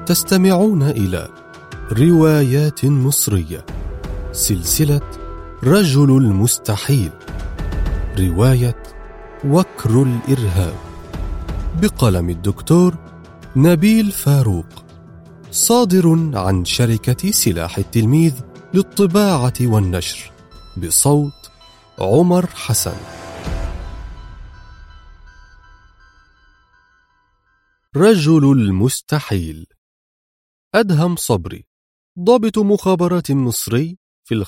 تستمعون إلى روايات مصرية، سلسلة رجل المستحيل، رواية وكر الإرهاب، بقلم الدكتور نبيل فاروق، صادر عن شركة سلاح التلميذ للطباعة والنشر، بصوت عمر حسن. رجل المستحيل. أدهم صبري، ضابط مخابرات مصري في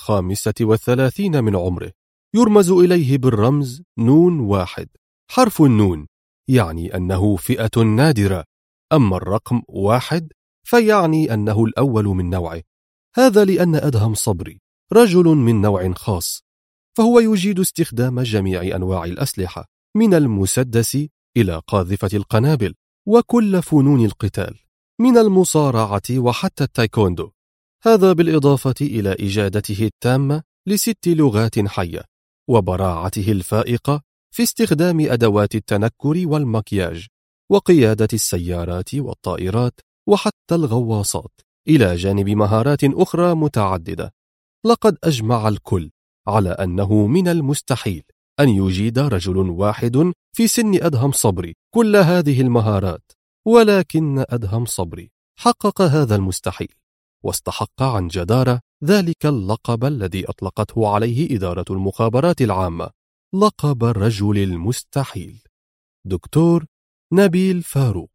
35 من عمره، يرمز إليه بالرمز نون واحد. حرف النون يعني أنه فئة نادرة، أما الرقم 1 فيعني أنه الأول من نوعه. هذا لأن أدهم صبري رجل من نوع خاص، فهو يجيد استخدام جميع أنواع الأسلحة، من المسدس إلى قاذفة القنابل، وكل فنون القتال، من المصارعة وحتى التايكوندو. هذا بالإضافة إلى إجادته التامة ل6 لغات حية، وبراعته الفائقة في استخدام أدوات التنكر والمكياج، وقيادة السيارات والطائرات وحتى الغواصات، إلى جانب مهارات أخرى متعددة. لقد أجمع الكل على أنه من المستحيل أن يجيد رجل واحد في سن أدهم صبري كل هذه المهارات، ولكن أدهم صبري حقق هذا المستحيل، واستحق عن جدارة ذلك اللقب الذي أطلقته عليه إدارة المخابرات العامة، لقب الرجل المستحيل. دكتور نبيل فاروق.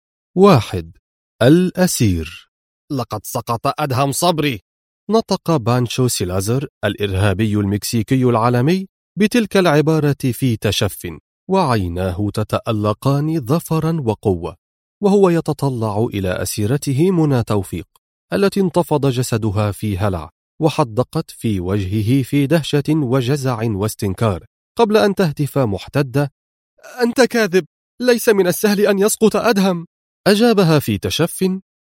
1. الأسير. لقد سقط أدهم صبري، نطق بانشو سيلازر الإرهابي المكسيكي العالمي بتلك العبارة في تشف، وعيناه تتألقان ظفرا وقوة، وهو يتطلع إلى أسيرته منى توفيق، التي انتفض جسدها في هلع، وحدقت في وجهه في دهشة وجزع واستنكار، قبل أن تهتف محتدة: أنت كاذب، ليس من السهل أن يسقط أدهم. أجابها في تشف: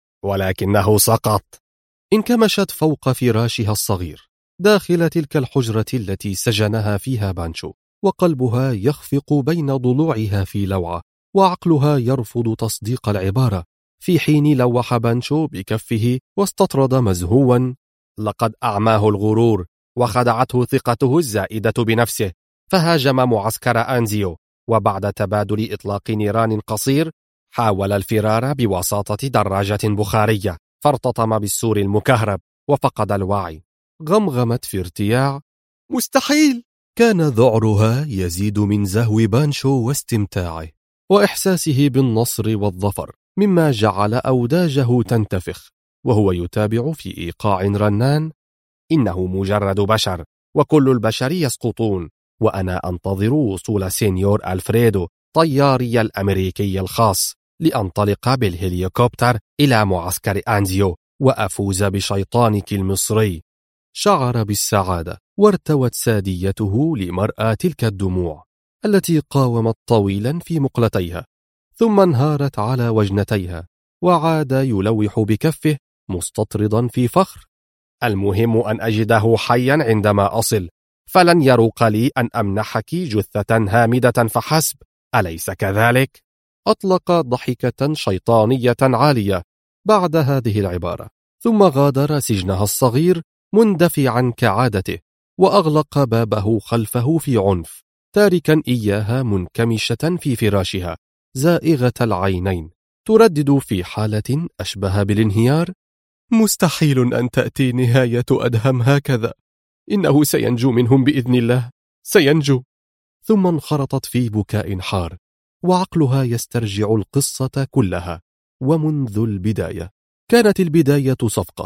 ولكنه سقط. انكمشت فوق فراشها الصغير داخل تلك الحجرة التي سجنها فيها بانشو، وقلبها يخفق بين ضلوعها في لوعة، وعقلها يرفض تصديق العبارة، في حين لوح بانشو بكفه واستطرد مزهوا: لقد أعماه الغرور وخدعته ثقته الزائدة بنفسه، فهاجم معسكر أنزيو، وبعد تبادل إطلاق نيران قصير حاول الفرار بوساطة دراجة بخارية، فارتطم بالسور المكهرب وفقد الوعي. غمغمت في ارتياع: مستحيل! كان ذعرها يزيد من زهو بانشو واستمتاعه وإحساسه بالنصر والظفر، مما جعل أوداجه تنتفخ، وهو يتابع في إيقاع رنان: إنه مجرد بشر، وكل البشر يسقطون، وأنا أنتظر وصول سينيور ألفريدو طياري الأمريكي الخاص لأنطلق بالهليكوبتر إلى معسكر أنزيو وأفوز بشيطانك المصري. شعر بالسعادة، وارتوت ساديته لمرأى تلك الدموع التي قاومت طويلا في مقلتيها، ثم انهارت على وجنتيها، وعاد يلوح بكفه مستطردا في فخر: المهم أن أجده حيا عندما أصل، فلن يروق لي أن أمنحك جثة هامدة فحسب، أليس كذلك؟ أطلق ضحكة شيطانية عالية بعد هذه العبارة، ثم غادر سجنها الصغير مندفعا كعادته، وأغلق بابه خلفه في عنف، تاركا إياها منكمشة في فراشها زائغة العينين، تردد في حالة أشبه بالانهيار: مستحيل أن تأتي نهاية أدهم هكذا، إنه سينجو منهم بإذن الله، سينجو. ثم انخرطت في بكاء حار، وعقلها يسترجع القصة كلها، ومنذ البداية. كانت البداية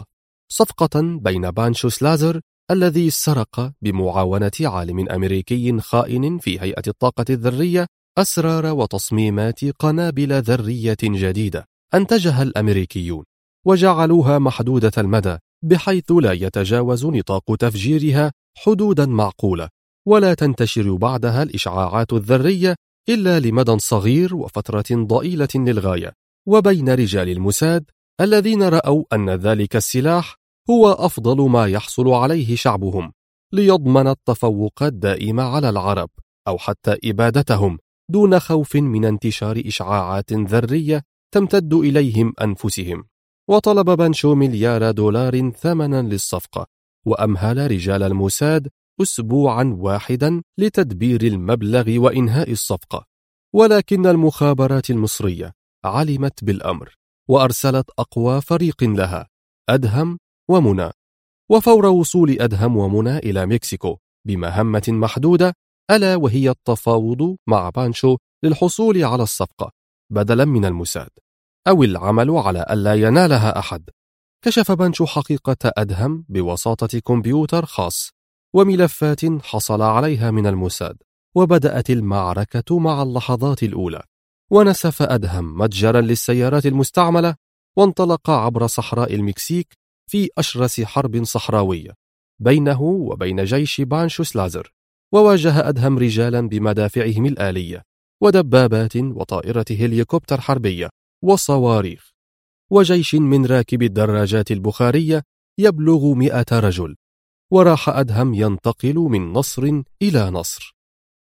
صفقة بين بانشو سلازر الذي سرق بمعاونة عالم أمريكي خائن في هيئة الطاقة الذرية أسرار وتصميمات قنابل ذرية جديدة أنتجها الأمريكيون، وجعلوها محدودة المدى، بحيث لا يتجاوز نطاق تفجيرها حدودا معقولة، ولا تنتشر بعدها الإشعاعات الذرية إلا لمدى صغير وفترة ضئيلة للغاية. وبين رجال الموساد الذين رأوا أن ذلك السلاح هو أفضل ما يحصل عليه شعبهم ليضمن التفوق الدائم على العرب، أو حتى إبادتهم، دون خوف من انتشار إشعاعات ذرية تمتد إليهم أنفسهم. وطلب بانشو $1,000,000 ثمنا للصفقة، وأمهل رجال الموساد أسبوعا واحدا لتدبير المبلغ وإنهاء الصفقة. ولكن المخابرات المصرية علمت بالأمر، وأرسلت أقوى فريق لها، أدهم ومنى. وفور وصول أدهم ومنى إلى مكسيكو بمهمة محدودة، ألا وهي التفاوض مع بانشو للحصول على الصفقة بدلا من الموساد، أو العمل على ألا ينالها أحد، كشف بانشو حقيقة أدهم بواسطة كمبيوتر خاص وملفات حصل عليها من الموساد. وبدأت المعركة مع اللحظات الأولى. ونسف أدهم متجرا للسيارات المستعملة، وانطلق عبر صحراء المكسيك في أشرس حرب صحراوية بينه وبين جيش بانشو سلازر. وواجه أدهم رجالا بمدافعهم الآلية ودبابات وطائرة هليكوبتر حربية وصواريخ، وجيش من راكب الدراجات البخارية يبلغ 100 رجل. وراح أدهم ينتقل من نصر إلى نصر،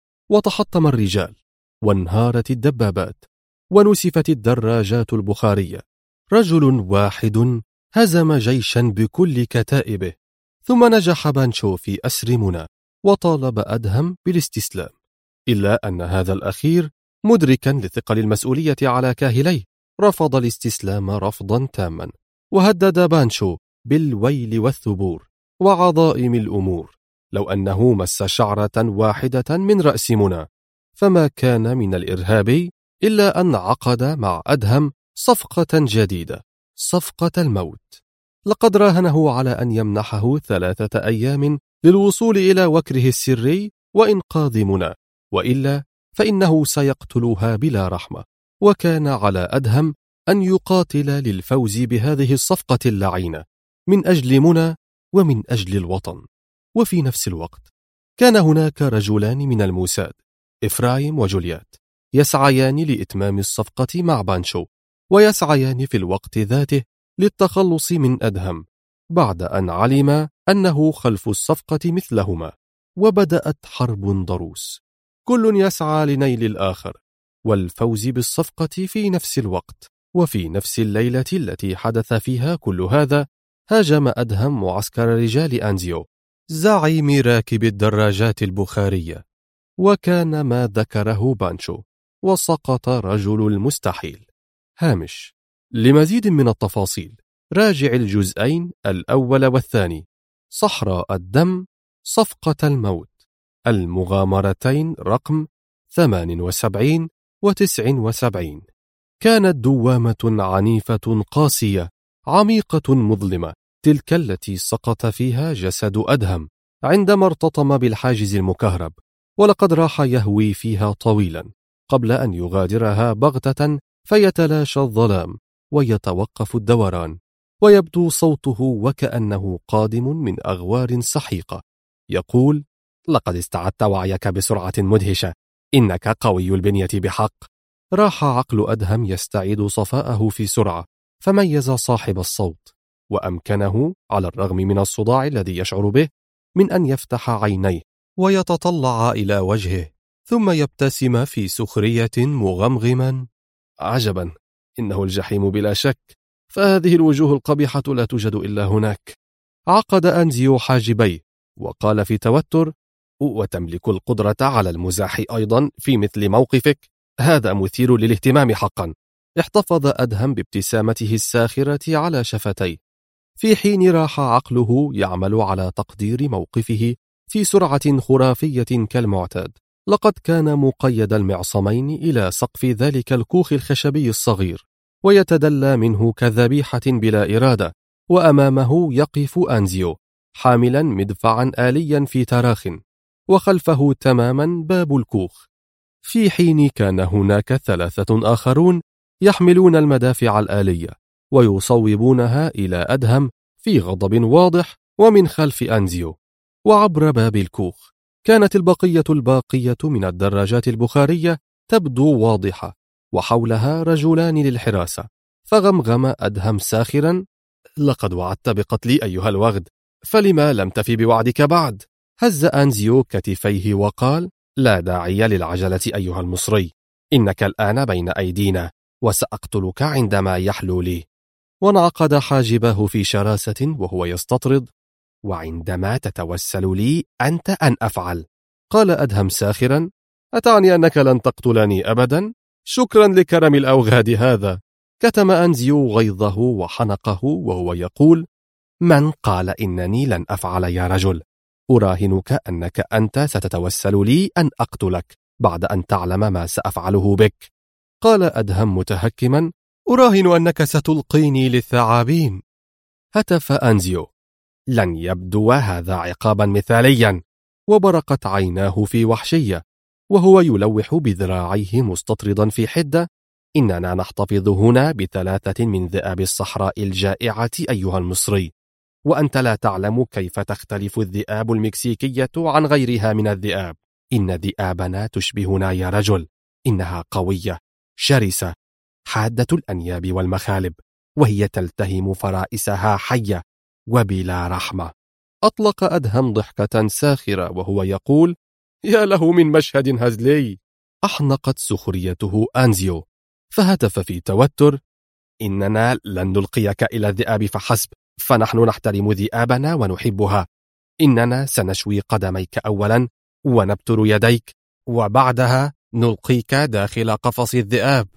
وتحطم الرجال، وانهارت الدبابات، ونسفت الدراجات البخارية. رجل واحد هزم جيشا بكل كتائبه. ثم نجح بانشو في أسر منى، وطالب أدهم بالاستسلام، إلا أن هذا الأخير مدركا لثقل المسؤولية على كاهليه رفض الاستسلام رفضا تاما، وهدد بانشو بالويل والثبور وعظائم الأمور لو أنه مس شعرة واحدة من رأس منى. فما كان من الإرهابي إلا أن عقد مع أدهم صفقة جديدة، صفقة الموت. لقد راهنه على أن يمنحه 3 أيام للوصول إلى وكره السري وإنقاذ منى، وإلا فإنه سيقتلها بلا رحمة. وكان على أدهم أن يقاتل للفوز بهذه الصفقة اللعينة من أجل منى ومن أجل الوطن. وفي نفس الوقت كان هناك رجلان من الموساد، إفرايم وجوليات، يسعيان لإتمام الصفقة مع بانشو، ويسعيان في الوقت ذاته للتخلص من أدهم بعد أن علم أنه خلف الصفقة مثلهما. وبدأت حرب ضروس، كل يسعى لنيل الآخر والفوز بالصفقة في نفس الوقت. وفي نفس الليلة التي حدث فيها كل هذا، هاجم أدهم معسكر رجال أنزيو زعيم راكب الدراجات البخارية، وكان ما ذكره بانشو، وسقط رجل المستحيل. هامش: لمزيد من التفاصيل راجع الجزئين الأول والثاني، صحراء الدم، صفقة الموت، المغامرتين رقم 78 و79. كانت دوامة عنيفة قاسية عميقة مظلمة، تلك التي سقط فيها جسد أدهم عندما ارتطم بالحاجز المكهرب، ولقد راح يهوي فيها طويلا قبل أن يغادرها بغتة، فيتلاشى الظلام ويتوقف الدوران، ويبدو صوته وكأنه قادم من أغوار سحيقة يقول: لقد استعدت وعيك بسرعة مدهشة، إنك قوي البنية بحق. راح عقل أدهم يستعيد صفاءه في سرعة، فميز صاحب الصوت، وأمكنه على الرغم من الصداع الذي يشعر به من أن يفتح عينيه ويتطلع إلى وجهه، ثم يبتسم في سخرية مغمغما: عجبا، إنه الجحيم بلا شك، فهذه الوجوه القبيحة لا توجد إلا هناك. عقد أنزيو حاجبيه وقال في توتر: وتملك القدرة على المزاح أيضا في مثل موقفك، هذا مثير للاهتمام حقا. احتفظ أدهم بابتسامته الساخرة على شفتيه، في حين راح عقله يعمل على تقدير موقفه في سرعة خرافية كالمعتاد. لقد كان مقيد المعصمين إلى سقف ذلك الكوخ الخشبي الصغير، ويتدلى منه كذبيحة بلا إرادة، وأمامه يقف أنزيو حاملا مدفعا آليا في تراخ، وخلفه تماما باب الكوخ، في حين كان هناك 3 آخرون يحملون المدافع الآلية ويصوبونها إلى أدهم في غضب واضح ومن خلف أنزيو. وعبر باب الكوخ كانت البقية الباقية من الدراجات البخارية تبدو واضحة، وحولها رجلان للحراسة. فغمغم أدهم ساخرا: لقد وعدت بقتلي أيها الوغد، فلما لم تفي بوعدك بعد؟ هز أنزيو كتفيه وقال: لا داعي للعجلة أيها المصري، إنك الآن بين أيدينا، وسأقتلك عندما يحلو لي. وانعقد حاجباه في شراسة وهو يستطرد: وعندما تتوسل لي أنت أن أفعل؟ قال أدهم ساخرا: أتعني أنك لن تقتلني أبدا؟ شكرا لكرم الأوغاد هذا. كتم أنزيو غيظه وحنقه وهو يقول: من قال إنني لن أفعل يا رجل؟ أراهنك أنك أنت ستتوسل لي أن أقتلك بعد أن تعلم ما سأفعله بك. قال أدهم متهكما: أراهن أنك ستلقيني للثعابين. هتف أنزيو: لن يبدو هذا عقابا مثاليا. وبرقت عيناه في وحشية وهو يلوح بذراعيه مستطردا في حدة: إننا نحتفظ هنا ب3 من ذئاب الصحراء الجائعة أيها المصري، وأنت لا تعلم كيف تختلف الذئاب المكسيكية عن غيرها من الذئاب. إن ذئابنا تشبهنا يا رجل، إنها قوية شرسة حادة الأنياب والمخالب، وهي تلتهم فرائسها حية وبلا رحمة. أطلق أدهم ضحكة ساخرة وهو يقول: يا له من مشهد هزلي. أحنقت سخريته أنزيو، فهتف في توتر: إننا لن نلقيك إلى الذئاب فحسب، فنحن نحترم ذئابنا ونحبها. إننا سنشوي قدميك أولا ونبتر يديك، وبعدها نلقيك داخل قفص الذئاب.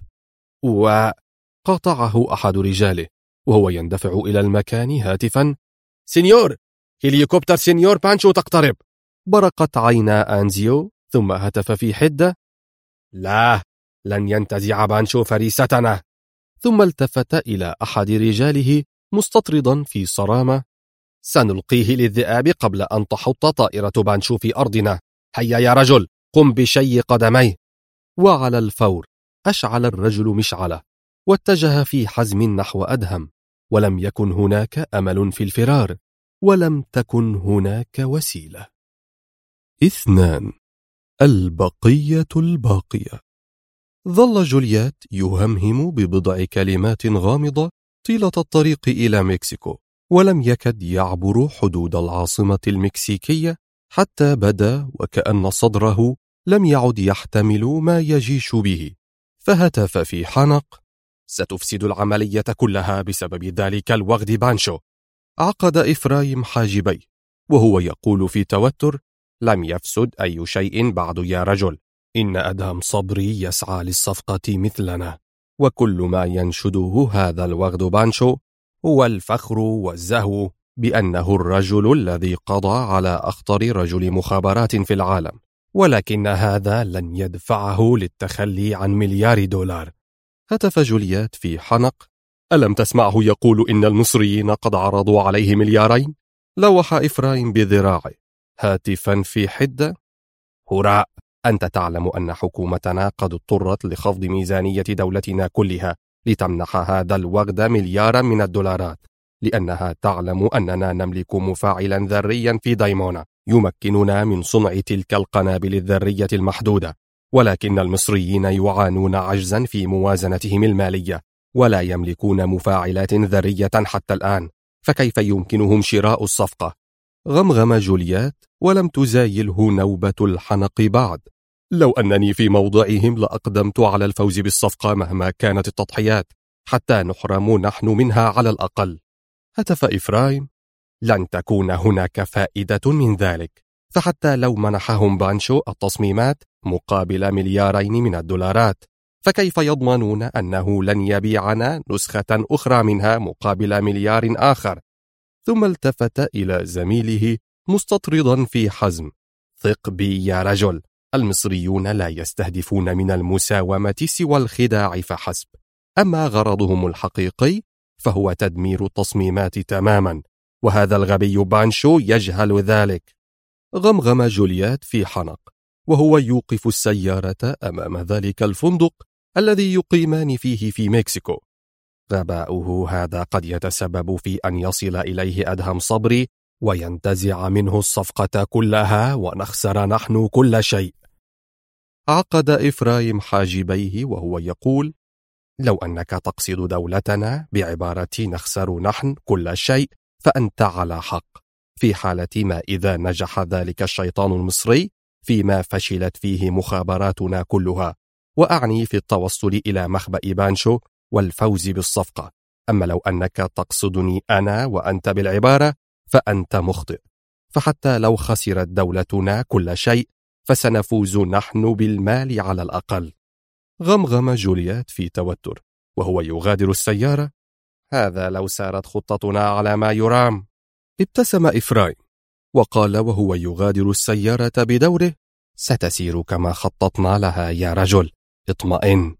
وقاطعه أحد رجاله وهو يندفع إلى المكان هاتفا: سينيور، هليكوبتر سينيور بانشو تقترب. برقت عينا أنزيو ثم هتف في حدة: لا، لن ينتزع بانشو فريستنا. ثم التفت إلى أحد رجاله مستطردا في صرامة: سنلقيه للذئاب قبل أن تحط طائرة بانشو في أرضنا. هيا يا رجل، قم بشي قدميه. وعلى الفور أشعل الرجل مشعله واتجه في حزم نحو أدهم، ولم يكن هناك أمل في الفرار، ولم تكن هناك وسيلة. 2. البقية الباقية. ظل جولييت يهمهم ببضع كلمات غامضة طيلة الطريق إلى مكسيكو، ولم يكد يعبر حدود العاصمة المكسيكية حتى بدا وكأن صدره لم يعد يحتمل ما يجيش به، فهتف في حنق: ستفسد العملية كلها بسبب ذلك الوغد بانشو. عقد إفرايم حاجبيه وهو يقول في توتر: لم يفسد أي شيء بعد يا رجل، إن أدهم صبري يسعى للصفقة مثلنا، وكل ما ينشده هذا الوغد بانشو هو الفخر والزهو بأنه الرجل الذي قضى على أخطر رجل مخابرات في العالم، ولكن هذا لن يدفعه للتخلي عن $1,000,000. هتف جولييت في حنق: ألم تسمعه يقول إن المصريين قد عرضوا عليه $2,000,000؟ لوح إفرايم بذراعه هاتفا في حدة: هراء، أنت تعلم أن حكومتنا قد اضطرت لخفض ميزانية دولتنا كلها لتمنح هذا الوغد $1,000,000 لأنها تعلم أننا نملك مفاعلا ذريا في دايمونا يمكننا من صنع تلك القنابل الذرية المحدودة، ولكن المصريين يعانون عجزا في موازنتهم المالية ولا يملكون مفاعلات ذرية حتى الآن، فكيف يمكنهم شراء الصفقة؟ غمغم جولييت ولم تزايله نوبة الحنق بعد. لو أنني في موضعهم لأقدمت على الفوز بالصفقة مهما كانت التضحيات حتى نحرم نحن منها على الأقل. هتف إفرايم: لن تكون هناك فائدة من ذلك، فحتى لو منحهم بانشو التصميمات مقابل $2,000,000 فكيف يضمنون أنه لن يبيعنا نسخة أخرى منها مقابل $1,000,000 آخر؟ ثم التفت إلى زميله مستطردا في حزم: ثق بي يا رجل، المصريون لا يستهدفون من المساومة سوى الخداع فحسب، أما غرضهم الحقيقي فهو تدمير التصميمات تماما، وهذا الغبي بانشو يجهل ذلك. غمغم جولييت في حنق وهو يوقف السيارة أمام ذلك الفندق الذي يقيمان فيه في مكسيكو. غباؤه هذا قد يتسبب في أن يصل إليه أدهم صبري وينتزع منه الصفقة كلها ونخسر نحن كل شيء. عقد إفرايم حاجبيه وهو يقول: لو أنك تقصد دولتنا بعبارة نخسر نحن كل شيء فأنت على حق، في حالة ما إذا نجح ذلك الشيطان المصري فيما فشلت فيه مخابراتنا كلها، وأعني في التوصل إلى مخبأ بانشو والفوز بالصفقة، أما لو أنك تقصدني أنا وأنت بالعبارة فأنت مخطئ، فحتى لو خسرت دولتنا كل شيء فسنفوز نحن بالمال على الأقل. غمغم جولييت في توتر وهو يغادر السيارة. هذا لو سارت خطتنا على ما يرام. ابتسم إفرايم وقال وهو يغادر السيارة بدوره: ستسير كما خططنا لها يا رجل، اطمئن.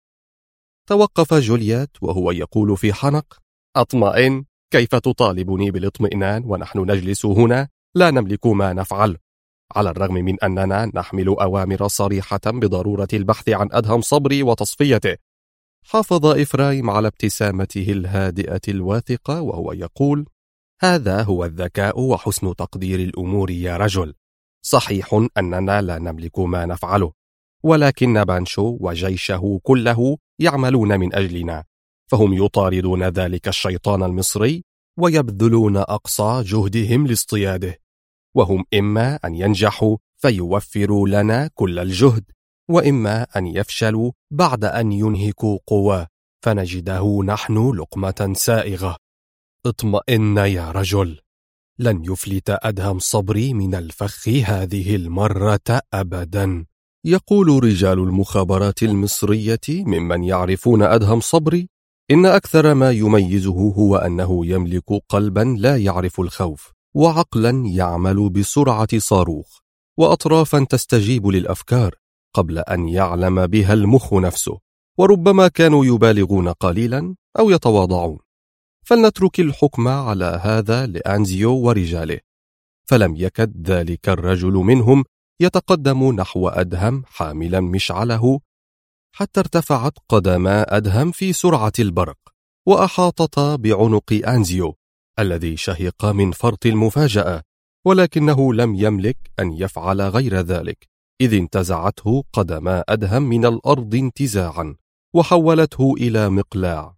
توقف جولييت وهو يقول في حنق: أطمئن؟ كيف تطالبني بالاطمئنان ونحن نجلس هنا لا نملك ما نفعل، على الرغم من أننا نحمل أوامر صريحة بضرورة البحث عن أدهم صبري وتصفيته. حافظ إفرايم على ابتسامته الهادئة الواثقة وهو يقول: هذا هو الذكاء وحسن تقدير الأمور يا رجل. صحيح أننا لا نملك ما نفعله، ولكن بانشو وجيشه كله يعملون من أجلنا، فهم يطاردون ذلك الشيطان المصري ويبذلون أقصى جهدهم لاصطياده، وهم إما أن ينجحوا فيوفروا لنا كل الجهد، وإما أن يفشلوا بعد أن ينهكوا قواه فنجده نحن لقمة سائغة. اطمئن يا رجل، لن يفلت أدهم صبري من الفخ هذه المرة أبدا. يقول رجال المخابرات المصرية ممن يعرفون أدهم صبري إن أكثر ما يميزه هو أنه يملك قلبا لا يعرف الخوف، وعقلا يعمل بسرعة صاروخ، وأطرافا تستجيب للأفكار قبل أن يعلم بها المخ نفسه، وربما كانوا يبالغون قليلا أو يتواضعون. فلنترك الحكم على هذا لأنزيو ورجاله، فلم يكد ذلك الرجل منهم يتقدم نحو أدهم حاملا مشعله حتى ارتفعت قدما أدهم في سرعة البرق وأحاطتا بعنق أنزيو الذي شهق من فرط المفاجأة، ولكنه لم يملك أن يفعل غير ذلك إذ انتزعته قدما أدهم من الأرض انتزاعا وحولته إلى مقلاع،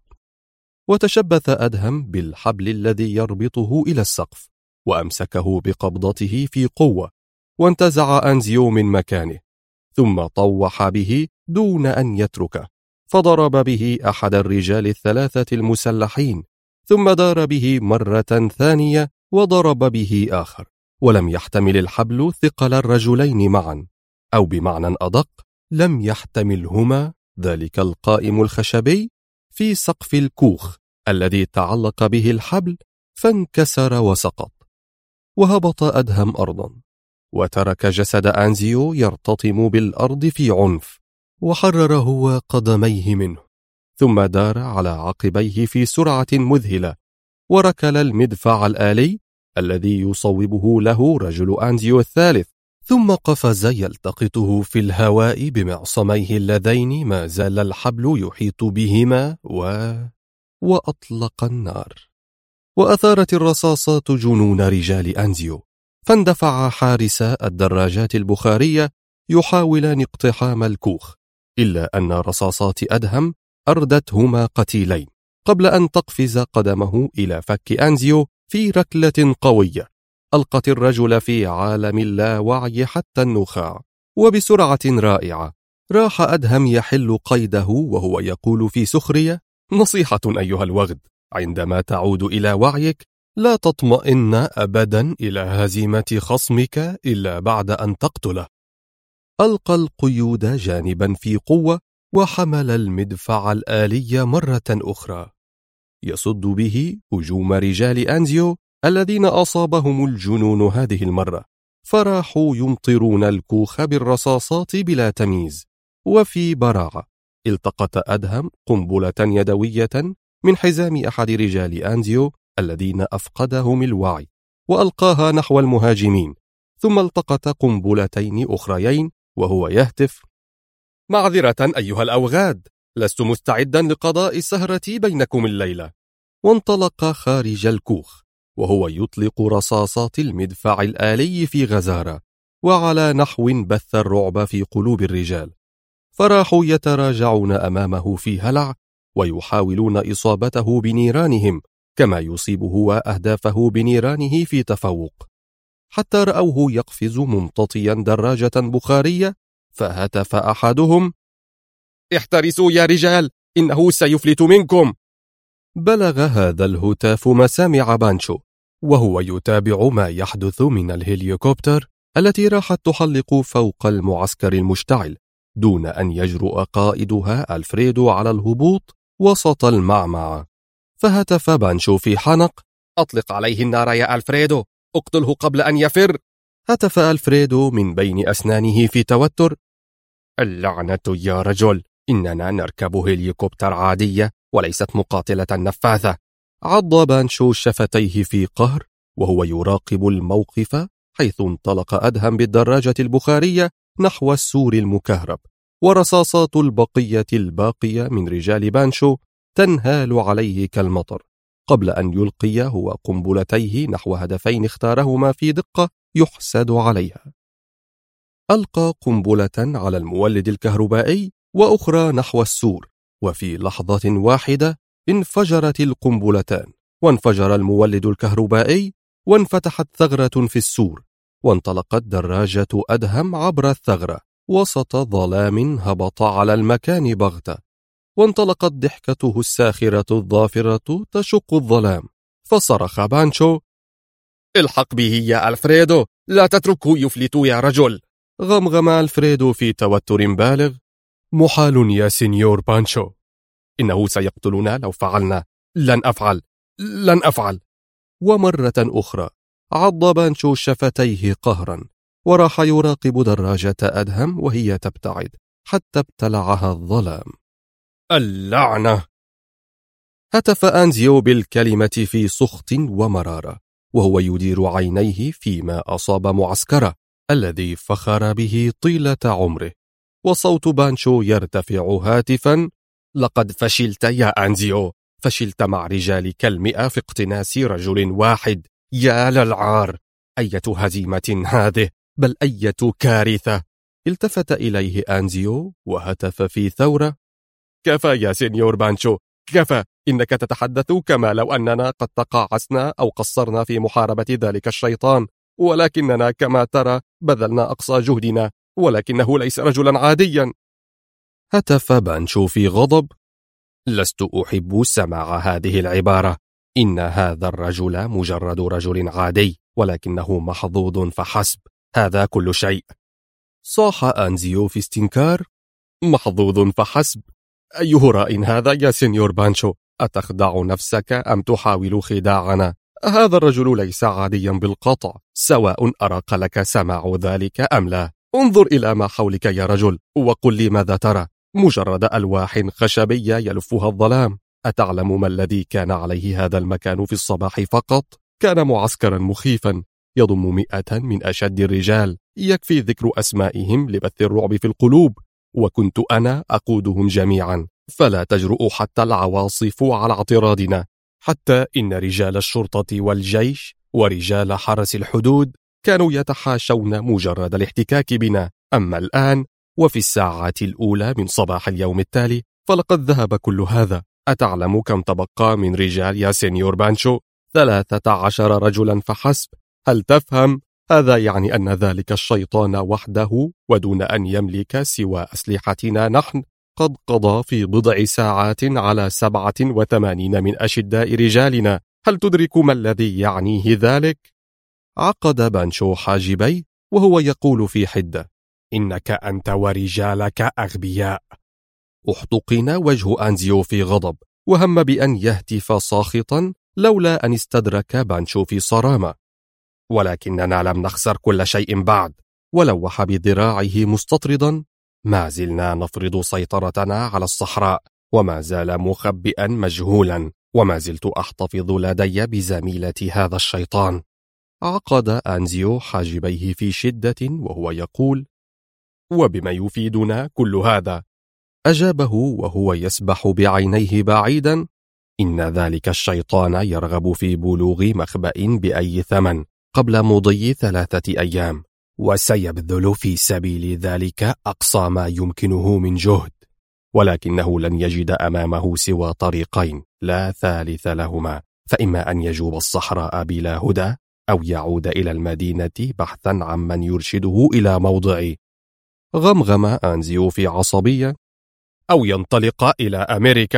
وتشبث أدهم بالحبل الذي يربطه إلى السقف وأمسكه بقبضته في قوة، وانتزع أنزيو من مكانه ثم طوح به دون أن يتركه، فضرب به أحد الرجال الثلاثة المسلحين، ثم دار به مرة ثانية وضرب به آخر، ولم يحتمل الحبل ثقل الرجلين معا، أو بمعنى أدق لم يحتملهما ذلك القائم الخشبي في سقف الكوخ الذي تعلق به الحبل، فانكسر وسقط، وهبط أدهم أرضا، وترك جسد أنزيو يرتطم بالأرض في عنف، وحرر هو قدميه منه، ثم دار على عقبيه في سرعة مذهلة، وركل المدفع الآلي الذي يصوبه له رجل أنزيو الثالث، ثم قفز يلتقطه في الهواء بمعصميه اللذين ما زال الحبل يحيط بهما وأطلق النار. وأثارت الرصاصات جنون رجال أنزيو، فاندفع حارسا الدراجات البخارية يحاولان اقتحام الكوخ، إلا أن رصاصات أدهم أردتهما قتيلين قبل أن تقفز قدمه إلى فك أنزيو في ركلة قوية ألقت الرجل في عالم اللاوعي حتى النخاع. وبسرعة رائعة راح أدهم يحل قيده وهو يقول في سخرية: نصيحة أيها الوغد، عندما تعود إلى وعيك لا تطمئن أبدا إلى هزيمة خصمك إلا بعد أن تقتله. ألقى القيود جانبا في قوة وحمل المدفع الآلي مرة أخرى يصد به هجوم رجال أنزيو الذين أصابهم الجنون هذه المرة، فراحوا يمطرون الكوخ بالرصاصات بلا تمييز. وفي براعة التقط أدهم قنبلة يدوية من حزام أحد رجال أنزيو الذين أفقدهم الوعي وألقاها نحو المهاجمين، ثم التقط قنبلتين أخريين وهو يهتف: معذرة أيها الأوغاد، لست مستعدا لقضاء السهرة بينكم الليلة. وانطلق خارج الكوخ وهو يطلق رصاصات المدفع الآلي في غزارة وعلى نحو بث الرعب في قلوب الرجال، فراحوا يتراجعون أمامه في هلع ويحاولون إصابته بنيرانهم كما يصيب هو أهدافه بنيرانه في تفوق، حتى رأوه يقفز ممتطيا دراجة بخارية، فهتف أحدهم: احترسوا يا رجال، إنه سيفلت منكم. بلغ هذا الهتاف مسامع بانشو وهو يتابع ما يحدث من الهليكوبتر التي راحت تحلق فوق المعسكر المشتعل دون أن يجرؤ قائدها ألفريدو على الهبوط وسط المعمعة. فهتف بانشو في حنق: أطلق عليه النار يا ألفريدو، اقتله قبل أن يفر. هتف ألفريدو من بين أسنانه في توتر: اللعنة يا رجل، إننا نركب هليكوبتر عادية وليست مقاتلة نفاثة. عض بانشو شفتيه في قهر وهو يراقب الموقف، حيث انطلق أدهم بالدراجة البخارية نحو السور المكهرب، ورصاصات البقية الباقية من رجال بانشو تنهال عليه كالمطر، قبل أن يلقي هو قنبلتيه نحو هدفين اختارهما في دقة يحسد عليها. ألقى قنبلة على المولد الكهربائي وأخرى نحو السور، وفي لحظة واحدة انفجرت القنبلتان، وانفجر المولد الكهربائي، وانفتحت ثغرة في السور، وانطلقت دراجة أدهم عبر الثغرة وسط ظلام هبط على المكان بغتة، وانطلقت ضحكته الساخرة الظافرة تشق الظلام، فصرخ بانشو: الحق به يا ألفريدو، لا تتركه يفلت يا رجل. غمغم ألفريدو في توتر بالغ: محال يا سينيور بانشو، إنه سيقتلنا لو فعلنا. لن أفعل. ومرة أخرى عض بانشو شفتيه قهرا، وراح يراقب دراجة أدهم وهي تبتعد حتى ابتلعها الظلام. اللعنة! هتف أنزيو بالكلمة في سخط ومرارة، وهو يدير عينيه فيما أصاب معسكره الذي فخر به طيلة عمره، وصوت بانشو يرتفع هاتفا: لقد فشلت يا أنزيو، فشلت مع رجالك 100 في اقتناص رجل واحد. يا للعار، أية هزيمة هذه، بل أية كارثة. التفت إليه أنزيو وهتف في ثورة: كفى يا سينيور بانشو، كفى. إنك تتحدث كما لو أننا قد تقاعسنا أو قصرنا في محاربة ذلك الشيطان، ولكننا كما ترى بذلنا أقصى جهدنا، ولكنه ليس رجلا عاديا. هتف بانشو في غضب: لست أحب سماع هذه العبارة. إن هذا الرجل مجرد رجل عادي، ولكنه محظوظ فحسب، هذا كل شيء. صاح أنزيو في استنكار: محظوظ فحسب؟ أي هراء هذا يا سينيور بانشو؟ أتخدع نفسك أم تحاول خداعنا؟ هذا الرجل ليس عاديا بالقطع، سواء أراق لك سماع ذلك أم لا. انظر إلى ما حولك يا رجل وقل لي ماذا ترى. مجرد ألواح خشبية يلفها الظلام. أتعلم ما الذي كان عليه هذا المكان في الصباح فقط؟ كان معسكرا مخيفا يضم 100 من أشد الرجال، يكفي ذكر أسمائهم لبث الرعب في القلوب، وكنت أنا أقودهم جميعا، فلا تجرؤ حتى العواصف على اعتراضنا. حتى إن رجال الشرطة والجيش ورجال حرس الحدود كانوا يتحاشون مجرد الاحتكاك بنا. أما الآن وفي الساعات الأولى من صباح اليوم التالي فلقد ذهب كل هذا. أتعلم كم تبقى من رجال يا سينيور بانشو؟ 13 رجلا فحسب. هل تفهم؟ هذا يعني أن ذلك الشيطان وحده ودون أن يملك سوى أسلحتنا نحن قد قضى في بضع ساعات على 87 من أشداء رجالنا. هل تدرك ما الذي يعنيه ذلك؟ عقد بانشو حاجبي وهو يقول في حدة: إنك أنت ورجالك أغبياء. احتقن وجه أنزيو في غضب، وهم بأن يهتف ساخطا لولا أن استدرك بانشو في صرامة. ولكننا لم نخسر كل شيء بعد. ولوح بذراعه مستطردا: ما زلنا نفرض سيطرتنا على الصحراء، وما زال مخبئا مجهولا، وما زلت أحتفظ لدي بزميلة هذا الشيطان. عقد أنزيو حاجبيه في شدة وهو يقول: وبما يفيدنا كل هذا؟ أجابه وهو يسبح بعينيه بعيدا: إن ذلك الشيطان يرغب في بلوغ مخبأ بأي ثمن قبل مضي 3 أيام، وسيبذل في سبيل ذلك أقصى ما يمكنه من جهد، ولكنه لن يجد أمامه سوى طريقين لا ثالث لهما، فإما أن يجوب الصحراء بلا هدى، أو يعود إلى المدينة بحثا عن من يرشده إلى موضعي. غمغم أنزيو في عصبية: أو ينطلق إلى أمريكا.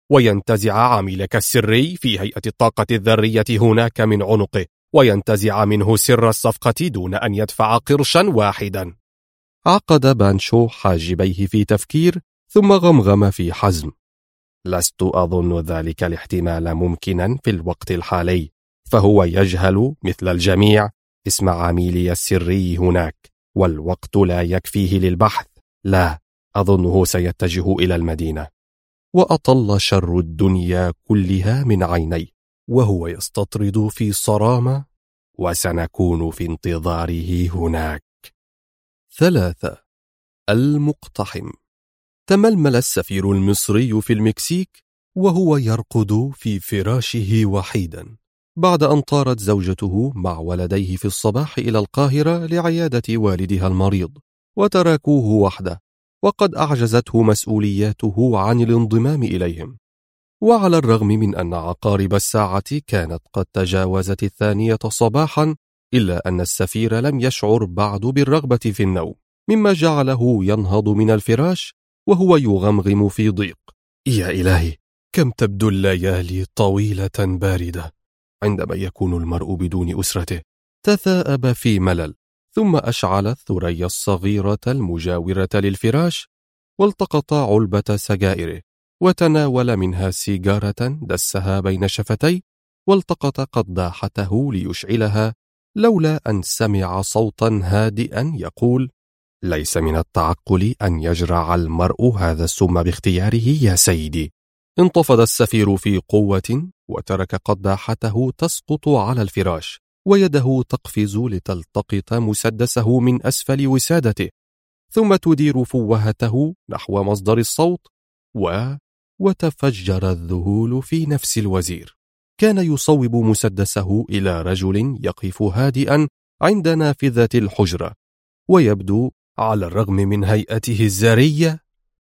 وينتزع عميلك السري في هيئة الطاقة الذرية هناك من عنقه، وينتزع منه سر الصفقة دون أن يدفع قرشا واحدا. عقد بانشو حاجبيه في تفكير، ثم غمغم في حزم: لست أظن ذلك الاحتمال ممكنا في الوقت الحالي، فهو يجهل مثل الجميع اسم عميلي السري هناك، والوقت لا يكفيه للبحث. لا أظنه سيتجه إلى المدينة. وأطل شر الدنيا كلها من عيني وهو يستطرد في صرامة، وسنكون في انتظاره هناك. 3. المقتحم. تململ السفير المصري في المكسيك وهو يرقد في فراشه وحيدا، بعد أن طارت زوجته مع ولديه في الصباح إلى القاهرة لعيادة والدها المريض، وتركوه وحده، وقد أعجزته مسؤولياته عن الانضمام إليهم. وعلى الرغم من أن عقارب الساعة كانت قد تجاوزت 2 صباحا، إلا أن السفير لم يشعر بعد بالرغبة في النوم، مما جعله ينهض من الفراش وهو يغمغم في ضيق: يا إلهي، كم تبدو الليالي طويلة باردة عندما يكون المرء بدون أسرته. تثاءب في ملل، ثم أشعل الثريا الصغيرة المجاورة للفراش، والتقط علبة سجائره، وتناول منها سيجارة دسها بين شفتيه، والتقط قداحته ليشعلها، لولا أن سمع صوتا هادئا يقول: ليس من التعقل أن يجرع المرء هذا السم باختياره يا سيدي. انتفض السفير في قوة، وترك قداحته تسقط على الفراش، ويده تقفز لتلتقط مسدسه من أسفل وسادته، ثم تدير فوهته نحو مصدر الصوت، وتفجر الذهول في نفس الوزير. كان يصوب مسدسه إلى رجل يقف هادئا عند نافذة الحجرة، ويبدو على الرغم من هيئته الزرية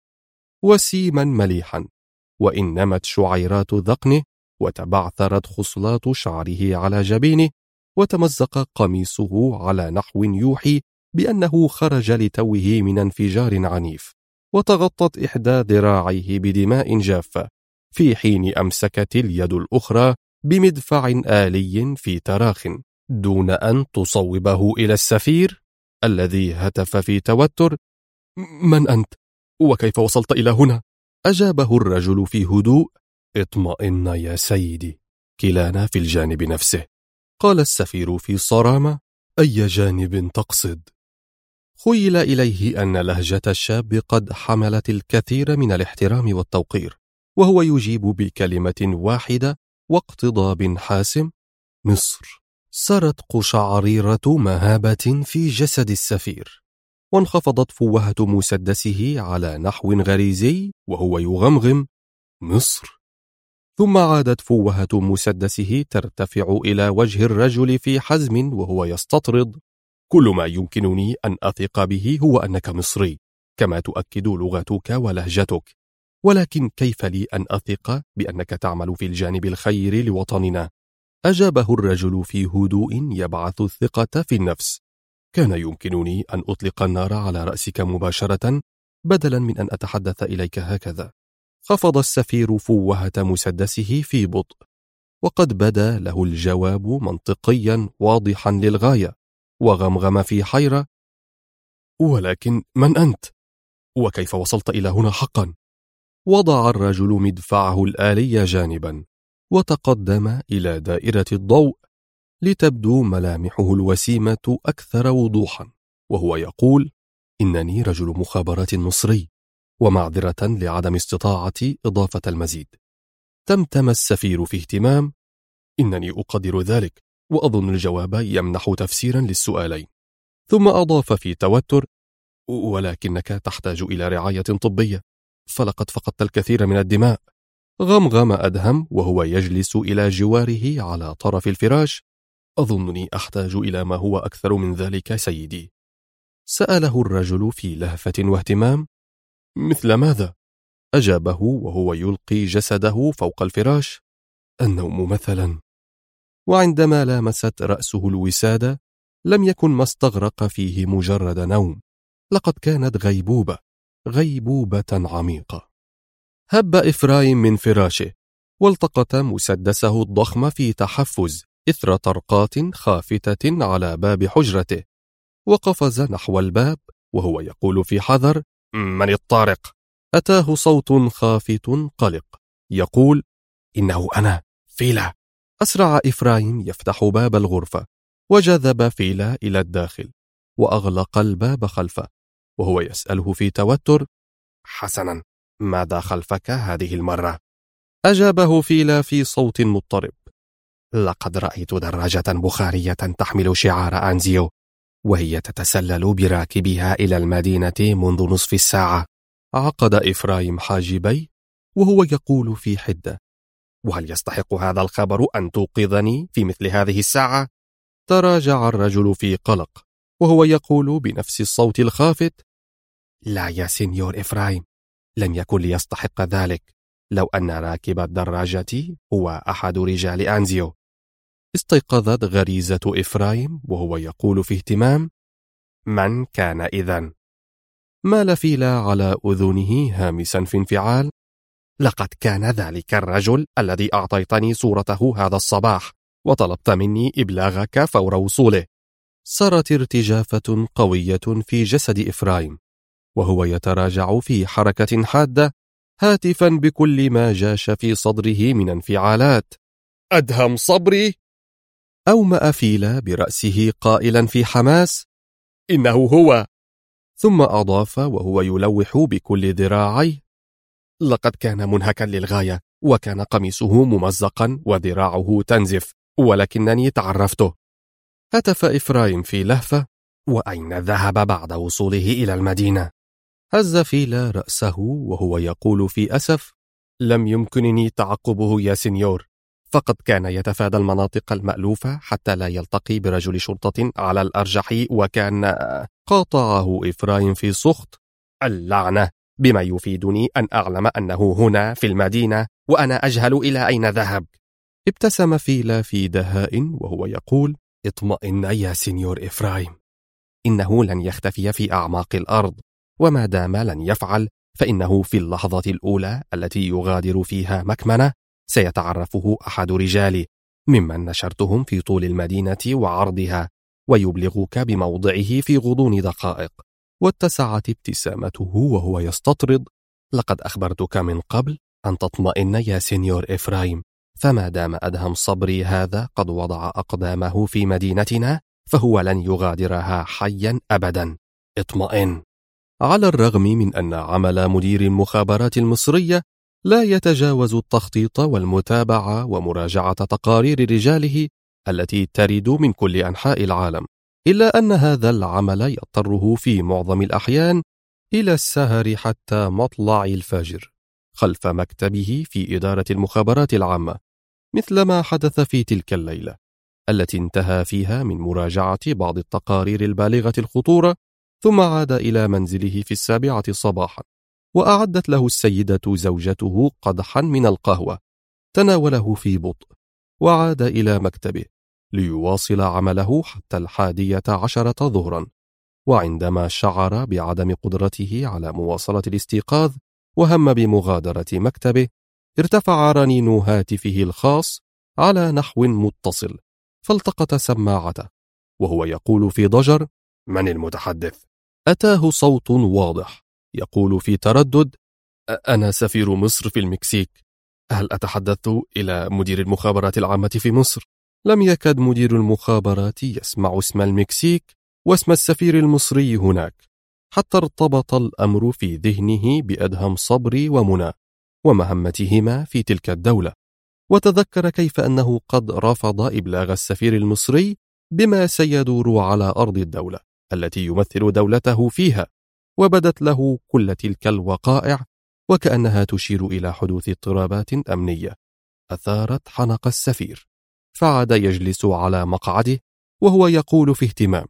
وسيما مليحا، وإن نمت شعيرات ذقنه، وتبعثرت خصلات شعره على جبينه، وتمزق قميصه على نحو يوحي بأنه خرج لتوه من انفجار عنيف، وتغطت إحدى ذراعيه بدماء جافة، في حين أمسكت اليد الأخرى بمدفع آلي في تراخ، دون أن تصوبه إلى السفير الذي هتف في توتر: من أنت؟ وكيف وصلت إلى هنا؟ أجابه الرجل في هدوء: اطمئن يا سيدي، كلانا في الجانب نفسه. قال السفير في صرامة: أي جانب تقصد؟ خيل إليه أن لهجة الشاب قد حملت الكثير من الاحترام والتوقير، وهو يجيب بكلمة واحدة واقتضاب حاسم: مصر. سرت قشعريرة مهابة في جسد السفير، وانخفضت فوهة مسدسه على نحو غريزي وهو يغمغم: مصر. ثم عادت فوهة مسدسه ترتفع إلى وجه الرجل في حزم وهو يستطرد: كل ما يمكنني أن أثق به هو أنك مصري، كما تؤكد لغتك ولهجتك، ولكن كيف لي أن أثق بأنك تعمل في الجانب الخير لوطننا؟ أجابه الرجل في هدوء يبعث الثقة في النفس: كان يمكنني أن أطلق النار على رأسك مباشرة بدلا من أن أتحدث إليك هكذا. خفض السفير فوهة مسدسه في بطء، وقد بدا له الجواب منطقيا واضحا للغاية، وغمغم في حيرة: ولكن من أنت؟ وكيف وصلت إلى هنا حقا؟ وضع الرجل مدفعه الآلي جانبا، وتقدم إلى دائرة الضوء لتبدو ملامحه الوسيمة أكثر وضوحا، وهو يقول: إنني رجل مخابرات مصري، ومعذرة لعدم استطاعتي إضافة المزيد. تمتم السفير في اهتمام: إنني أقدر ذلك، وأظن الجواب يمنح تفسيرا للسؤالين. ثم أضاف في توتر: ولكنك تحتاج إلى رعاية طبية، فلقد فقدت الكثير من الدماء. غمغم أدهم وهو يجلس إلى جواره على طرف الفراش: أظنني أحتاج إلى ما هو أكثر من ذلك سيدي. سأله الرجل في لهفة واهتمام: مثل ماذا؟ أجابه وهو يلقي جسده فوق الفراش: النوم مثلا. وعندما لامست رأسه الوسادة لم يكن ما استغرق فيه مجرد نوم، لقد كانت غيبوبة عميقة. هب إفرايم من فراشه والتقط مسدسه الضخم في تحفز إثر طرقات خافتة على باب حجرته، وقفز نحو الباب وهو يقول في حذر: من الطارق؟ أتاه صوت خافت قلق يقول: إنه أنا، فيلا. أسرع إفرايم يفتح باب الغرفة وجذب فيلا إلى الداخل وأغلق الباب خلفه وهو يسأله في توتر: حسنا، ماذا خلفك هذه المرة؟ أجابه فيلا في صوت مضطرب: لقد رأيت دراجة بخارية تحمل شعار أنزيو، وهي تتسلل براكبها إلى المدينة منذ نصف الساعة. عقد إفرايم حاجبيه وهو يقول في حدة: وهل يستحق هذا الخبر أن توقظني في مثل هذه الساعة؟ تراجع الرجل في قلق وهو يقول بنفس الصوت الخافت: لا يا سينيور إفرايم، لم يكن ليستحق ذلك لو أن راكب الدراجة هو أحد رجال أنزيو. استيقظت غريزة إفرايم وهو يقول في اهتمام: من كان إذن؟ مال فيلا على أذنه هامسا في انفعال: لقد كان ذلك الرجل الذي أعطيتني صورته هذا الصباح وطلبت مني إبلاغك فور وصوله. صارت ارتجافة قوية في جسد إفرايم وهو يتراجع في حركة حادة هاتفا بكل ما جاش في صدره من انفعالات: أدهم صبري! أومأ فيلا برأسه قائلا في حماس: إنه هو. ثم أضاف وهو يلوح بكل ذراعيه: لقد كان منهكا للغاية، وكان قميصه ممزقا وذراعه تنزف، ولكنني تعرفته. هتف إفرايم في لهفة: وأين ذهب بعد وصوله إلى المدينة؟ هز فيلا رأسه وهو يقول في أسف: لم يمكنني تعقبه يا سينيور، فقد كان يتفادى المناطق المألوفة حتى لا يلتقي برجل شرطة على الأرجح، وكان... قاطعه إفرايم في سخط: اللعنة، بما يفيدني أن أعلم أنه هنا في المدينة وأنا أجهل إلى أين ذهب. ابتسم فيلا في دهاء وهو يقول: اطمئن يا سينيور إفرايم، إنه لن يختفي في أعماق الأرض، وما دام لن يفعل فإنه في اللحظة الأولى التي يغادر فيها مكمنة سيتعرفه أحد رجالي ممن نشرتهم في طول المدينة وعرضها، ويبلغك بموضعه في غضون دقائق. واتسعت ابتسامته وهو يستطرد: لقد أخبرتك من قبل أن تطمئن يا سينيور إفرايم، فما دام أدهم صبري هذا قد وضع أقدامه في مدينتنا فهو لن يغادرها حيا أبدا. اطمئن. على الرغم من أن عمل مدير المخابرات المصرية لا يتجاوز التخطيط والمتابعة ومراجعة تقارير رجاله التي ترد من كل أنحاء العالم، إلا أن هذا العمل يضطره في معظم الأحيان إلى السهر حتى مطلع الفجر خلف مكتبه في إدارة المخابرات العامة، مثل ما حدث في تلك الليلة التي انتهى فيها من مراجعة بعض التقارير البالغة الخطورة، ثم عاد إلى منزله في 7 صباحا وأعدت له السيدة زوجته قدحا من القهوة، تناوله في بطء وعاد إلى مكتبه ليواصل عمله حتى 11 ظهرا. وعندما شعر بعدم قدرته على مواصلة الاستيقاظ وهم بمغادرة مكتبه، ارتفع رنين هاتفه الخاص على نحو متصل، فالتقط سماعته وهو يقول في ضجر: من المتحدث؟ أتاه صوت واضح يقول في تردد: أنا سفير مصر في المكسيك، هل أتحدث إلى مدير المخابرات العامة في مصر؟ لم يكد مدير المخابرات يسمع اسم المكسيك واسم السفير المصري هناك، حتى ارتبط الأمر في ذهنه بأدهم صبري ومنى ومهمتهما في تلك الدولة، وتذكر كيف أنه قد رفض إبلاغ السفير المصري بما سيدور على أرض الدولة التي يمثل دولته فيها، وبدت له كل تلك الوقائع وكأنها تشير إلى حدوث اضطرابات أمنية أثارت حنق السفير، فعاد يجلس على مقعده وهو يقول في اهتمام: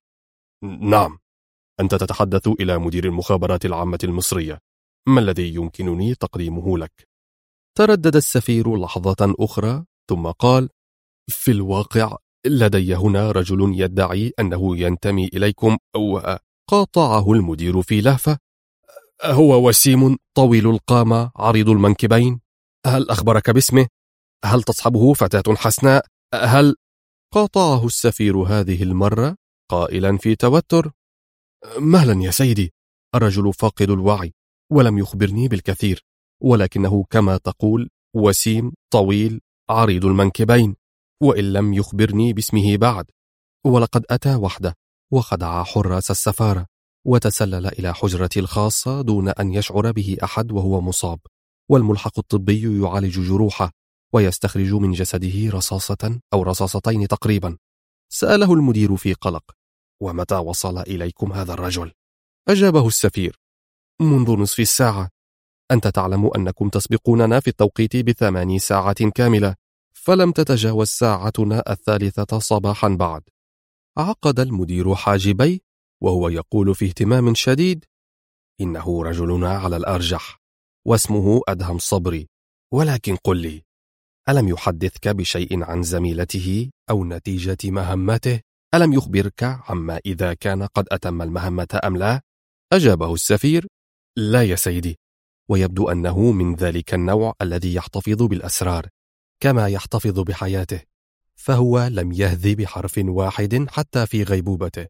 نعم، أنت تتحدث إلى مدير المخابرات العامة المصرية، ما الذي يمكنني تقديمه لك؟ تردد السفير لحظة أخرى ثم قال: في الواقع لدي هنا رجل يدعي أنه ينتمي إليكم. وقاطعه المدير في لهفة: هو وسيم طويل القامة عريض المنكبين؟ هل أخبرك باسمه؟ هل تصحبه فتاة حسناء؟ هل... قاطعه السفير هذه المرة قائلا في توتر: مهلا يا سيدي، الرجل فاقد الوعي ولم يخبرني بالكثير، ولكنه كما تقول وسيم طويل عريض المنكبين، وإن لم يخبرني باسمه بعد. ولقد أتى وحده وخدع حراس السفارة وتسلل إلى حجرتي الخاصة دون أن يشعر به أحد وهو مصاب، والملحق الطبي يعالج جروحه ويستخرج من جسده رصاصة أو رصاصتين تقريبا. سأله المدير في قلق: ومتى وصل إليكم هذا الرجل؟ أجابه السفير: منذ نصف الساعة. أنت تعلم أنكم تسبقوننا في التوقيت ب8 ساعات كاملة، فلم تتجاوز ساعتنا 3 صباحا بعد. عقد المدير حاجبيه وهو يقول في اهتمام شديد: إنه رجلنا على الأرجح، واسمه أدهم صبري. ولكن قل لي، ألم يحدثك بشيء عن زميلته أو نتيجة مهمته؟ ألم يخبرك عما إذا كان قد أتم المهمة أم لا؟ أجابه السفير: لا يا سيدي، ويبدو أنه من ذلك النوع الذي يحتفظ بالأسرار كما يحتفظ بحياته، فهو لم يهذ بحرف واحد حتى في غيبوبته.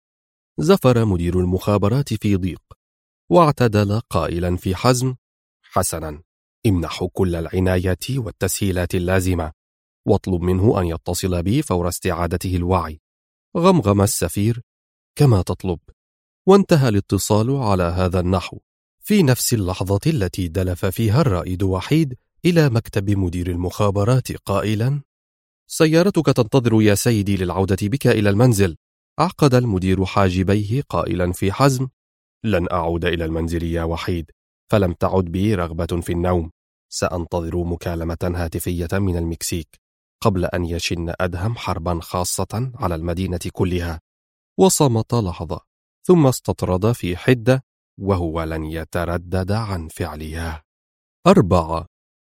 زفر مدير المخابرات في ضيق واعتدل قائلا في حزم: حسنا، امنحه كل العناية والتسهيلات اللازمة، واطلب منه أن يتصل بي فور استعادته الوعي. غمغم السفير: كما تطلب. وانتهى الاتصال على هذا النحو في نفس اللحظة التي دلف فيها الرائد وحيد إلى مكتب مدير المخابرات قائلا: سيارتك تنتظر يا سيدي للعودة بك إلى المنزل. عقد المدير حاجبيه قائلا في حزم: لن أعود إلى المنزل يا وحيد، فلم تعد بي رغبة في النوم. سأنتظر مكالمة هاتفية من المكسيك قبل أن يشن أدهم حربا خاصة على المدينة كلها. وصمت لحظة ثم استطرد في حدة وهو لن يتردد عن فعلها. 4.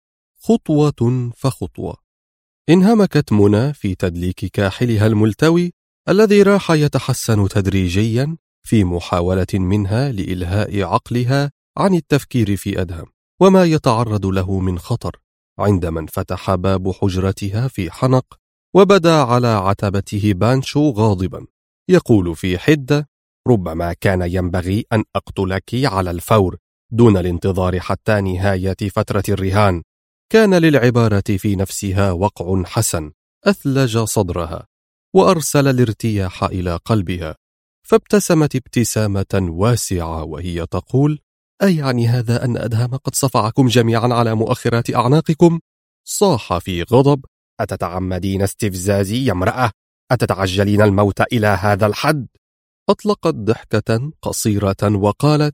خطوة فخطوة. انهمكت منى في تدليك كاحلها الملتوي الذي راح يتحسن تدريجيا في محاولة منها لإلهاء عقلها عن التفكير في أدهم وما يتعرض له من خطر، عندما انفتح باب حجرتها في حنق وبدا على عتبته بانشو غاضبا يقول في حدة: ربما كان ينبغي أن أقتلك على الفور دون الانتظار حتى نهاية فترة الرهان. كان للعبارة في نفسها وقع حسن أثلج صدرها وأرسل الارتياح إلى قلبها، فابتسمت ابتسامة واسعة وهي تقول: أيعني هذا أن أدهم قد صفعكم جميعا على مؤخرات أعناقكم؟ صاح في غضب: أتتعمدين استفزازي يا امرأة؟ أتتعجلين الموت إلى هذا الحد؟ أطلقت ضحكة قصيرة وقالت: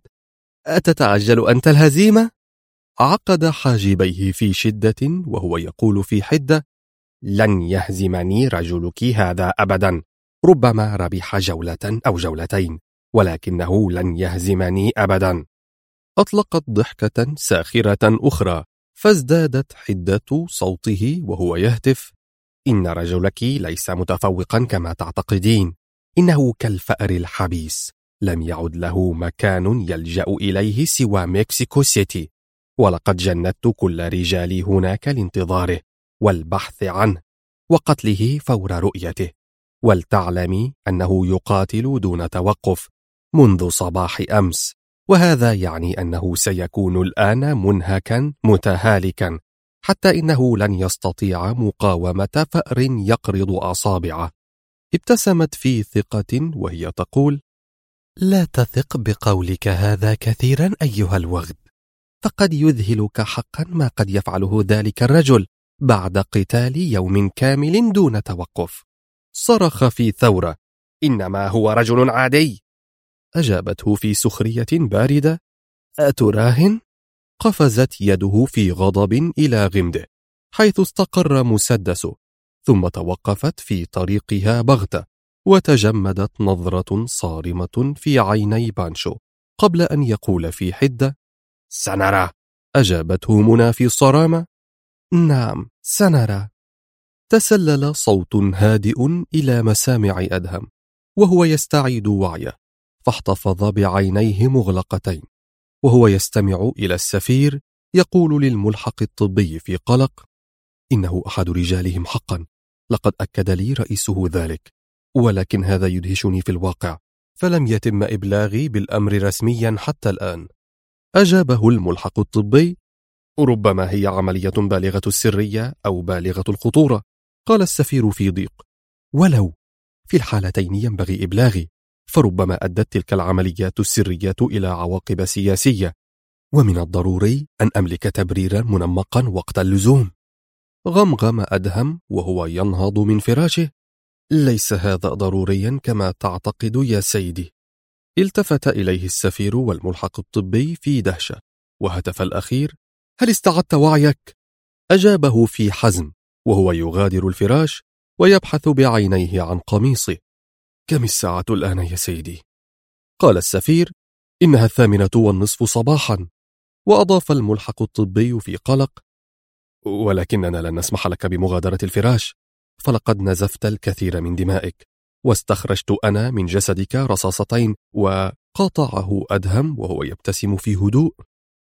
أتتعجل أنت الهزيمة؟ عقد حاجبيه في شدة وهو يقول في حدة: لن يهزمني رجلك هذا أبدا، ربما ربح جولة أو جولتين، ولكنه لن يهزمني أبدا. أطلقت ضحكة ساخرة أخرى فازدادت حدة صوته وهو يهتف: إن رجلك ليس متفوقا كما تعتقدين، إنه كالفأر الحبيس، لم يعد له مكان يلجأ إليه سوى مكسيكو سيتي، ولقد جندت كل رجالي هناك لانتظاره والبحث عنه وقتله فور رؤيته، ولتعلمي أنه يقاتل دون توقف منذ صباح أمس، وهذا يعني أنه سيكون الآن منهكا متهالكا، حتى إنه لن يستطيع مقاومة فأر يقرض أصابعه. ابتسمت في ثقة وهي تقول: لا تثق بقولك هذا كثيرا أيها الوغد، فقد يذهلك حقا ما قد يفعله ذلك الرجل بعد قتال يوم كامل دون توقف. صرخ في ثورة: إنما هو رجل عادي. أجابته في سخرية باردة: أتراهن؟ قفزت يده في غضب إلى غمده حيث استقر مسدسه، ثم توقفت في طريقها بغتة وتجمدت نظرة صارمة في عيني بانشو قبل أن يقول في حدة: سنرى. أجابته منى في صرامة: نعم سنرى. تسلل صوت هادئ إلى مسامع أدهم وهو يستعيد وعيه، فاحتفظ بعينيه مغلقتين وهو يستمع إلى السفير يقول للملحق الطبي في قلق: إنه أحد رجالهم حقا، لقد أكد لي رئيسه ذلك، ولكن هذا يدهشني في الواقع، فلم يتم إبلاغي بالأمر رسميا حتى الآن. أجابه الملحق الطبي: ربما هي عملية بالغة السرية أو بالغة الخطورة. قال السفير في ضيق: ولو في الحالتين ينبغي إبلاغي، فربما أدت تلك العمليات السرية إلى عواقب سياسية، ومن الضروري أن أملك تبريرا منمقا وقت اللزوم. غمغم أدهم وهو ينهض من فراشه: ليس هذا ضروريا كما تعتقد يا سيدي. التفت إليه السفير والملحق الطبي في دهشة، وهتف الأخير: هل استعدت وعيك؟ أجابه في حزم وهو يغادر الفراش ويبحث بعينيه عن قميصه. كم الساعة الآن يا سيدي؟ قال السفير: إنها 8:30 صباحا. وأضاف الملحق الطبي في قلق: ولكننا لن نسمح لك بمغادرة الفراش، فلقد نزفت الكثير من دمائك، واستخرجت أنا من جسدك رصاصتين. وقاطعه أدهم وهو يبتسم في هدوء: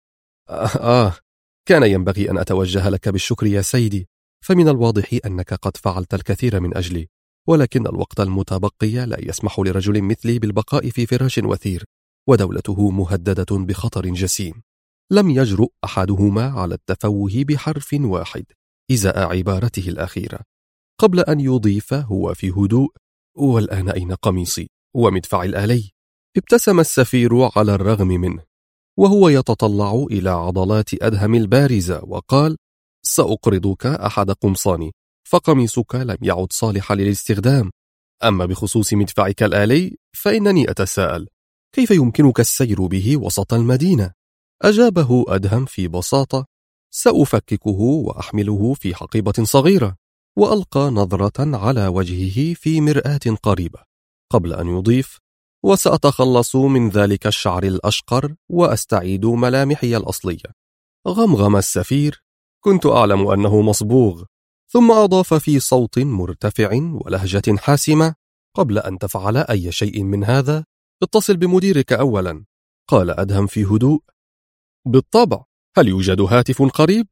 كان ينبغي أن أتوجه لك بالشكر يا سيدي، فمن الواضح أنك قد فعلت الكثير من أجلي، ولكن الوقت المتبقي لا يسمح لرجل مثلي بالبقاء في فراش وثير، ودولته مهددة بخطر جسيم. لم يجرؤ أحدهما على التفوه بحرف واحد إزاء عبارته الأخيرة، قبل أن يضيف هو في هدوء: والآن أين قميصي ومدفع الآلي؟ ابتسم السفير على الرغم منه وهو يتطلع إلى عضلات أدهم البارزة، وقال: سأقرضك أحد قمصاني، فقميصك لم يعد صالحا للاستخدام. أما بخصوص مدفعك الآلي فإنني أتساءل كيف يمكنك السير به وسط المدينة؟ أجابه أدهم في بساطة: سأفككه وأحمله في حقيبة صغيرة. وألقى نظرة على وجهه في مرآة قريبة قبل أن يضيف: وسأتخلص من ذلك الشعر الأشقر وأستعيد ملامحي الأصلية. غمغم السفير: كنت أعلم أنه مصبوغ. ثم أضاف في صوت مرتفع ولهجة حاسمة: قبل أن تفعل أي شيء من هذا اتصل بمديرك أولا. قال أدهم في هدوء: بالطبع، هل يوجد هاتف قريب؟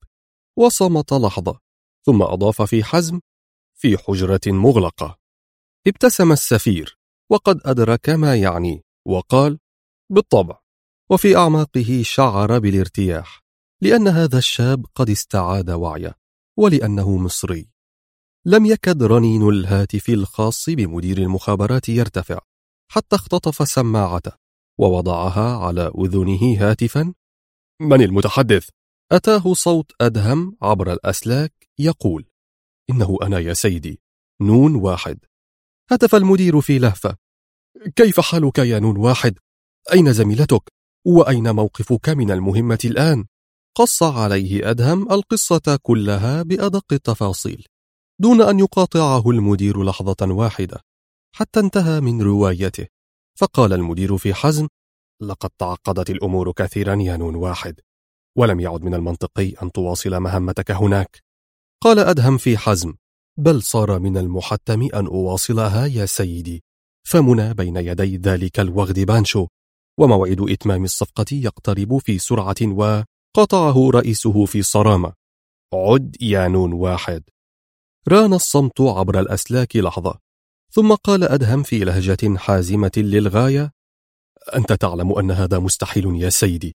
وصمت لحظة، ثم أضاف في حزم: في حجرة مغلقة. ابتسم السفير وقد أدرك ما يعني، وقال: بالطبع. وفي أعماقه شعر بالارتياح، لأن هذا الشاب قد استعاد وعيه، ولأنه مصري. لم يكد رنين الهاتف الخاص بمدير المخابرات يرتفع حتى اختطف سماعته ووضعها على أذنه هاتفا. من المتحدث؟ أتاه صوت أدهم عبر الأسلاك يقول: إنه أنا يا سيدي، نون واحد. هتف المدير في لهفة: كيف حالك يا نون واحد؟ أين زميلتك؟ وأين موقفك من المهمة الآن؟ قص عليه أدهم القصة كلها بأدق التفاصيل دون أن يقاطعه المدير لحظة واحدة حتى انتهى من روايته. فقال المدير في حزم: لقد تعقدت الأمور كثيرا يا نون واحد، ولم يعد من المنطقي أن تواصل مهمتك هناك. قال أدهم في حزم: بل صار من المحتم أن أواصلها يا سيدي، فمنا بين يدي ذلك الوغد بانشو، وموعد إتمام الصفقة يقترب في سرعة. وقطعه رئيسه في صرامة: عد يا نون واحد. ران الصمت عبر الأسلاك لحظة، ثم قال أدهم في لهجة حازمة للغاية: أنت تعلم أن هذا مستحيل يا سيدي.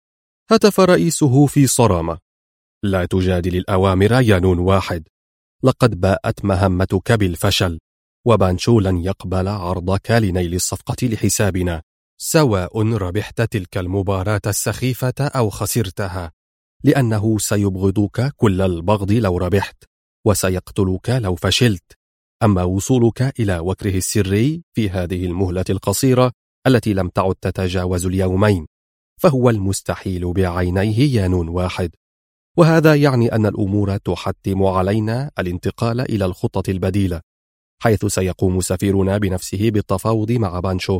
هتف رئيسه في صرامة: لا تجادل الأوامر يا نون واحد، لقد باءت مهمتك بالفشل، وبانشو لن يقبل عرضك لنيل الصفقة لحسابنا، سواء ربحت تلك المباراة السخيفة أو خسرتها، لأنه سيبغضك كل البغض لو ربحت، وسيقتلك لو فشلت. أما وصولك إلى وكره السري في هذه المهلة القصيرة التي لم تعد تتجاوز اليومين فهو المستحيل بعينيه يا نون واحد. وهذا يعني أن الأمور تحتم علينا الانتقال إلى الخطة البديلة، حيث سيقوم سفيرنا بنفسه بالتفاوض مع بانشو.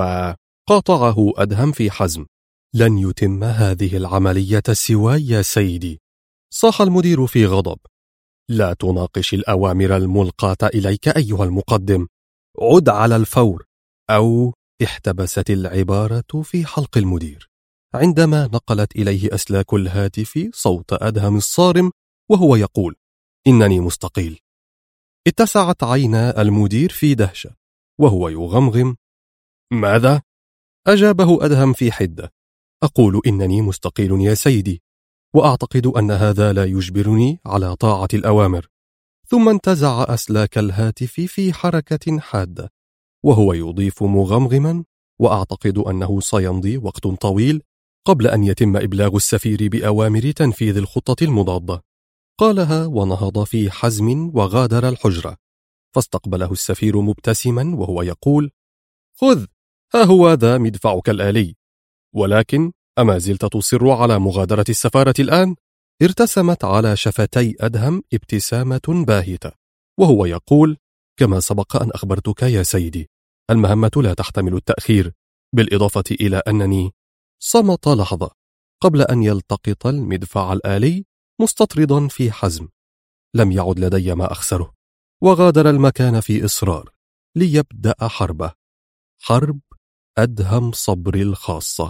وقاطعه أدهم في حزم: لن يتم هذه العملية سواي يا سيدي. صاح المدير في غضب: لا تناقش الأوامر الملقاة إليك أيها المقدم، عد على الفور. أو احتبست العبارة في حلق المدير. عندما نقلت إليه أسلاك الهاتف صوت أدهم الصارم وهو يقول: إنني مستقيل. اتسعت عينا المدير في دهشة وهو يغمغم: ماذا؟ أجابه أدهم في حدة: أقول إنني مستقيل يا سيدي، وأعتقد أن هذا لا يجبرني على طاعة الأوامر. ثم انتزع أسلاك الهاتف في حركة حادة وهو يضيف مغمغما: وأعتقد أنه سيمضي وقت طويل قبل أن يتم إبلاغ السفير بأوامر تنفيذ الخطة المضادة. قالها ونهض في حزم وغادر الحجرة، فاستقبله السفير مبتسما وهو يقول: خذ، ها هو ذا مدفعك الآلي، ولكن أما زلت تصر على مغادرة السفارة الآن؟ ارتسمت على شفتي أدهم ابتسامة باهتة وهو يقول: كما سبق أن أخبرتك يا سيدي، المهمة لا تحتمل التأخير، بالإضافة إلى أنني... صمت لحظة قبل أن يلتقط المدفع الآلي مستطردا في حزم. لم يعد لدي ما أخسره، وغادر المكان في إصرار ليبدأ حربه، حرب أدهم صبري الخاصة.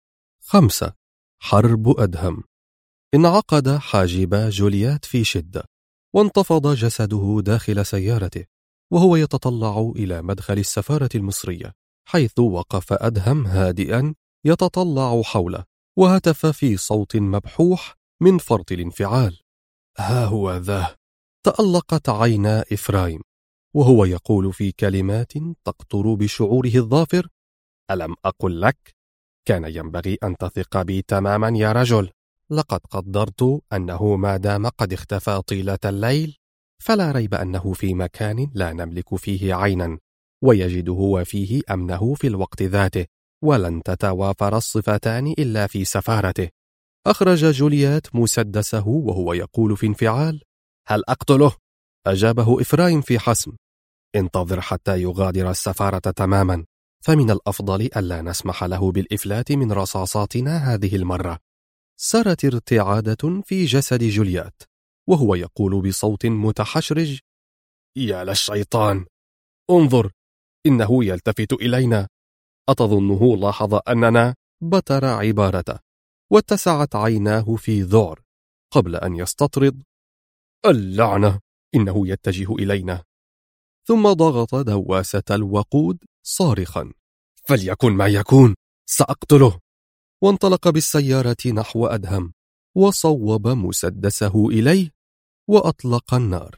5. حرب أدهم. انعقد حاجب جوليات في شدة، وانتفض جسده داخل سيارته وهو يتطلع إلى مدخل السفارة المصرية، حيث وقف أدهم هادئا يتطلع حوله وهتف في صوت مبحوح من فرط الانفعال: ها هو ذا. تألقت عينا إفرايم وهو يقول في كلمات تقطر بشعوره الظافر: ألم أقل لك؟ كان ينبغي أن تثق بي تماما يا رجل. لقد قدرت أنه ما دام قد اختفى طيلة الليل فلا ريب أنه في مكان لا نملك فيه عينا، ويجد هو فيه أمنه في الوقت ذاته، ولن تتوافر الصفتان إلا في سفارته. أخرج جوليات مسدسه وهو يقول في انفعال: هل أقتله؟ أجابه إفرايم في حسم: انتظر حتى يغادر السفارة تماما، فمن الأفضل ألا نسمح له بالإفلات من رصاصاتنا هذه المرة. سرت ارتعادة في جسد جوليات وهو يقول بصوت متحشرج: يا للشيطان، انظر، إنه يلتفت إلينا. أتظنه لاحظ أننا... بتر عبارته واتسعت عيناه في ذعر قبل أن يستطرد: اللعنة، إنه يتجه إلينا. ثم ضغط دواسة الوقود صارخا: فليكن ما يكون، سأقتله. وانطلق بالسيارة نحو أدهم وصوب مسدسه إليه وأطلق النار.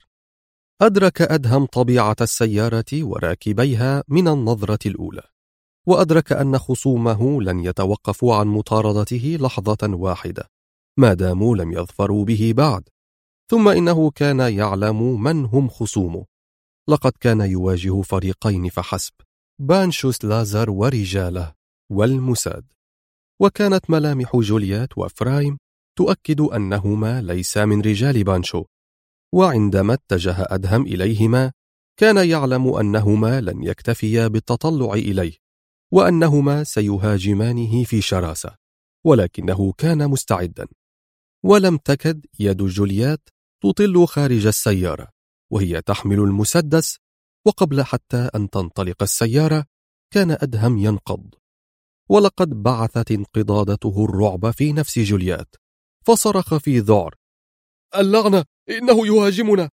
أدرك أدهم طبيعة السيارة وراكبيها من النظرة الأولى، وأدرك أن خصومه لن يتوقفوا عن مطاردته لحظة واحدة ما داموا لم يظفروا به بعد. ثم إنه كان يعلم من هم خصومه. لقد كان يواجه فريقين فحسب: بانشوس لازر ورجاله والموساد. وكانت ملامح جوليات وفرايم تؤكد أنهما ليسا من رجال بانشو، وعندما اتجه أدهم إليهما كان يعلم أنهما لن يكتفيا بالتطلع إليه، وأنهما سيهاجمانه في شراسة، ولكنه كان مستعدا. ولم تكد يد جوليات تطل خارج السيارة وهي تحمل المسدس، وقبل حتى أن تنطلق السيارة كان أدهم ينقض. ولقد بعثت انقضاضته الرعب في نفس جوليات، فصرخ في ذعر: اللعنة، إنه يهاجمنا!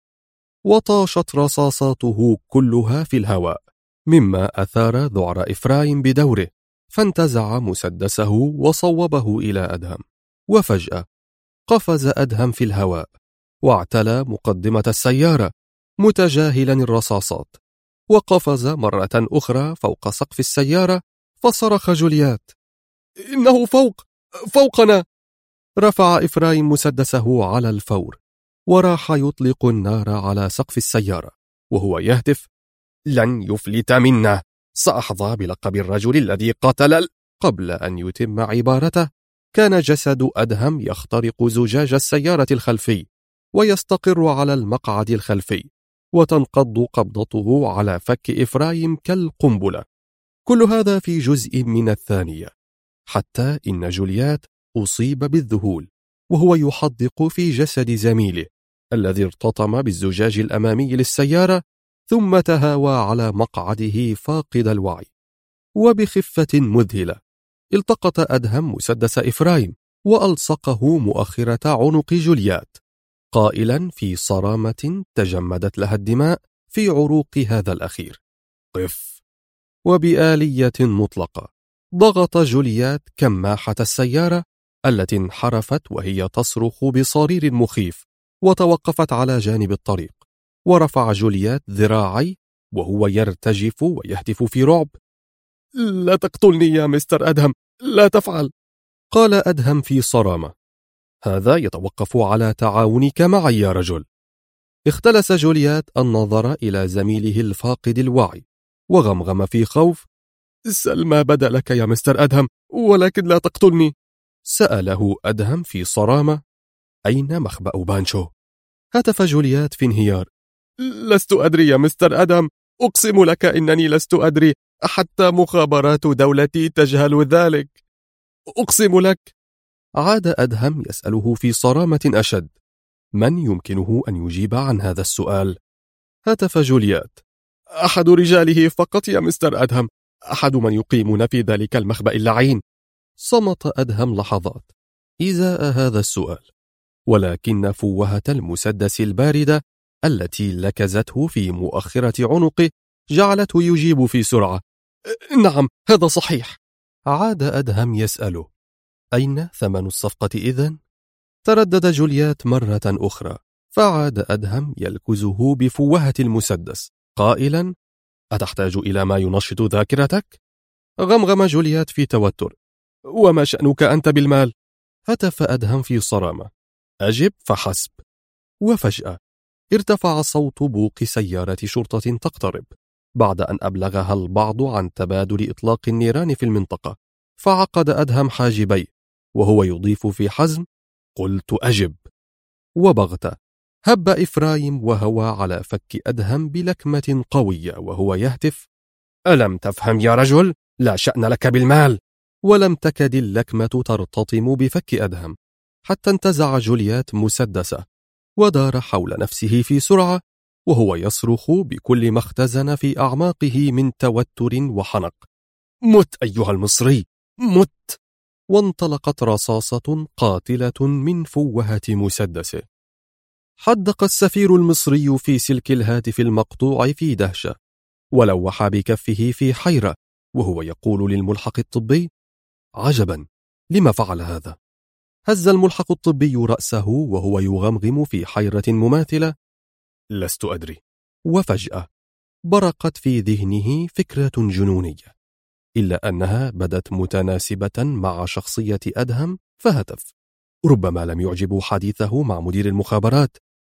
وطاشت رصاصاته كلها في الهواء، مما أثار ذعر إفرايم بدوره، فانتزع مسدسه وصوبه إلى أدهم. وفجأة قفز أدهم في الهواء واعتلى مقدمة السيارة متجاهلا الرصاصات، وقفز مرة أخرى فوق سقف السيارة، فصرخ جوليات: إنه فوقنا! رفع إفرايم مسدسه على الفور وراح يطلق النار على سقف السيارة وهو يهتف: لن يفلت منا، سأحظى بلقب الرجل الذي قتل. قبل أن يتم عبارته كان جسد أدهم يخترق زجاج السيارة الخلفي ويستقر على المقعد الخلفي، وتنقض قبضته على فك إفرايم كالقنبلة. كل هذا في جزء من الثانية، حتى إن جوليات أصيب بالذهول وهو يحدق في جسد زميله الذي ارتطم بالزجاج الأمامي للسيارة، ثم تهاوى على مقعده فاقد الوعي. وبخفة مذهلة التقط أدهم مسدس إفرايم وألصقه مؤخرة عنق جوليات، قائلا في صرامة تجمدت لها الدماء في عروق هذا الأخير: قف. وبآلية مطلقة ضغط جوليات كماحة السيارة التي انحرفت وهي تصرخ بصرير مخيف، وتوقفت على جانب الطريق. ورفع جوليات ذراعي وهو يرتجف ويهتف في رعب: لا تقتلني يا مستر أدهم، لا تفعل. قال أدهم في صرامة: هذا يتوقف على تعاونك معي يا رجل. اختلس جوليات النظر إلى زميله الفاقد الوعي وغمغم في خوف: سل ما بدا لك يا مستر أدهم، ولكن لا تقتلني. سأله أدهم في صرامة: أين مخبأ بانشو؟ هتف جوليات في انهيار: لست أدري يا مستر أدهم، أقسم لك إنني لست أدري، حتى مخابرات دولتي تجهل ذلك، أقسم لك. عاد أدهم يسأله في صرامة أشد: من يمكنه أن يجيب عن هذا السؤال؟ هتف جوليات: أحد رجاله فقط يا مستر أدهم، أحد من يقيمون في ذلك المخبأ اللعين. صمت أدهم لحظات إزاء هذا السؤال، ولكن فوهة المسدس الباردة التي لكزته في مؤخرة عنقه جعلته يجيب في سرعة: نعم، هذا صحيح. عاد أدهم يسأله: أين ثمن الصفقة إذن؟ تردد جوليات مرة أخرى، فعاد أدهم يلكزه بفوهة المسدس قائلا: أتحتاج إلى ما ينشط ذاكرتك؟ غمغم جوليات في توتر: وما شأنك أنت بالمال؟ هتف أدهم في صرامة: أجب فحسب. وفجأة ارتفع صوت بوق سيارة شرطة تقترب، بعد أن أبلغها البعض عن تبادل إطلاق النيران في المنطقة. فعقد أدهم حاجبيه وهو يضيف في حزم: قلت أجب. وبغتة هب إفرايم وهوى على فك أدهم بلكمة قوية وهو يهتف: ألم تفهم يا رجل؟ لا شأن لك بالمال. ولم تكد اللكمة ترتطم بفك أدهم حتى انتزع جوليات مسدسه ودار حول نفسه في سرعة وهو يصرخ بكل ما اختزن في أعماقه من توتر وحنق: مت أيها المصري، مت! وانطلقت رصاصة قاتلة من فوهة مسدسه. حدق السفير المصري في سلك الهاتف المقطوع في دهشة، ولوح بكفه في حيرة وهو يقول للملحق الطبي: عجبا، لما فعل هذا؟ هز الملحق الطبي رأسه وهو يغمغم في حيرة مماثلة: لست أدري. وفجأة برقت في ذهنه فكرة جنونية، إلا أنها بدت متناسبة مع شخصية أدهم، فهتف: ربما لم يعجبوا حديثه مع مدير المخابرات،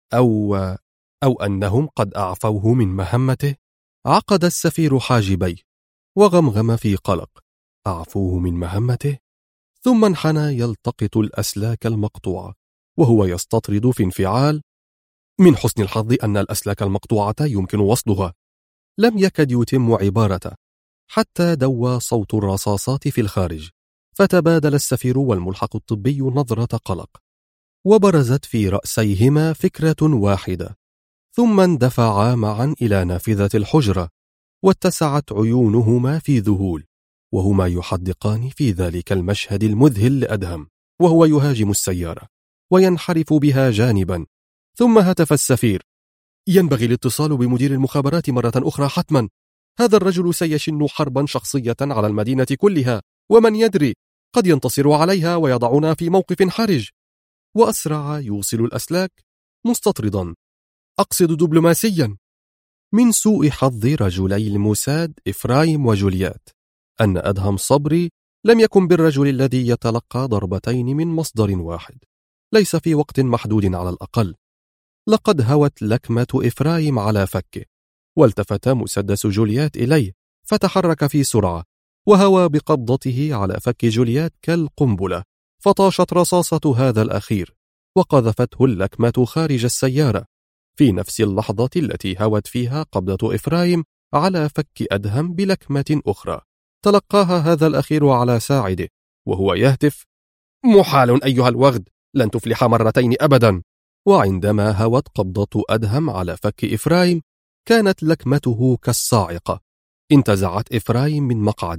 أو أنهم قد أعفوه من مهمته. عقد السفير حاجبيه وغمغم في قلق: أعفوه من مهمته؟ ثم انحنى يلتقط الأسلاك المقطوعة وهو يستطرد في انفعال: من حسن الحظ أن الأسلاك المقطوعة يمكن وصلها. لم يكد يتم عبارته حتى دوى صوت الرصاصات في الخارج، فتبادل السفير والملحق الطبي نظرة قلق، وبرزت في رأسيهما فكرة واحدة، ثم اندفعا معا إلى نافذة الحجرة، واتسعت عيونهما في ذهول وهما يحدقان في ذلك المشهد المذهل لأدهم وهو يهاجم السيارة وينحرف بها جانبا. ثم هتف السفير: ينبغي الاتصال بمدير المخابرات مرة أخرى حتما، هذا الرجل سيشن حربا شخصية على المدينة كلها، ومن يدري قد ينتصر عليها ويضعنا في موقف حرج. وأسرع يوصل الأسلاك مستطردا: أقصد دبلوماسيا. من سوء حظ رجلي الموساد إفرايم وجوليات أن أدهم صبري لم يكن بالرجل الذي يتلقى ضربتين من مصدر واحد، ليس في وقت محدود على الأقل. لقد هوت لكمة إفرايم على فكه، والتفت مسدس جوليات إليه فتحرك في سرعة وهوى بقبضته على فك جوليات كالقنبلة، فطاشت رصاصة هذا الأخير وقذفته اللكمة خارج السيارة في نفس اللحظة التي هوت فيها قبضة إفرايم على فك أدهم بلكمة أخرى تلقاها هذا الأخير على ساعده وهو يهتف: محال أيها الوغد، لن تفلح مرتين أبدا. وعندما هوت قبضة أدهم على فك إفرايم كانت لكمته كالصاعقة، انتزعت إفرايم من مقعده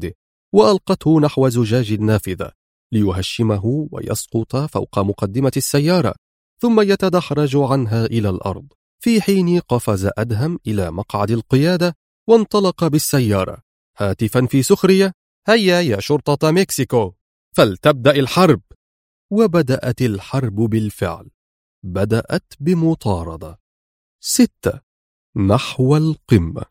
وألقته نحو زجاج النافذة ليهشمه ويسقط فوق مقدمة السيارة، ثم يتدحرج عنها إلى الأرض، في حين قفز أدهم إلى مقعد القيادة وانطلق بالسيارة هاتفا في سخرية: هيا يا شرطة مكسيكو، فلتبدأ الحرب. وبدأت الحرب بالفعل. بدأت بمطاردة. 6. نحو القمة.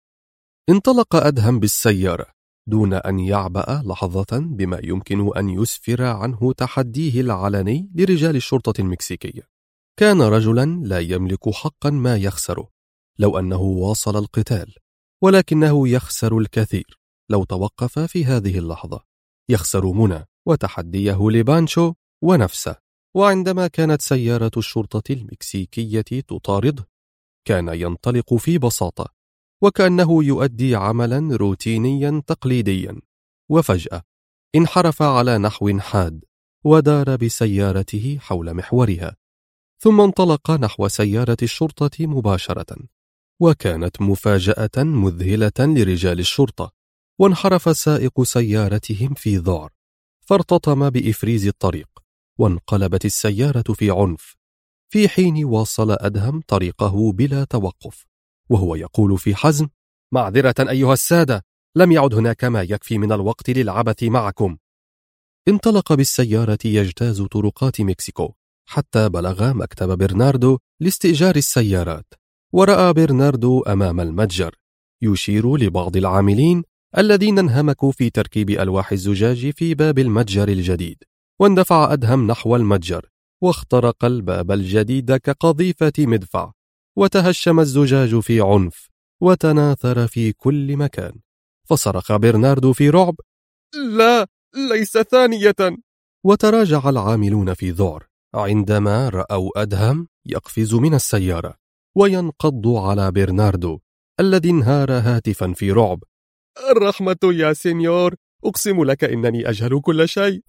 انطلق أدهم بالسيارة دون أن يعبأ لحظة بما يمكن أن يسفر عنه تحديه العلني لرجال الشرطة المكسيكية. كان رجلا لا يملك حقا ما يخسره لو أنه واصل القتال، ولكنه يخسر الكثير لو توقف في هذه اللحظة. يخسر منى وتحديه لبانشو ونفسه. وعندما كانت سيارة الشرطة المكسيكية تطارده، كان ينطلق في بساطة وكأنه يؤدي عملا روتينيا تقليديا، وفجأة انحرف على نحو حاد ودار بسيارته حول محورها، ثم انطلق نحو سيارة الشرطة مباشرة. وكانت مفاجأة مذهلة لرجال الشرطة، وانحرف سائق سيارتهم في ذعر، فارتطم بإفريز الطريق، وانقلبت السيارة في عنف، في حين واصل أدهم طريقه بلا توقف وهو يقول في حزم: معذرة أيها السادة، لم يعد هناك ما يكفي من الوقت للعبث معكم. انطلق بالسيارة يجتاز طرقات مكسيكو حتى بلغ مكتب برناردو لاستئجار السيارات، ورأى برناردو أمام المتجر يشير لبعض العاملين الذين انهمكوا في تركيب ألواح الزجاج في باب المتجر الجديد. واندفع أدهم نحو المتجر واخترق الباب الجديد كقذيفة مدفع، وتهشم الزجاج في عنف وتناثر في كل مكان. فصرخ برناردو في رعب: لا، ليس ثانية! وتراجع العاملون في ذعر عندما رأوا أدهم يقفز من السيارة وينقض على برناردو الذي انهار هاتفا في رعب: الرحمة يا سينيور، أقسم لك إنني أجهل كل شيء.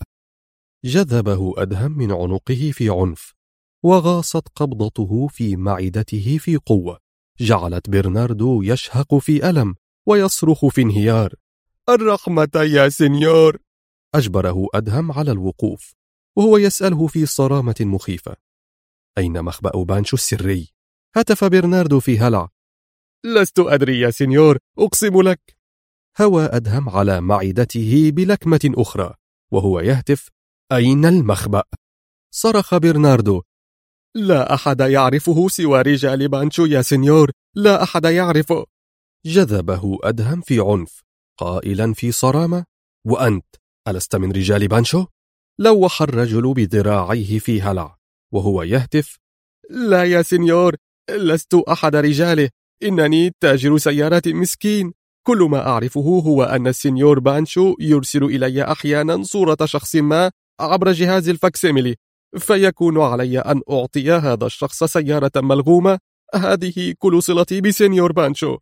جذبه أدهم من عنقه في عنف، وغاصت قبضته في معدته في قوة، جعلت برناردو يشهق في ألم ويصرخ في انهيار: الرحمة يا سينيور. أجبره أدهم على الوقوف وهو يسأله في صرامة مخيفة: أين مخبأ بانشو السري؟ هتف برناردو في هلع: لست أدري يا سينيور، أقسم لك. هوى أدهم على معدته بلكمة أخرى وهو يهتف: أين المخبأ؟ صرخ برناردو: لا أحد يعرفه سوى رجال بانشو يا سينيور، لا أحد يعرفه. جذبه أدهم في عنف قائلا في صرامة: وأنت ألست من رجال بانشو؟ لوح الرجل بذراعيه في هلع وهو يهتف: لا يا سينيور، لست أحد رجاله، إنني تاجر سيارات مسكين. كل ما أعرفه هو أن السينيور بانشو يرسل إلي أحيانا صورة شخص ما عبر جهاز الفاكسيميلي، فيكون علي أن أعطي هذا الشخص سيارة ملغومة. هذه كل صلتي بسينيور بانشو.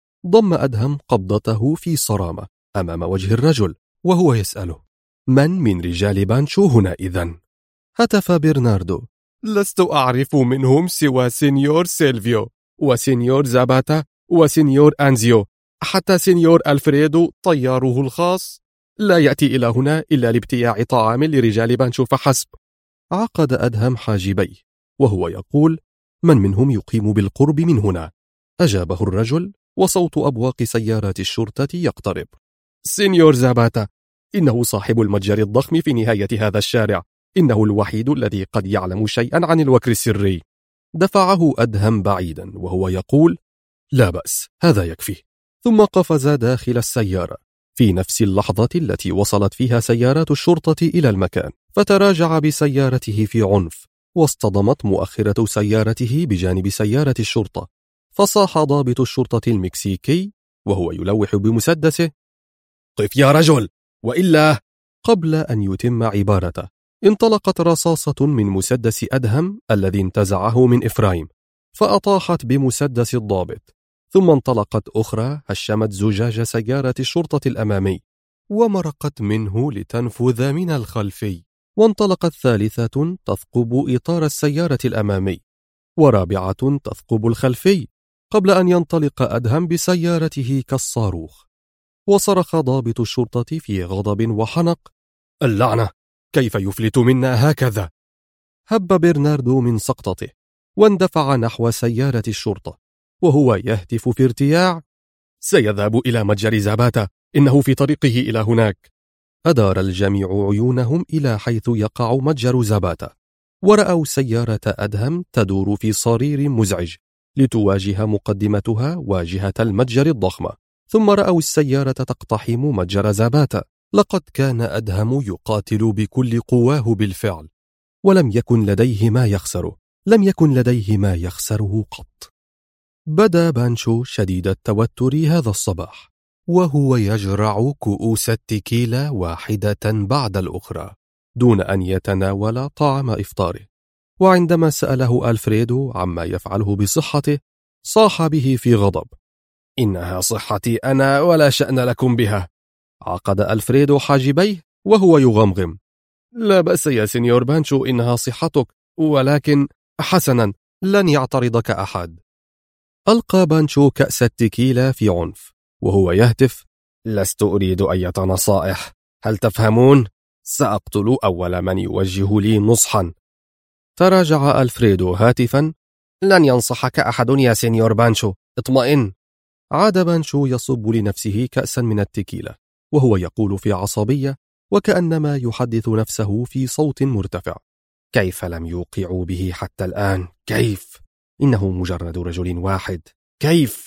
ضم أدهم قبضته في صرامة أمام وجه الرجل وهو يسأله: من رجال بانشو هنا إذن؟ هتف برناردو: لست أعرف منهم سوى سينيور سيلفيو وسينيور زاباتا وسينيور أنزيو، حتى سينيور ألفريدو طياره الخاص لا يأتي إلى هنا إلا لابتياع طعام لرجال بانشو فحسب. عقد أدهم حاجبيه وهو يقول: من منهم يقيم بالقرب من هنا؟ أجابه الرجل وصوت أبواق سيارات الشرطة يقترب: سينيور زاباتا، إنه صاحب المتجر الضخم في نهاية هذا الشارع، إنه الوحيد الذي قد يعلم شيئا عن الوكر السري. دفعه أدهم بعيدا وهو يقول: لا بأس، هذا يكفي. ثم قفز داخل السيارة في نفس اللحظة التي وصلت فيها سيارات الشرطة إلى المكان، فتراجع بسيارته في عنف، واصطدمت مؤخرة سيارته بجانب سيارة الشرطة، فصاح ضابط الشرطة المكسيكي وهو يلوح بمسدسه: قف يا رجل وإلا. قبل أن يتم عبارته انطلقت رصاصة من مسدس أدهم الذي انتزعه من إفرايم، فأطاحت بمسدس الضابط، ثم انطلقت أخرى هشمت زجاج سيارة الشرطة الأمامي ومرقت منه لتنفذ من الخلفي، وانطلقت ثالثة تثقب إطار السيارة الأمامي، ورابعة تثقب الخلفي، قبل أن ينطلق أدهم بسيارته كالصاروخ. وصرخ ضابط الشرطة في غضب وحنق: اللعنة! كيف يفلت منا هكذا؟ هب برناردو من سقطته واندفع نحو سيارة الشرطة وهو يهتف في ارتياع: سيذهب إلى متجر زاباتا، إنه في طريقه إلى هناك. أدار الجميع عيونهم إلى حيث يقع متجر زاباتا، ورأوا سيارة أدهم تدور في صرير مزعج لتواجه مقدمتها واجهة المتجر الضخمة، ثم رأوا السيارة تقتحم متجر زاباتا. لقد كان أدهم يقاتل بكل قواه بالفعل، ولم يكن لديه ما يخسره، لم يكن لديه ما يخسره قط. بدا بانشو شديد التوتر هذا الصباح وهو يجرع كؤوس التكيلا واحدة بعد الأخرى دون أن يتناول طعام إفطاره. وعندما سأله ألفريدو عما يفعله بصحته صاح به في غضب: إنها صحتي أنا ولا شأن لكم بها. عقد ألفريدو حاجبيه وهو يغمغم: لا بأس يا سينيور بانشو، إنها صحتك، ولكن حسنا، لن يعترضك أحد. ألقى بانشو كأس التكيلا في عنف وهو يهتف: لست أريد أي نصائح، هل تفهمون؟ سأقتل أول من يوجه لي نصحا. تراجع ألفريدو هاتفا: لن ينصحك أحد يا سينيور بانشو، اطمئن. عاد بانشو يصب لنفسه كأسا من التكيلا وهو يقول في عصبية وكأنما يحدث نفسه في صوت مرتفع: كيف لم يوقعوا به حتى الآن؟ كيف؟ إنه مجرد رجل واحد، كيف؟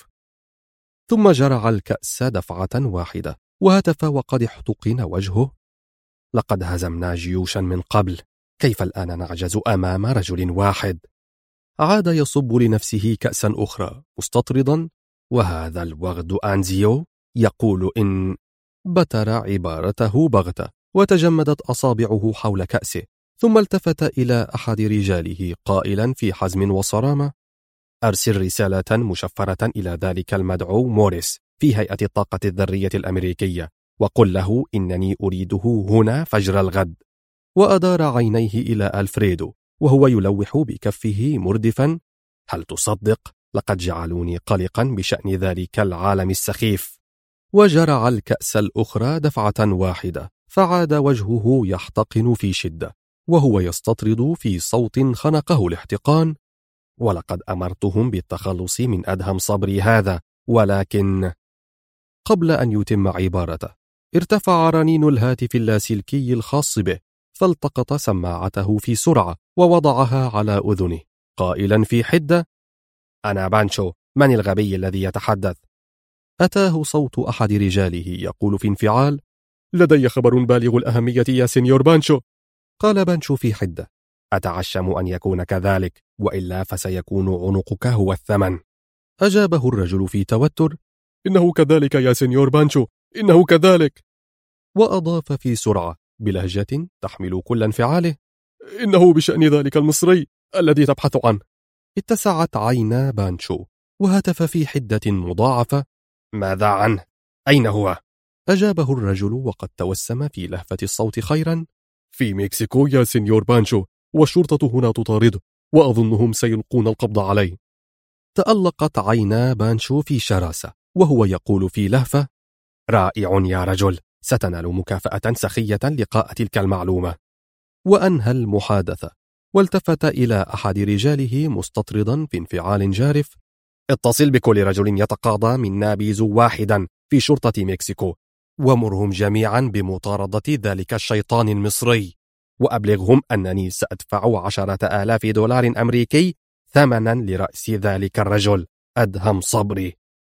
ثم جرع الكأس دفعة واحدة وهتف وقد احتقن وجهه: لقد هزمنا جيوشا من قبل، كيف الآن نعجز أمام رجل واحد؟ عاد يصب لنفسه كأسا أخرى مستطردا: وهذا الوغد أنزيو يقول إن... بتر عبارته بغتة وتجمدت أصابعه حول كأسه، ثم التفت إلى أحد رجاله قائلا في حزم وصرامة: أرسل رسالة مشفرة إلى ذلك المدعو موريس في هيئة الطاقة الذرية الأمريكية، وقل له إنني أريده هنا فجر الغد. وأدار عينيه إلى ألفريدو وهو يلوح بكفه مردفا: هل تصدق؟ لقد جعلوني قلقا بشأن ذلك العالم السخيف. وجرع الكأس الأخرى دفعة واحدة، فعاد وجهه يحتقن في شدة وهو يستطرد في صوت خنقه الاحتقان: ولقد أمرتهم بالتخلص من أدهم صبري هذا، ولكن... قبل أن يتم عبارته ارتفع رنين الهاتف اللاسلكي الخاص به، فالتقط سماعته في سرعة ووضعها على أذنه قائلا في حدة: أنا بانشو، من الغبي الذي يتحدث؟ أتاه صوت أحد رجاله يقول في انفعال: لدي خبر بالغ الأهمية يا سينيور بانشو. قال بانشو في حدة: أتعشم أن يكون كذلك، وإلا فسيكون عنقك هو الثمن. أجابه الرجل في توتر: إنه كذلك يا سينيور بانشو، إنه كذلك. وأضاف في سرعة بلهجة تحمل كل انفعاله: إنه بشأن ذلك المصري الذي تبحث عنه. اتسعت عينا بانشو وهتف في حدة مضاعفة: ماذا عنه؟ أين هو؟ أجابه الرجل وقد توسم في لهفة الصوت خيرا: في مكسيكو يا سينيور بانشو، والشرطة هنا تطارده، وأظنهم سيلقون القبض عليه. تألقت عينا بانشو في شراسة وهو يقول في لهفة: رائع يا رجل، ستنال مكافأة سخية لقاء تلك المعلومة. وأنهى المحادثة والتفت إلى أحد رجاله مستطردا في انفعال جارف: اتصل بكل رجل يتقاضى منا بيزو واحدا في شرطة مكسيكو، ومرهم جميعا بمطاردة ذلك الشيطان المصري، وأبلغهم أنني سأدفع 10,000 دولار أمريكي ثمنا لرأس ذلك الرجل أدهم صبري.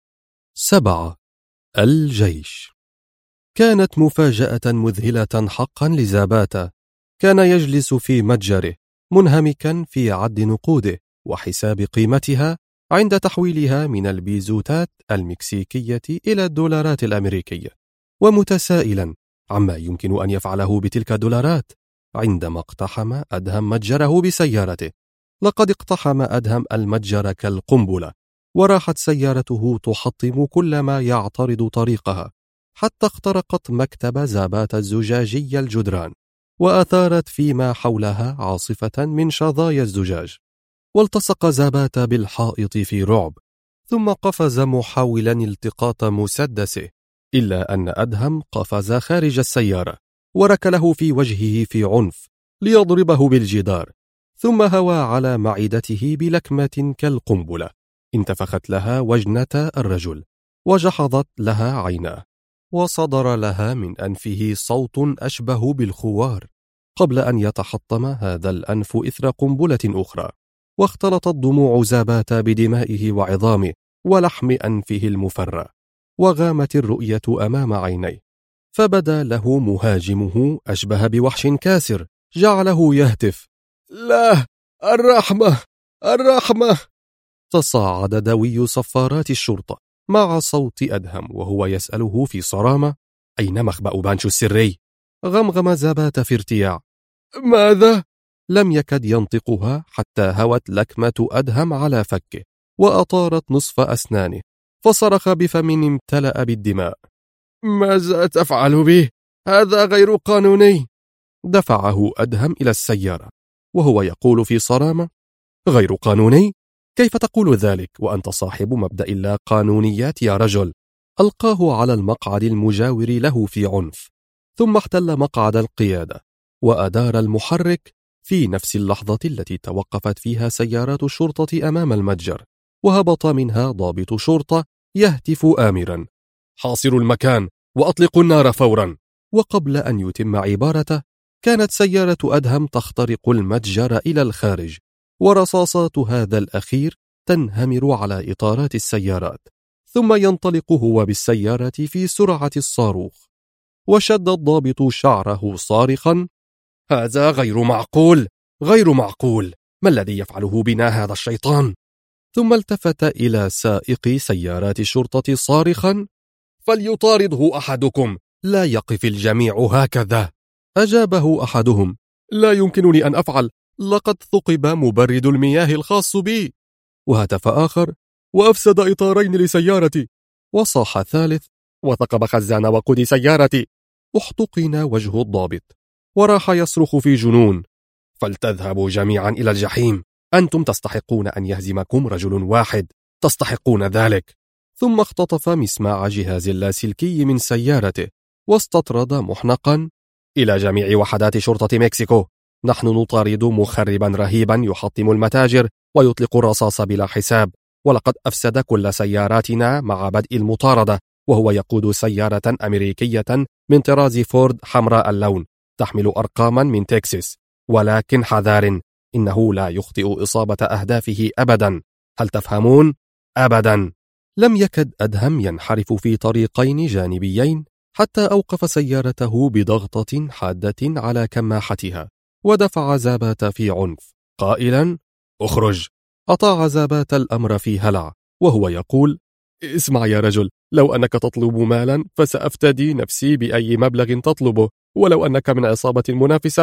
7. الجيش. كانت مفاجأة مذهلة حقا لزاباتا. كان يجلس في متجره منهمكا في عد نقوده وحساب قيمتها عند تحويلها من البيزوتات المكسيكية إلى الدولارات الأمريكية، ومتسائلا عما يمكن أن يفعله بتلك الدولارات عندما اقتحم أدهم متجره بسيارته. لقد اقتحم أدهم المتجر كالقنبلة، وراحت سيارته تحطم كل ما يعترض طريقها، حتى اخترقت مكتب زاباتا الزجاجي الجدران، وأثارت فيما حولها عاصفة من شظايا الزجاج. والتصق زاباتا بالحائط في رعب، ثم قفز محاولا التقاط مسدسه إلا أن أدهم قفز خارج السيارة وركله في وجهه في عنف ليضربه بالجدار، ثم هوى على معدته بلكمة كالقنبلة انتفخت لها وجنة الرجل وجحظت لها عيناه، وصدر لها من أنفه صوت أشبه بالخوار قبل أن يتحطم هذا الأنف إثر قنبلة أخرى، واختلطت دموع زاباتا بدمائه وعظامه ولحم أنفه المفرى، وغامت الرؤية أمام عينيه، فبدا له مهاجمه أشبه بوحش كاسر جعله يهتف: لا، الرحمة، الرحمة! تصاعد دوي صفارات الشرطة مع صوت أدهم وهو يسأله في صرامة: أين مخبأ بانشو السري؟ غمغم زاباتا في ارتياع: ماذا؟ لم يكد ينطقها حتى هوت لكمة أدهم على فكه وأطارت نصف أسنانه، فصرخ بفم امتلأ بالدماء: ماذا تفعل به؟ هذا غير قانوني! دفعه أدهم إلى السيارة وهو يقول في صرامة: غير قانوني؟ كيف تقول ذلك وأنت صاحب مبدأ اللا قانونيات يا رجل؟ ألقاه على المقعد المجاور له في عنف، ثم احتل مقعد القيادة وأدار المحرك في نفس اللحظة التي توقفت فيها سيارات الشرطة أمام المتجر، وهبط منها ضابط شرطة يهتف آمرا: حاصروا المكان وأطلقوا النار فورا. وقبل أن يتم عبارته كانت سيارة أدهم تخترق المتجر إلى الخارج، ورصاصات هذا الأخير تنهمر على إطارات السيارات، ثم ينطلق هو بالسيارة في سرعة الصاروخ. وشد الضابط شعره صارخا: هذا غير معقول، غير معقول، ما الذي يفعله بنا هذا الشيطان؟ ثم التفت إلى سائق سيارات الشرطة صارخا: فليطارده أحدكم، لا يقف الجميع هكذا. أجابه أحدهم: لا يمكنني أن أفعل، لقد ثقب مبرد المياه الخاص بي. وهتف آخر: وأفسد إطارين لسيارتي. وصاح ثالث: وثقب خزان وقود سيارتي. احتقن وجه الضابط وراح يصرخ في جنون: فلتذهبوا جميعا إلى الجحيم، أنتم تستحقون أن يهزمكم رجل واحد، تستحقون ذلك. ثم اختطف مسماع جهاز اللاسلكي من سيارته واستطرد محنقا: إلى جميع وحدات شرطة مكسيكو، نحن نطارد مخربا رهيبا يحطم المتاجر ويطلق الرصاص بلا حساب، ولقد أفسد كل سياراتنا مع بدء المطاردة، وهو يقود سيارة أمريكية من طراز فورد حمراء اللون تحمل أرقاما من تكساس، ولكن حذار، إنه لا يخطئ إصابة أهدافه أبدا، هل تفهمون؟ أبدا. لم يكد أدهم ينحرف في طريقين جانبيين حتى أوقف سيارته بضغطة حادة على كماحتها، ودفع زاباتا في عنف قائلا: اخرج. أطاع زاباتا الأمر في هلع وهو يقول: اسمع يا رجل، لو أنك تطلب مالا فسأفتدي نفسي بأي مبلغ تطلبه، ولو أنك من عصابة منافسة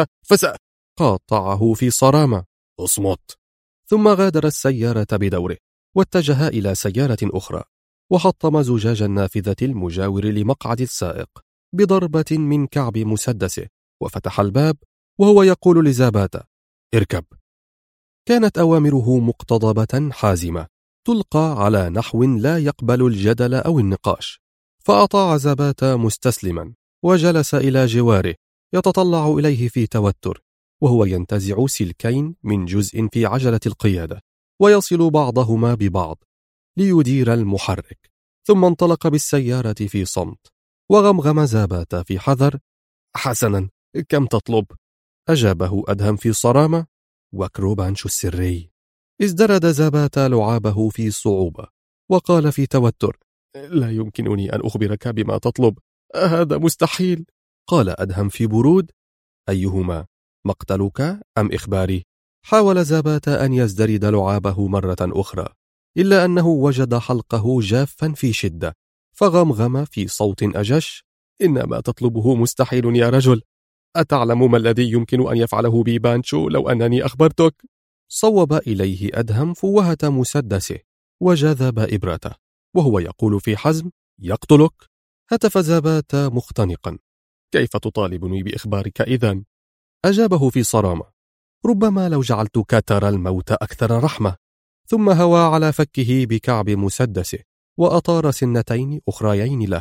قاطعه في صرامة: اصمت. ثم غادر السيارة بدوره واتجه إلى سيارة أخرى، وحطم زجاج النافذة المجاور لمقعد السائق بضربة من كعب مسدسه، وفتح الباب وهو يقول لزاباتا: اركب. كانت أوامره مقتضبة حازمة تلقى على نحو لا يقبل الجدل أو النقاش، فأطاع زاباتا مستسلما وجلس إلى جواره يتطلع إليه في توتر، وهو ينتزع سلكين من جزء في عجلة القيادة ويصل بعضهما ببعض ليدير المحرك، ثم انطلق بالسيارة في صمت. وغمغم زاباتا في حذر: حسنا، كم تطلب؟ أجابه أدهم في صرامة: وكرو بانشو السري. ازدرد زاباتا لعابه في صعوبة وقال في توتر: لا يمكنني أن أخبرك بما تطلب، هذا مستحيل. قال أدهم في برود: أيهما، مقتلك أم إخباري؟ حاول زاباتا أن يزدرد لعابه مرة أخرى، إلا أنه وجد حلقه جافا في شدة، فغمغم في صوت أجش: إن ما تطلبه مستحيل يا رجل، أتعلم ما الذي يمكن أن يفعله بي بانشو لو أنني أخبرتك؟ صوب إليه أدهم فوهة مسدسه وجذب إبرته وهو يقول في حزم: يقتلك؟ هتف زاباتا مختنقا: كيف تطالبني بإخبارك إذن؟ أجابه في صرامة: ربما لو جعلتك ترى الموت أكثر رحمة. ثم هوى على فكه بكعب مسدسه وأطار سنتين أخريين له،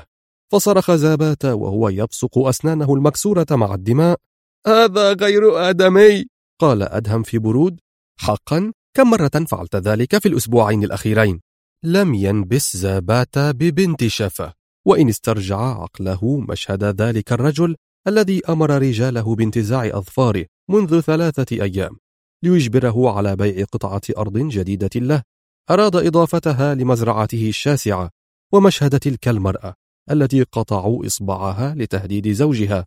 فصرخ زاباتا وهو يبصق أسنانه المكسورة مع الدماء: هذا غير آدمي. قال أدهم في برود: حقا؟ كم مرة فعلت ذلك في الأسبوعين الأخيرين؟ لم ينبس زاباتا ببنت شفة، وإن استرجع عقله مشهد ذلك الرجل الذي أمر رجاله بانتزاع أظفاره منذ 3 أيام ليجبره على بيع قطعة أرض جديدة له، أراد إضافتها لمزرعته الشاسعة، ومشهد تلك المرأة التي قطعوا إصبعها لتهديد زوجها،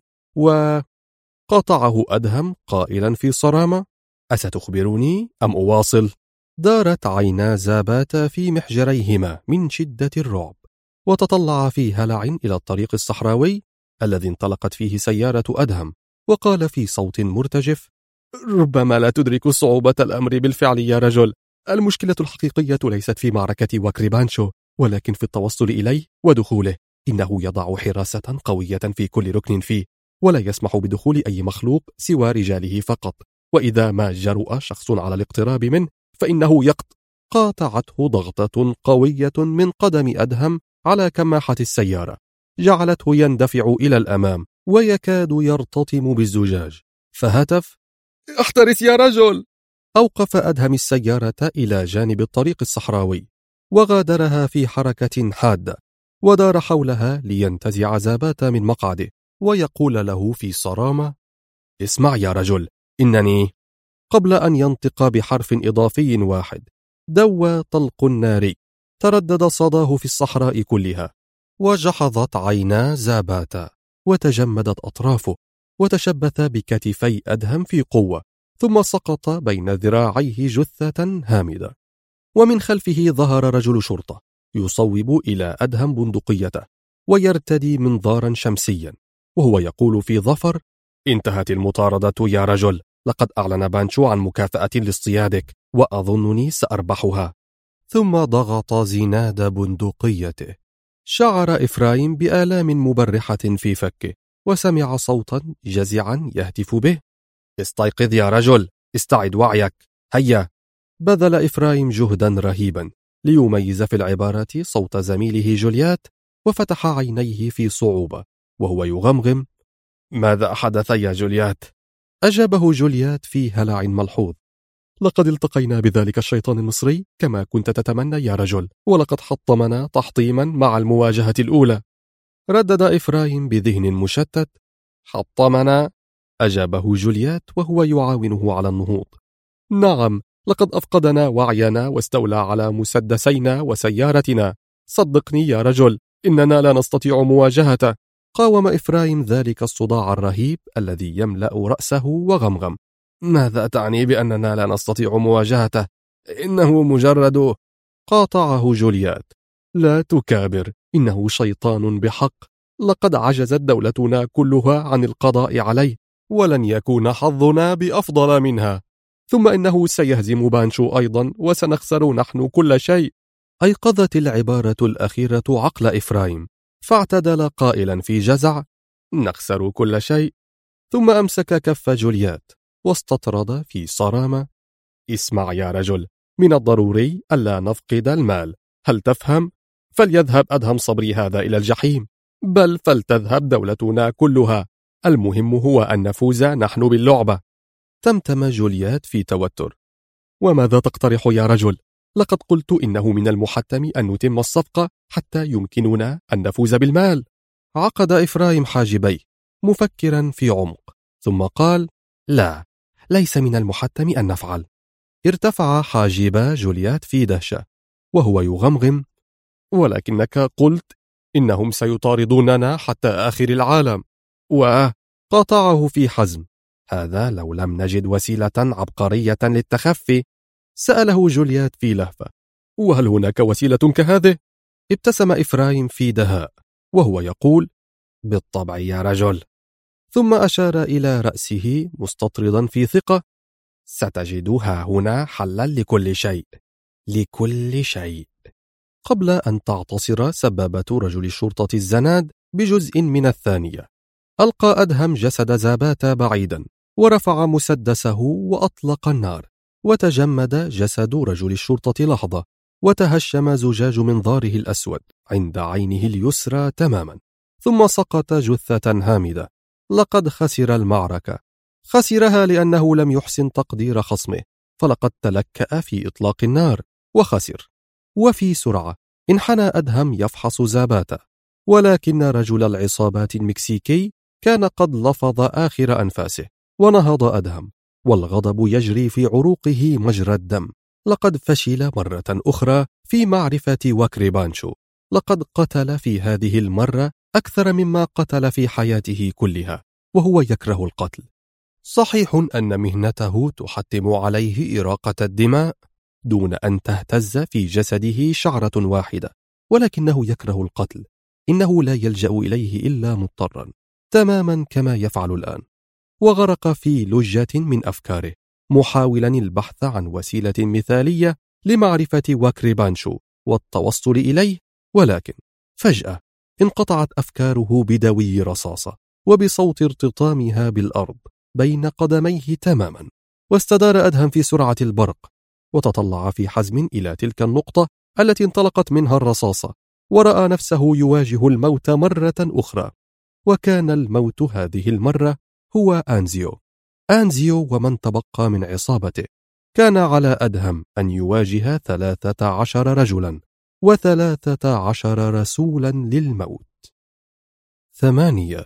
وقطعه أدهم قائلا في صرامة: أستخبرني أم أواصل؟ دارت عينا زاباتا في محجريهما من شدة الرعب، وتطلع في هلع إلى الطريق الصحراوي الذي انطلقت فيه سيارة أدهم، وقال في صوت مرتجف: ربما لا تدرك صعوبة الأمر بالفعل يا رجل. المشكلة الحقيقية ليست في معركة وكريبانشو، ولكن في التوصل إليه ودخوله. إنه يضع حراسة قوية في كل ركن فيه، ولا يسمح بدخول أي مخلوق سوى رجاله فقط، وإذا ما جرؤ شخص على الاقتراب منه فإنه يقتل. قاطعته ضغطة قوية من قدم أدهم على كماحة السيارة، جعلته يندفع إلى الأمام ويكاد يرتطم بالزجاج، فهتف: احترس يا رجل! أوقف أدهم السيارة إلى جانب الطريق الصحراوي، وغادرها في حركة حادة، ودار حولها لينتزع زاباتا من مقعده ويقول له في صرامة: اسمع يا رجل، إنني... قبل أن ينطق بحرف إضافي واحد، دوى طلق ناري تردد صداه في الصحراء كلها، وجحظت عينا زاباتا، وتجمدت أطرافه، وتشبث بكتفي أدهم في قوة، ثم سقط بين ذراعيه جثة هامدة. ومن خلفه ظهر رجل شرطة يصوب إلى أدهم بندقيته ويرتدي منظارا شمسيا، وهو يقول في ظفر: انتهت المطاردة يا رجل، لقد أعلن بانشو عن مكافأة لاصطيادك، وأظنني سأربحها. ثم ضغط زناد بندقيته. شعر إفرايم بآلام مبرحة في فكه، وسمع صوتا جزعا يهتف به: استيقظ يا رجل، استعد وعيك، هيا. بذل إفرايم جهدا رهيبا ليميز في العبارة صوت زميله جوليات، وفتح عينيه في صعوبة وهو يغمغم: ماذا حدث يا جوليات؟ أجابه جوليات في هلع ملحوظ: لقد التقينا بذلك الشيطان المصري كما كنت تتمنى يا رجل، ولقد حطمنا تحطيما مع المواجهة الأولى. ردد إفرايم بذهن مشتت: حطمنا؟ أجابه جوليات وهو يعاونه على النهوض: نعم، لقد أفقدنا وعينا واستولى على مسدسينا وسيارتنا. صدقني يا رجل، إننا لا نستطيع مواجهته. قاوم إفرايم ذلك الصداع الرهيب الذي يملأ رأسه وغمغم: ماذا تعني بأننا لا نستطيع مواجهته؟ إنه مجرد... قاطعه جوليات: لا تكابر، إنه شيطان بحق. لقد عجزت دولتنا كلها عن القضاء عليه، ولن يكون حظنا بأفضل منها. ثم إنه سيهزم بانشو أيضا، وسنخسر نحن كل شيء. أيقظت العبارة الأخيرة عقل إفرايم، فاعتدل قائلا في جزع: نخسر كل شيء. ثم أمسك كف جوليات واستطرد في صرامة: اسمع يا رجل، من الضروري ألا نفقد المال، هل تفهم؟ فليذهب أدهم صبري هذا إلى الجحيم، بل فلتذهب دولتنا كلها، المهم هو أن نفوز نحن باللعبة. تمتم جوليات في توتر: وماذا تقترح يا رجل؟ لقد قلت إنه من المحتم أن نتم الصفقة حتى يمكننا أن نفوز بالمال. عقد إفرايم حاجبيه مفكرا في عمق، ثم قال: لا، ليس من المحتم أن نفعل. ارتفع حاجب جوليات في دهشة وهو يغمغم: ولكنك قلت إنهم سيطاردوننا حتى آخر العالم. وقاطعه في حزم: هذا لو لم نجد وسيلة عبقرية للتخفي. سأله جوليات في لهفة: وهل هناك وسيلة كهذه؟ ابتسم إفرايم في دهاء وهو يقول: بالطبع يا رجل. ثم أشار إلى رأسه مستطردا في ثقة: ستجدها هنا حلا لكل شيء، لكل شيء. قبل أن تعتصر سبابة رجل الشرطة الزناد بجزء من الثانية، ألقى أدهم جسد زاباتا بعيدا، ورفع مسدسه وأطلق النار، وتجمد جسد رجل الشرطة لحظة، وتهشم زجاج منظاره الأسود عند عينه اليسرى تماما، ثم سقط جثة هامدة. لقد خسر المعركة. خسرها لأنه لم يحسن تقدير خصمه، فلقد تلكأ في إطلاق النار وخسر. وفي سرعة انحنى أدهم يفحص زاباتا، ولكن رجل العصابات المكسيكي كان قد لفظ آخر أنفاسه، ونهض أدهم والغضب يجري في عروقه مجرى الدم. لقد فشل مرة أخرى في معرفة واكري بانشو. لقد قتل في هذه المرة أكثر مما قتل في حياته كلها، وهو يكره القتل. صحيح أن مهنته تحتم عليه إراقة الدماء دون أن تهتز في جسده شعرة واحدة، ولكنه يكره القتل. إنه لا يلجأ إليه إلا مضطرا، تماما كما يفعل الآن. وغرق في لجة من أفكاره، محاولا البحث عن وسيلة مثالية لمعرفة واكري بانشو والتوصل إليه، ولكن فجأة انقطعت أفكاره بدوي رصاصة وبصوت ارتطامها بالأرض بين قدميه تماما. واستدار أدهم في سرعة البرق، وتطلع في حزم إلى تلك النقطة التي انطلقت منها الرصاصة، ورأى نفسه يواجه الموت مرة أخرى. وكان الموت هذه المرة هو أنزيو ومن تبقى من عصابته. كان على أدهم أن يواجه 13 رجلا و13 رسولا للموت. 8.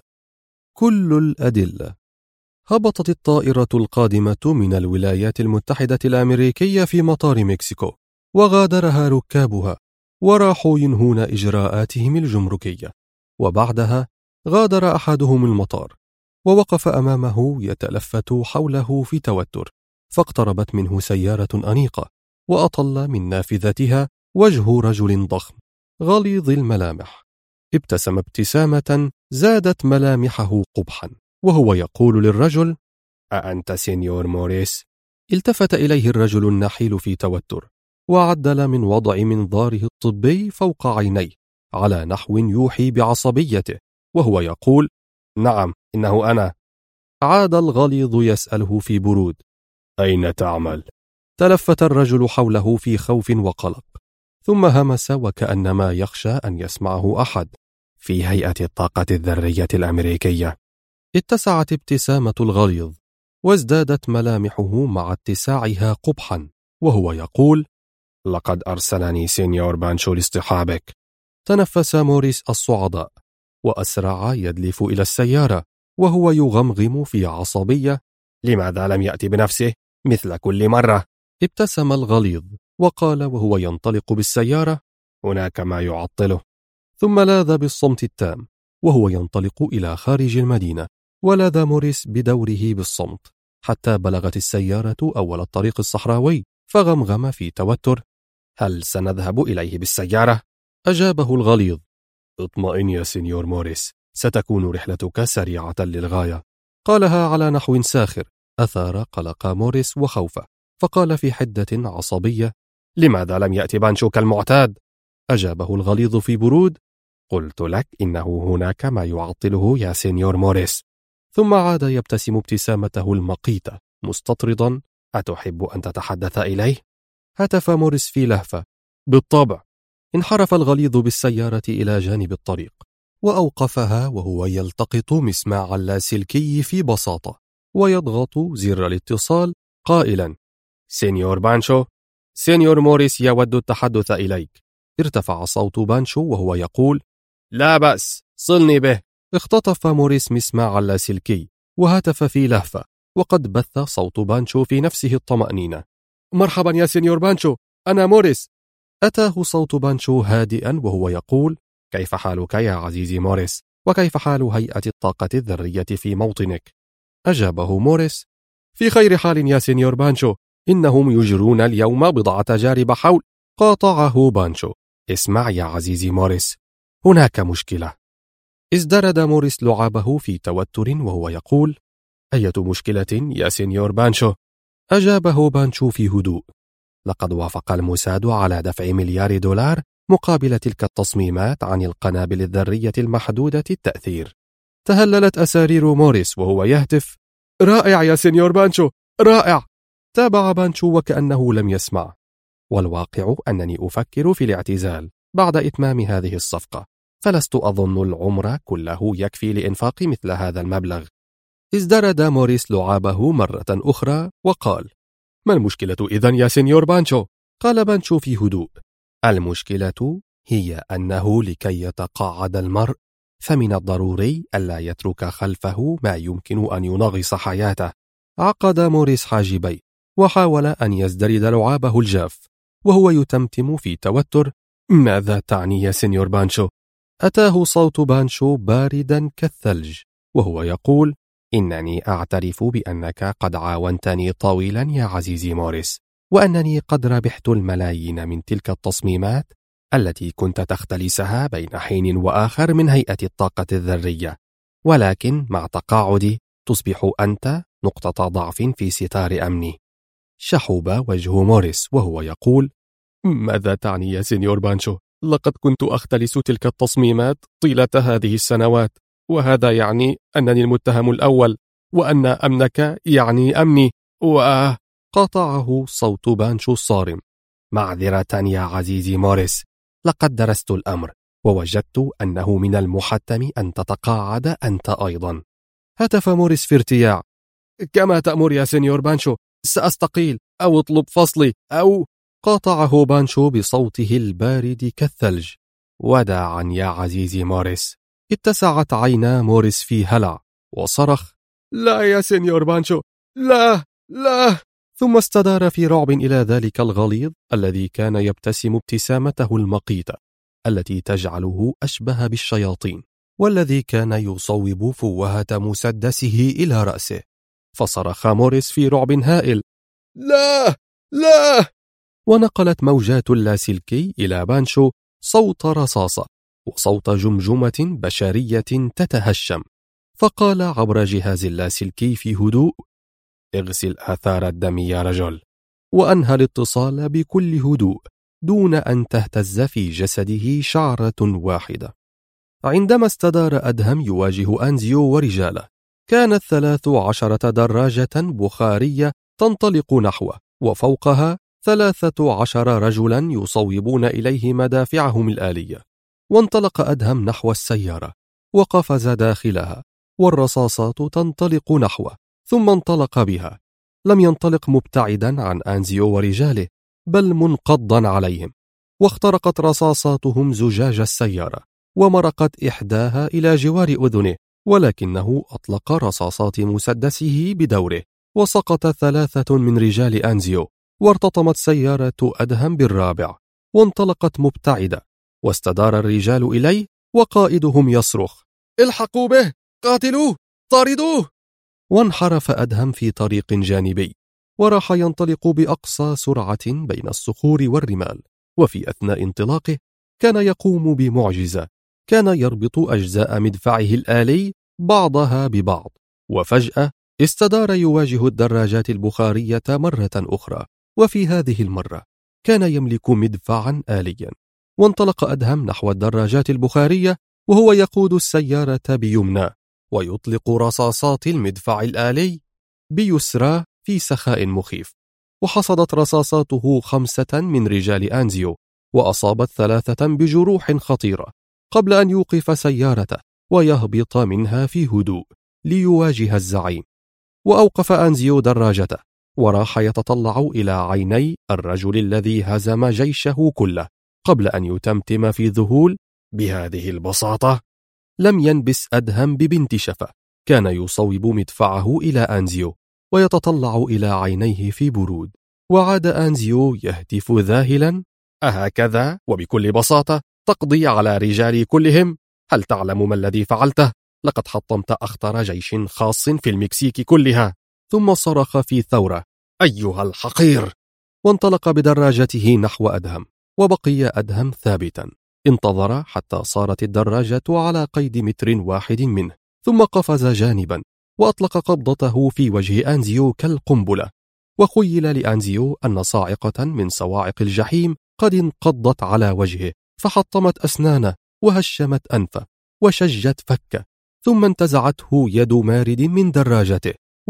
كل الأدلة. هبطت الطائرة القادمة من الولايات المتحدة الأمريكية في مطار مكسيكو، وغادرها ركابها وراحوا ينهون إجراءاتهم الجمركية. وبعدها غادر أحدهم المطار، ووقف أمامه يتلفت حوله في توتر، فاقتربت منه سيارة أنيقة، وأطل من نافذتها وجه رجل ضخم غليظ الملامح. ابتسم ابتسامة زادت ملامحه قبحا، وهو يقول للرجل: أأنت سينيور موريس؟ التفت إليه الرجل النحيل في توتر، وعدل من وضع منظاره الطبي فوق عينيه على نحو يوحي بعصبيته، وهو يقول: نعم، إنه أنا. عاد الغليظ يسأله في برود: أين تعمل؟ تلفت الرجل حوله في خوف وقلق، ثم همس وكأنما يخشى أن يسمعه أحد: في هيئة الطاقة الذرية الأمريكية. اتسعت ابتسامة الغليظ، وازدادت ملامحه مع اتساعها قبحا، وهو يقول: لقد أرسلني سينيور بانشو لاصطحابك. تنفس موريس الصعداء، وأسرع يدلف إلى السيارة، وهو يغمغم في عصبية: لماذا لم يأتي بنفسه مثل كل مرة؟ ابتسم الغليظ وقال وهو ينطلق بالسيارة: هناك ما يعطله. ثم لاذ بالصمت التام وهو ينطلق إلى خارج المدينة، ولاذ موريس بدوره بالصمت حتى بلغت السيارة أول الطريق الصحراوي، فغمغم في توتر: هل سنذهب إليه بالسيارة؟ أجابه الغليظ: اطمئن يا سينيور موريس، ستكون رحلتك سريعة للغاية. قالها على نحو ساخر أثار قلق موريس وخوفه، فقال في حدة عصبية: لماذا لم يأتي بانشو كالمعتاد؟ أجابه الغليظ في برود: قلت لك إنه هناك ما يعطله يا سينيور موريس. ثم عاد يبتسم ابتسامته المقيتة مستطردا: أتحب أن تتحدث إليه؟ هتف موريس في لهفة: بالطبع. انحرف الغليظ بالسيارة إلى جانب الطريق، وأوقفها وهو يلتقط مسماع اللاسلكي في بساطة، ويضغط زر الاتصال قائلا: سينيور بانشو، سينيور موريس يود التحدث إليك. ارتفع صوت بانشو وهو يقول: لا بأس، صلني به. اختطف موريس مسماع اللاسلكي وهتف في لهفة، وقد بث صوت بانشو في نفسه الطمأنينة: مرحبا يا سينيور بانشو، أنا موريس. أتاه صوت بانشو هادئا وهو يقول: كيف حالك يا عزيزي موريس؟ وكيف حال هيئة الطاقة الذرية في موطنك؟ أجابه موريس: في خير حال يا سينيور بانشو، إنهم يجرون اليوم بضع تجارب حول. قاطعه بانشو: اسمع يا عزيزي موريس، هناك مشكلة. ازدرد موريس لعابه في توتر وهو يقول: أية مشكلة يا سينيور بانشو؟ أجابه بانشو في هدوء: لقد وافق الموساد على دفع $1,000,000 مقابل تلك التصميمات عن القنابل الذرية المحدودة التأثير. تهللت أسارير موريس وهو يهتف: رائع يا سينيور بانشو، رائع. تابع بانشو وكأنه لم يسمع: والواقع أنني أفكر في الاعتزال بعد إتمام هذه الصفقة، فلست أظن العمر كله يكفي لإنفاق مثل هذا المبلغ. ازدرد موريس لعابه مرة أخرى وقال: ما المشكلة إذن يا سينيور بانشو؟ قال بانشو في هدوء: المشكلة هي أنه لكي يتقاعد المرء فمن الضروري ألا يترك خلفه ما يمكن أن ينغص حياته. عقد موريس حاجبيه وحاول أن يزدرد لعابه الجاف وهو يتمتم في توتر: ماذا تعني يا سينيور بانشو؟ أتاه صوت بانشو باردا كالثلج وهو يقول: إنني أعترف بأنك قد عاونتني طويلا يا عزيزي موريس، وأنني قد ربحت الملايين من تلك التصميمات التي كنت تختلسها بين حين وآخر من هيئة الطاقة الذرية، ولكن مع تقاعدي تصبح أنت نقطة ضعف في ستار أمني. شحب وجه موريس وهو يقول: ماذا تعني يا سينيور بانشو؟ لقد كنت أختلس تلك التصميمات طيلة هذه السنوات، وهذا يعني أنني المتهم الأول، وأن أمنك يعني أمني. قاطعه صوت بانشو الصارم: معذرة يا عزيزي موريس، لقد درست الأمر ووجدت أنه من المحتم أن تتقاعد أنت أيضا. هتف موريس في ارتياع: كما تأمر يا سينيور بانشو، سأستقيل أو اطلب فصلي أو... قاطعه بانشو بصوته البارد كالثلج: وداعا يا عزيزي موريس. اتسعت عينا موريس في هلع وصرخ: لا يا سينيور بانشو، لا لا. ثم استدار في رعب إلى ذلك الغليظ الذي كان يبتسم ابتسامته المقيتة التي تجعله أشبه بالشياطين، والذي كان يصوب فوهة مسدسه إلى رأسه. فصرخ موريس في رعب هائل: لا لا. ونقلت موجات اللاسلكي إلى بانشو صوت رصاصة وصوت جمجمة بشرية تتهشم، فقال عبر جهاز اللاسلكي في هدوء: اغسل آثار الدم يا رجل. وأنهى الاتصال بكل هدوء دون أن تهتز في جسده شعرة واحدة. عندما استدار أدهم يواجه أنزيو ورجاله، كانت 13 دراجة بخارية تنطلق نحوه، وفوقها 13 رجلا يصوبون إليه مدافعهم الآلية. وانطلق أدهم نحو السيارة وقفز داخلها، والرصاصات تنطلق نحوه، ثم انطلق بها. لم ينطلق مبتعدا عن أنزيو ورجاله، بل منقضا عليهم، واخترقت رصاصاتهم زجاج السيارة، ومرقت إحداها إلى جوار أذنه، ولكنه أطلق رصاصات مسدسه بدوره، وسقط 3 من رجال أنزيو، وارتطمت سيارة أدهم بالرابع وانطلقت مبتعدة. واستدار الرجال إليه وقائدهم يصرخ: الحقوا به، قاتلوه، طاردوه. وانحرف أدهم في طريق جانبي، وراح ينطلق بأقصى سرعة بين الصخور والرمال. وفي أثناء انطلاقه كان يقوم بمعجزة، كان يربط أجزاء مدفعه الآلي بعضها ببعض، وفجأة استدار يواجه الدراجات البخارية مرة أخرى، وفي هذه المرة كان يملك مدفعا آليا. وانطلق أدهم نحو الدراجات البخارية وهو يقود السيارة بيمنى، ويطلق رصاصات المدفع الآلي بيسرى في سخاء مخيف. وحصدت رصاصاته 5 من رجال أنزيو، وأصابت 3 بجروح خطيرة، قبل أن يوقف سيارته ويهبط منها في هدوء ليواجه الزعيم. وأوقف أنزيو دراجته وراح يتطلع إلى عيني الرجل الذي هزم جيشه كله، قبل أن يتمتم في ذهول: بهذه البساطة؟ لم ينبس أدهم ببنت شفة، كان يصوب مدفعه إلى أنزيو ويتطلع إلى عينيه في برود. وعاد أنزيو يهتف ذاهلا: أهكذا وبكل بساطة تقضي على رجالي كلهم؟ هل تعلم ما الذي فعلته؟ لقد حطمت أخطر جيش خاص في المكسيك كلها. ثم صرخ في ثورة: أيها الحقير! وانطلق بدراجته نحو أدهم، وبقي أدهم ثابتا. انتظر حتى صارت الدراجة على قيد 1 متر منه، ثم قفز جانبا وأطلق قبضته في وجه أنزيو كالقنبلة. وخيل لأنزيو أن صاعقة من صواعق الجحيم قد انقضت على وجهه، فحطمت أسنانه وهشمت أنفه وشجت فكه، ثم انتزعته يد مارد من دراجته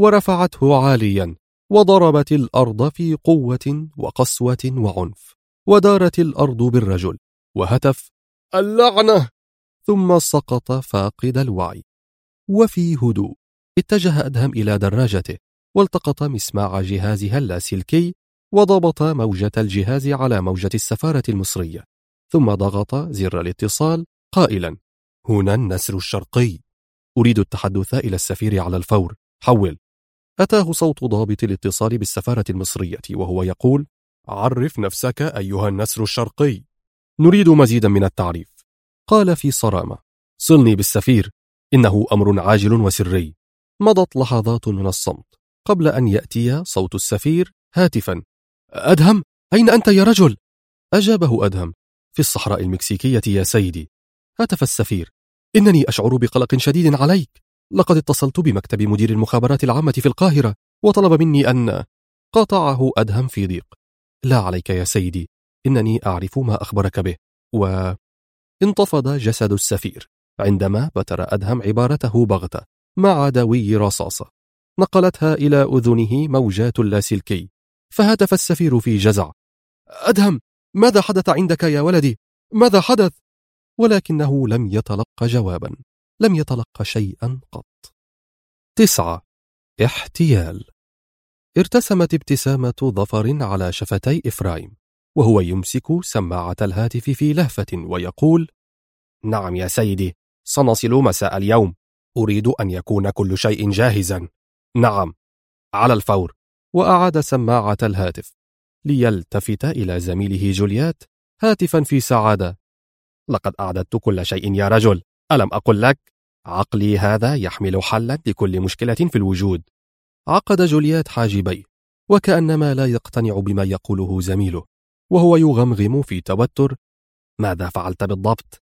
ورفعته عاليا، وضربت الأرض في قوة وقسوة وعنف، ودارت الأرض بالرجل، وهتف: اللعنة! ثم سقط فاقد الوعي. وفي هدوء اتجه أدهم إلى دراجته والتقط مسماع جهازها اللاسلكي وضبط موجة الجهاز على موجة السفارة المصرية، ثم ضغط زر الاتصال قائلا: هنا النسر الشرقي، أريد التحدث إلى السفير على الفور، حول. أتاه صوت ضابط الاتصال بالسفارة المصرية وهو يقول: عرف نفسك أيها النسر الشرقي، نريد مزيدا من التعريف. قال في صرامة: صلني بالسفير، إنه أمر عاجل وسري. مضت لحظات من الصمت قبل أن يأتي صوت السفير هاتفا: أدهم، أين أنت يا رجل؟ أجابه أدهم: في الصحراء المكسيكية يا سيدي. هتف السفير: إنني أشعر بقلق شديد عليك، لقد اتصلت بمكتب مدير المخابرات العامة في القاهرة وطلب مني أن... قاطعه أدهم في ضيق: لا عليك يا سيدي، إنني أعرف ما أخبرك به. انتفض جسد السفير عندما بتر أدهم عبارته بغتة مع دوي رصاصة نقلتها إلى أذنه موجات اللاسلكي، فهتف السفير في جزع: أدهم، ماذا حدث عندك يا ولدي؟ ماذا حدث؟ ولكنه لم يتلقى جوابا، لم يتلقى شيئا قط. 9. احتيال. ارتسمت ابتسامة ظفر على شفتي إفرايم وهو يمسك سماعة الهاتف في لهفة ويقول: نعم يا سيدي، سنصل مساء اليوم، أريد أن يكون كل شيء جاهزا. نعم، على الفور. وأعاد سماعة الهاتف ليلتفت إلى زميله جوليات هاتفا في سعادة: لقد أعددت كل شيء يا رجل، ألم أقل لك؟ عقلي هذا يحمل حلا لكل مشكلة في الوجود. عقد جوليات حاجبيه وكأنما لا يقتنع بما يقوله زميله وهو يغمغم في توتر: ماذا فعلت بالضبط؟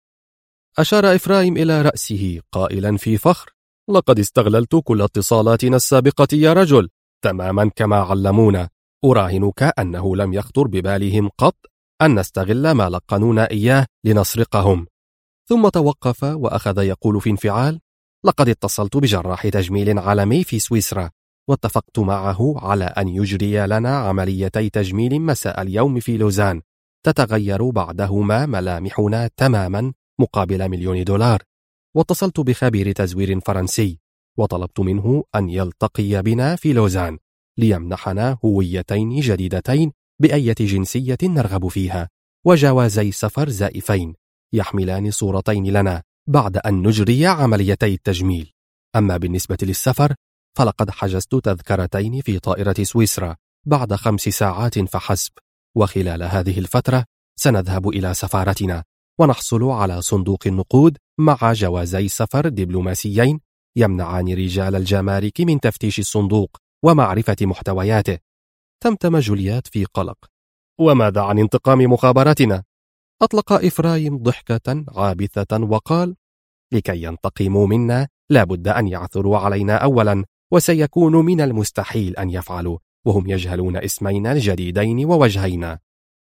أشار إفرايم إلى رأسه قائلا في فخر: لقد استغللت كل اتصالاتنا السابقة يا رجل، تماما كما علمونا. أراهنك أنه لم يخطر ببالهم قط أن نستغل ما لقنونا إياه لنسرقهم. ثم توقف وأخذ يقول في انفعال: لقد اتصلت بجراح تجميل عالمي في سويسرا واتفقت معه على أن يجري لنا عمليتي تجميل مساء اليوم في لوزان، تتغير بعدهما ملامحنا تماما مقابل $1,000,000. واتصلت بخبير تزوير فرنسي وطلبت منه أن يلتقي بنا في لوزان ليمنحنا هويتين جديدتين بأية جنسية نرغب فيها وجوازي سفر زائفين يحملان صورتين لنا بعد أن نجري عمليتي التجميل. أما بالنسبة للسفر فلقد حجزت تذكرتين في طائرة سويسرا بعد 5 ساعات فحسب، وخلال هذه الفترة سنذهب إلى سفارتنا ونحصل على صندوق النقود مع جوازي سفر دبلوماسيين يمنعان رجال الجمارك من تفتيش الصندوق ومعرفة محتوياته. تمتم جوليات في قلق: وماذا عن انتقام مخابراتنا؟ أطلق إفرايم ضحكة عابثة وقال: لكي ينتقموا منا لابد أن يعثروا علينا أولا، وسيكون من المستحيل أن يفعلوا وهم يجهلون اسمينا الجديدين ووجهينا.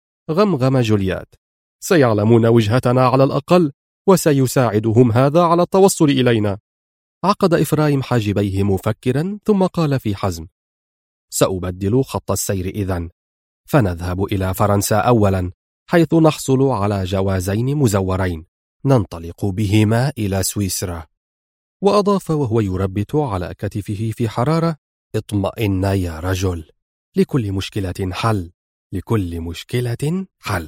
غمغم جوليات: سيعلمون وجهتنا على الأقل، وسيساعدهم هذا على التوصل إلينا. عقد إفرايم حاجبيه مفكرا ثم قال في حزم: سأبدل خط السير إذن، فنذهب إلى فرنسا أولا حيث نحصل على جوازين مزورين ننطلق بهما إلى سويسرا. وأضاف وهو يربت على كتفه في حرارة: اطمئن يا رجل، لكل مشكلة حل، لكل مشكلة حل.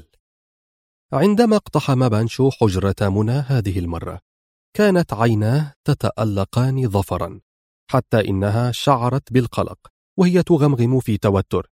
عندما اقتحم بانشو حجرة منى هذه المرة كانت عيناه تتألقان ظفرا حتى إنها شعرت بالقلق وهي تغمغم في توتر: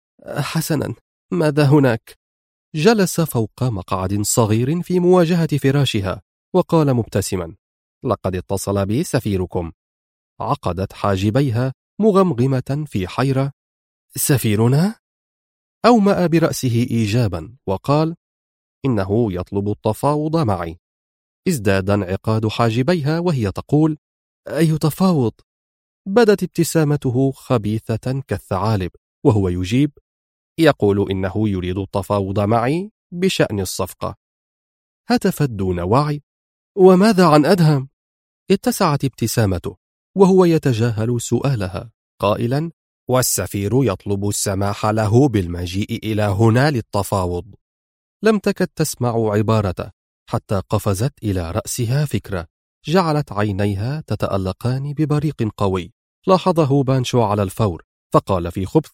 حسنا، ماذا هناك؟ جلس فوق مقعد صغير في مواجهة فراشها وقال مبتسما: لقد اتصل بي سفيركم. عقدت حاجبيها مغمغمة في حيرة: سفيرنا؟ أومأ برأسه إيجابا وقال: إنه يطلب التفاوض معي. ازداد انعقاد حاجبيها وهي تقول: أي تفاوض؟ بدت ابتسامته خبيثة كالثعالب وهو يجيب: يقول إنه يريد التفاوض معي بشأن الصفقة. هتفت دون وعي: وماذا عن أدهم؟ اتسعت ابتسامته وهو يتجاهل سؤالها قائلا: والسفير يطلب السماح له بالمجيء إلى هنا للتفاوض. لم تكد تسمع عبارته حتى قفزت إلى رأسها فكرة جعلت عينيها تتألقان ببريق قوي. لاحظه بانشو على الفور فقال في خبث: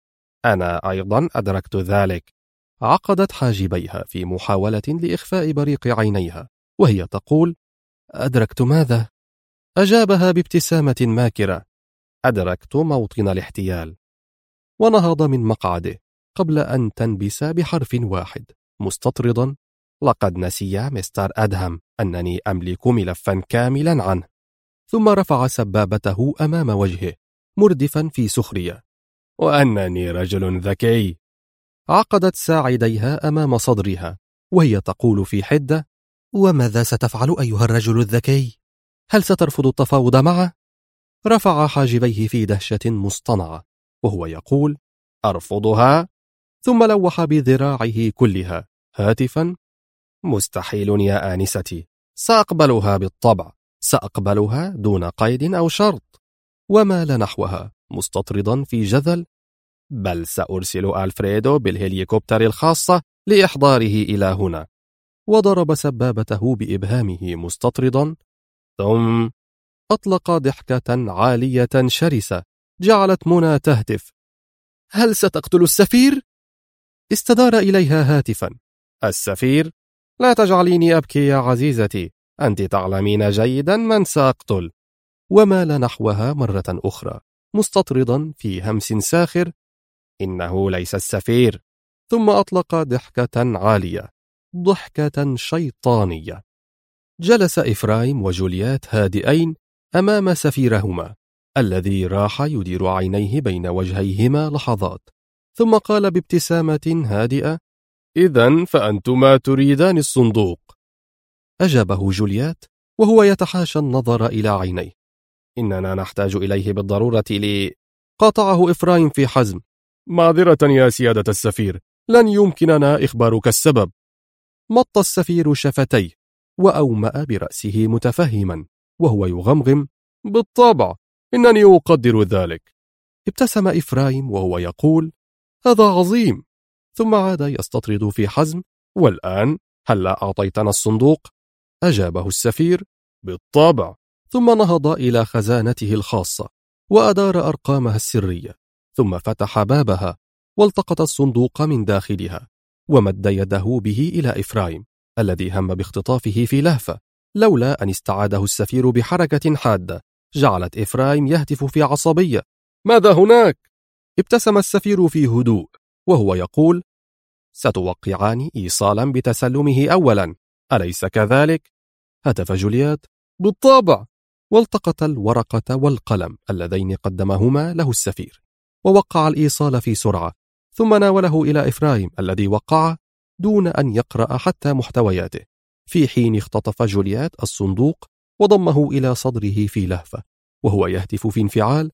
أنا أيضا أدركت ذلك. عقدت حاجبيها في محاولة لإخفاء بريق عينيها وهي تقول: أدركت ماذا؟ أجابها بابتسامة ماكرة: أدركت موطن الاحتيال. ونهض من مقعده قبل أن تنبس بحرف واحد مستطردا: لقد نسي مستر أدهم أنني أملك ملفا كاملا عنه. ثم رفع سبابته أمام وجهه مردفا في سخرية: وأنني رجل ذكي. عقدت ساعديها أمام صدرها وهي تقول في حدة: وماذا ستفعل أيها الرجل الذكي؟ هل سترفض التفاوض معه؟ رفع حاجبيه في دهشة مصطنعة وهو يقول: أرفضها؟ ثم لوح بذراعه كلها هاتفا: مستحيل يا آنستي، سأقبلها بالطبع، سأقبلها دون قيد أو شرط. ومال نحوها مستطردا في جذل: بل سأرسل ألفريدو بالهليكوبتر الخاصة لإحضاره إلى هنا. وضرب سبابته بإبهامه مستطردا، ثم أطلق ضحكة عالية شرسة جعلت منى تهتف: هل ستقتل السفير؟ استدار إليها هاتفا: السفير؟ لا تجعليني أبكي يا عزيزتي، أنت تعلمين جيدا من سأقتل. ومال نحوها مرة أخرى مستطردا في همس ساخر: إنه ليس السفير. ثم أطلق ضحكة عالية، ضحكة شيطانية. جلس إفرايم وجوليات هادئين أمام سفيرهما الذي راح يدير عينيه بين وجهيهما لحظات، ثم قال بابتسامة هادئة: إذن فأنتما تريدان الصندوق. أجابه جوليات وهو يتحاشى النظر إلى عينيه: إننا نحتاج إليه بالضرورة قاطعه إفرايم في حزم: معذرة يا سيادة السفير، لن يمكننا إخبارك السبب. مط السفير شفتيه وأومأ برأسه متفهما وهو يغمغم: بالطبع، إنني أقدر ذلك. ابتسم إفرايم وهو يقول: هذا عظيم. ثم عاد يستطرد في حزم: والآن هلا أعطيتنا الصندوق؟ أجابه السفير: بالطبع. ثم نهض إلى خزانته الخاصة وأدار أرقامها السرية، ثم فتح بابها والتقط الصندوق من داخلها ومد يده به إلى إفرايم الذي هم باختطافه في لهفة، لولا أن استعاده السفير بحركة حادة جعلت إفرايم يهتف في عصبية: ماذا هناك؟ ابتسم السفير في هدوء وهو يقول: ستوقعان إيصالا بتسلمه أولا، أليس كذلك؟ هتف جوليات: بالطبع. والتقط الورقة والقلم اللذين قدمهما له السفير ووقع الإيصال في سرعة، ثم ناوله إلى إفرايم الذي وقعه دون أن يقرأ حتى محتوياته، في حين اختطف جوليات الصندوق وضمه إلى صدره في لهفة وهو يهتف في انفعال: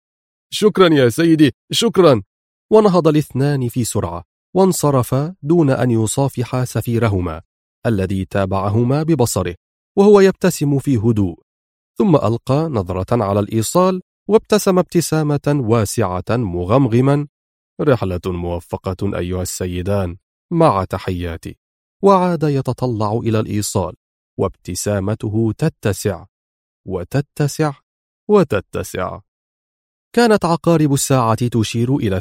شكرا يا سيدي، شكرا. ونهض الاثنان في سرعة وانصرفا دون أن يصافح سفيرهما الذي تابعهما ببصره وهو يبتسم في هدوء، ثم ألقى نظرة على الإيصال وابتسم ابتسامة واسعة مغمغما: رحلة موفقة أيها السيدان، مع تحياتي. وعاد يتطلع إلى الإيصال وابتسامته تتسع وتتسع وتتسع. كانت عقارب الساعة تشير إلى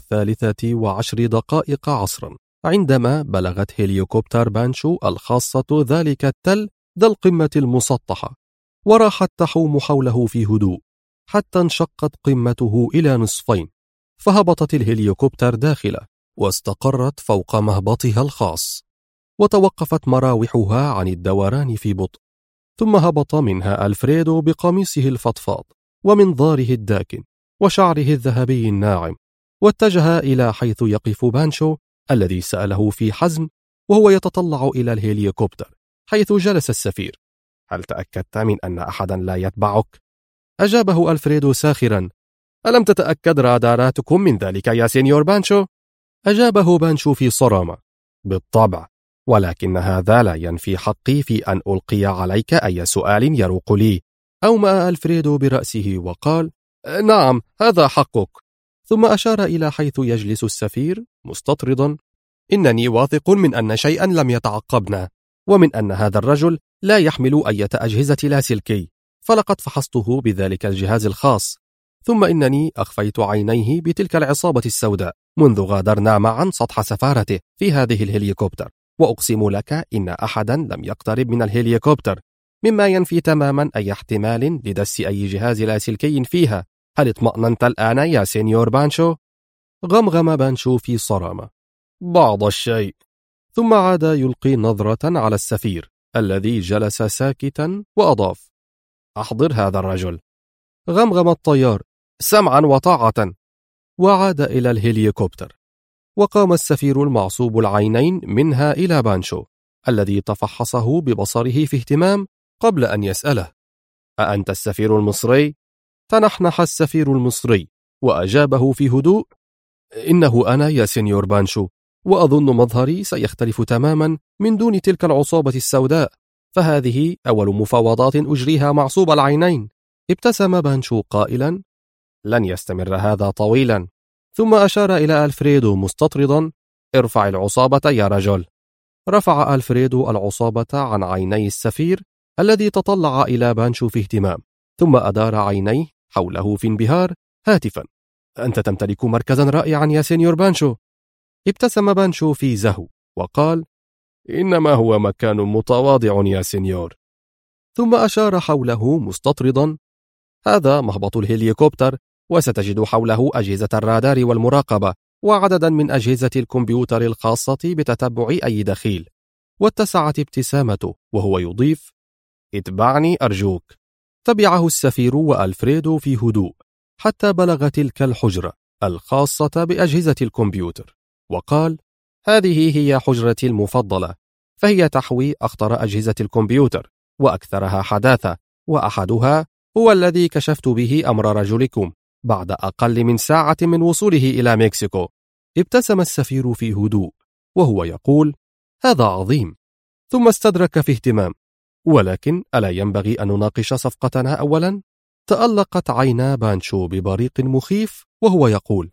13:10 عصرا عندما بلغت هليكوبتر بانشو الخاصة ذلك التل ذا القمة المسطحة، وراحت تحوم حوله في هدوء حتى انشقت قمته إلى نصفين، فهبطت الهليكوبتر داخله واستقرت فوق مهبطها الخاص، وتوقفت مراوحها عن الدوران في بطء. ثم هبط منها ألفريدو بقميصه الفضفاض ومنظاره الداكن وشعره الذهبي الناعم، واتجه إلى حيث يقف بانشو الذي سأله في حزم وهو يتطلع إلى الهليكوبتر حيث جلس السفير: هل تأكدت من أن أحدا لا يتبعك؟ أجابه ألفريدو ساخرا: ألم تتأكد راداراتكم من ذلك يا سينيور بانشو؟ أجابه بانشو في صرامة: بالطبع، ولكن هذا لا ينفي حقي في أن ألقي عليك أي سؤال يروق لي. أومأ ألفريدو برأسه وقال: نعم، هذا حقك. ثم أشار إلى حيث يجلس السفير مستطردا: إنني واثق من أن شيئا لم يتعقبنا. ومن أن هذا الرجل لا يحمل أي أجهزة لاسلكي، فلقد فحصته بذلك الجهاز الخاص. ثم إنني أخفيت عينيه بتلك العصابة السوداء منذ غادرنا معا سطح سفارته في هذه الهليكوبتر، وأقسم لك إن أحدا لم يقترب من الهليكوبتر، مما ينفي تماما أي احتمال لدس أي جهاز لاسلكي فيها. هل اطمأننت الآن يا سينيور بانشو؟ غمغم بانشو في صرامة. بعض الشيء. ثم عاد يلقي نظرة على السفير الذي جلس ساكتا وأضاف: أحضر هذا الرجل. غمغم الطيار: سمعا وطاعة. وعاد إلى الهليكوبتر، وقام السفير المعصوب العينين منها إلى بانشو الذي تفحصه ببصره في اهتمام قبل أن يسأله: أأنت السفير المصري؟ تنحنح السفير المصري وأجابه في هدوء: إنه أنا يا سينيور بانشو، وأظن مظهري سيختلف تماما من دون تلك العصابة السوداء، فهذه أول مفاوضات أجريها معصوب العينين. ابتسم بانشو قائلا: لن يستمر هذا طويلا. ثم أشار إلى ألفريدو مستطردا: ارفع العصابة يا رجل. رفع ألفريدو العصابة عن عيني السفير الذي تطلع إلى بانشو في اهتمام، ثم أدار عينيه حوله في انبهار هاتفا: أنت تمتلك مركزا رائعا يا سينيور بانشو. ابتسم بانشو في زهو وقال: إنما هو مكان متواضع يا سينيور. ثم أشار حوله مستطردا: هذا مهبط الهليكوبتر، وستجد حوله أجهزة الرادار والمراقبة وعددا من أجهزة الكمبيوتر الخاصة بتتبع أي دخيل. واتسعت ابتسامته وهو يضيف: اتبعني أرجوك. تبعه السفير وألفريدو في هدوء حتى بلغ تلك الحجرة الخاصة بأجهزة الكمبيوتر، وقال: هذه هي حجرتي المفضلة، فهي تحوي أخطر أجهزة الكمبيوتر وأكثرها حداثة، وأحدها هو الذي كشفت به أمر رجلكم بعد أقل من ساعة من وصوله إلى مكسيكو. ابتسم السفير في هدوء وهو يقول: هذا عظيم. ثم استدرك في اهتمام: ولكن ألا ينبغي أن نناقش صفقتنا أولا؟ تألقت عينا بانشو ببريق مخيف وهو يقول: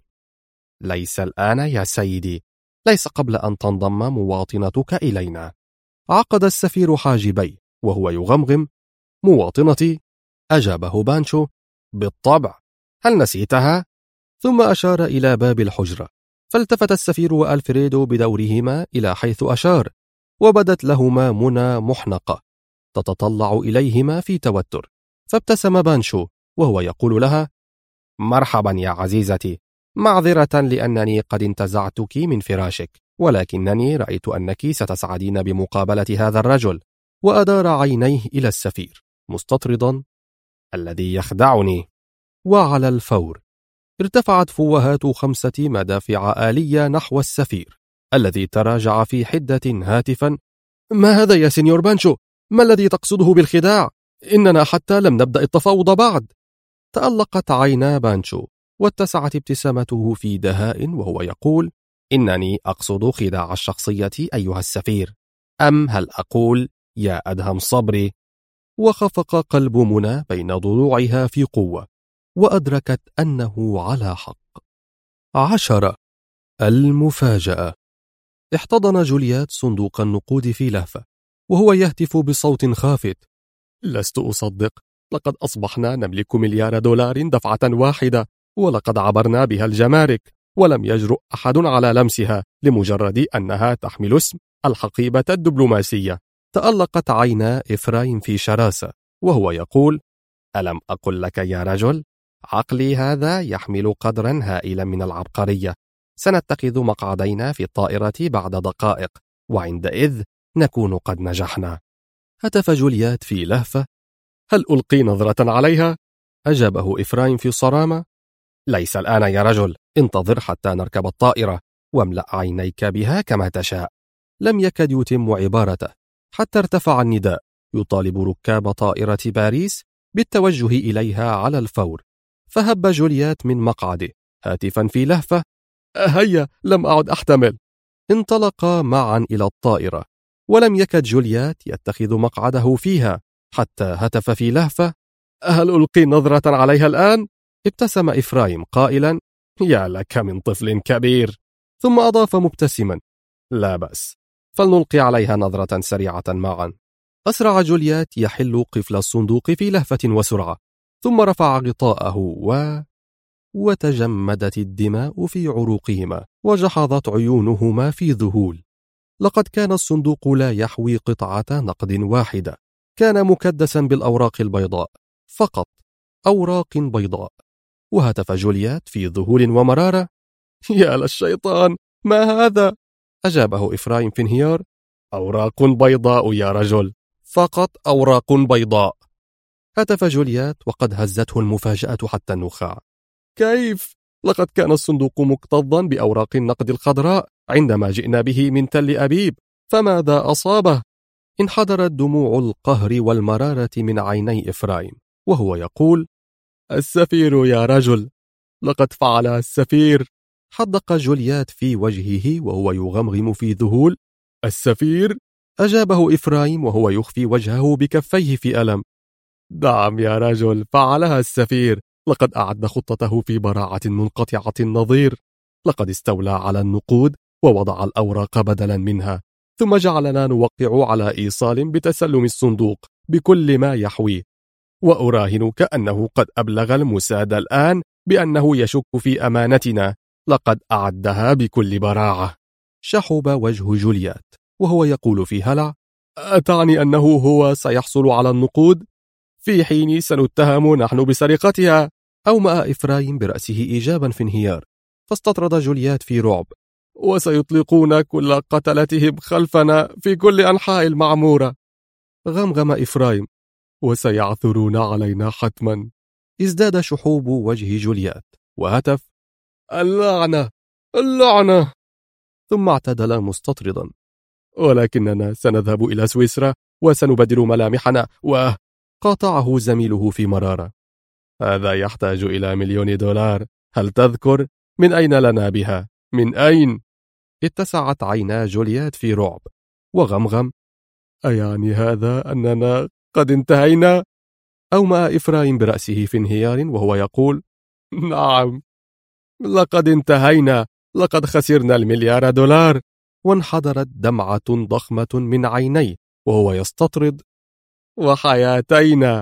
ليس الآن يا سيدي، ليس قبل أن تنضم مواطنتك إلينا. عقد السفير حاجبيه وهو يغمغم: مواطنتي؟ أجابه بانشو: بالطبع، هل نسيتها؟ ثم أشار إلى باب الحجرة، فالتفت السفير وألفريدو بدورهما إلى حيث أشار، وبدت لهما منى محنقة تتطلع إليهما في توتر. فابتسم بانشو وهو يقول لها: مرحبا يا عزيزتي، معذرة لأنني قد انتزعتك من فراشك، ولكنني رأيت أنك ستسعدين بمقابلة هذا الرجل. وأدار عينيه إلى السفير مستطردا: الذي يخدعني. وعلى الفور ارتفعت فوهات 5 مدافع آلية نحو السفير الذي تراجع في حدة هاتفا: ما هذا يا سينيور بانشو؟ ما الذي تقصده بالخداع؟ إننا حتى لم نبدأ التفاوض بعد. تألقت عينا بانشو واتسعت ابتسامته في دهاء وهو يقول: إنني أقصد خداع الشخصية أيها السفير، أم هل أقول يا أدهم صبري؟ وخفق قلب منى بين ضلوعها في قوة، وأدركت أنه على حق. 10. المفاجأة. احتضن جوليات صندوق النقود في لهفة وهو يهتف بصوت خافت: لست أصدق، لقد أصبحنا نملك $1,000,000 دفعة واحدة، ولقد عبرنا بها الجمارك، ولم يجرؤ أحد على لمسها لمجرد أنها تحمل اسم الحقيبة الدبلوماسية. تألقت عينا إفرايم في شراسة وهو يقول: ألم أقل لك يا رجل؟ عقلي هذا يحمل قدرا هائلا من العبقرية. سنتخذ مقعدينا في الطائرة بعد دقائق، وعندئذ نكون قد نجحنا. هتف جوليات في لهفة: هل ألقي نظرة عليها؟ أجابه إفرايم في صرامة: ليس الآن يا رجل، انتظر حتى نركب الطائرة واملأ عينيك بها كما تشاء. لم يكد يتم عبارته حتى ارتفع النداء يطالب ركاب طائرة باريس بالتوجه إليها على الفور. فهب جوليات من مقعده هاتفا في لهفة: هيا، لم أعد أحتمل. انطلقا معا إلى الطائرة، ولم يكد جوليات يتخذ مقعده فيها حتى هتف في لهفة: هل ألقي نظرة عليها الآن؟ ابتسم إفرايم قائلا: يا لك من طفل كبير. ثم أضاف مبتسما: لا بأس، فلنلقي عليها نظرة سريعة معا. أسرع جوليات يحل قفل الصندوق في لهفة وسرعة، ثم رفع غطاءه وتجمدت الدماء في عروقهما، وجحظت عيونهما في ذهول. لقد كان الصندوق لا يحوي قطعة نقد واحدة، كان مكدسا بالأوراق البيضاء، فقط أوراق بيضاء. وهتف جوليات في ذهول ومرارة: يا للشيطان، ما هذا؟ أجابه إفرايم في انهيار: أوراق بيضاء يا رجل، فقط أوراق بيضاء. هتف جوليات وقد هزته المفاجأة حتى النخاع: كيف؟ لقد كان الصندوق مكتظا بأوراق النقد الخضراء عندما جئنا به من تل أبيب، فماذا أصابه؟ انحدرت دموع القهر والمرارة من عيني إفرايم وهو يقول: السفير يا رجل، لقد فعل السفير. حدق جوليات في وجهه وهو يغمغم في ذهول: السفير؟ أجابه إفرايم وهو يخفي وجهه بكفيه في ألم: نعم يا رجل، فعلها السفير. لقد أعد خطته في براعة منقطعة النظير. لقد استولى على النقود ووضع الأوراق بدلا منها، ثم جعلنا نوقع على إيصال بتسلم الصندوق بكل ما يحويه. وأراهن كأنه قد أبلغ الموساد الآن بأنه يشك في أمانتنا. لقد أعدها بكل براعة. شحب وجه جوليات وهو يقول في هلع: أتعني أنه هو سيحصل على النقود في حين سنتهم نحن بسرقتها؟ أومأ إفرايم برأسه إيجابا في انهيار، فاستطرد جوليات في رعب: وسيطلقون كل قتلتهم خلفنا في كل أنحاء المعمورة. غمغم إفرايم: وسيعثرون علينا حتما. ازداد شحوب وجه جوليات وهتف: اللعنة، اللعنة. ثم اعتدل مستطردا: ولكننا سنذهب إلى سويسرا وسنبدل ملامحنا. قاطعه زميله في مرارة: هذا يحتاج إلى $1,000,000. هل تذكر؟ من أين لنا بها؟ من أين؟ اتسعت عينا جوليات في رعب وغمغم: أيعني هذا أننا قد انتهينا؟ أومأ إفرايم برأسه في انهيار وهو يقول: نعم، لقد انتهينا. لقد خسرنا $1,000,000. وانحدرت دمعة ضخمة من عينيه وهو يستطرد: وحياتينا.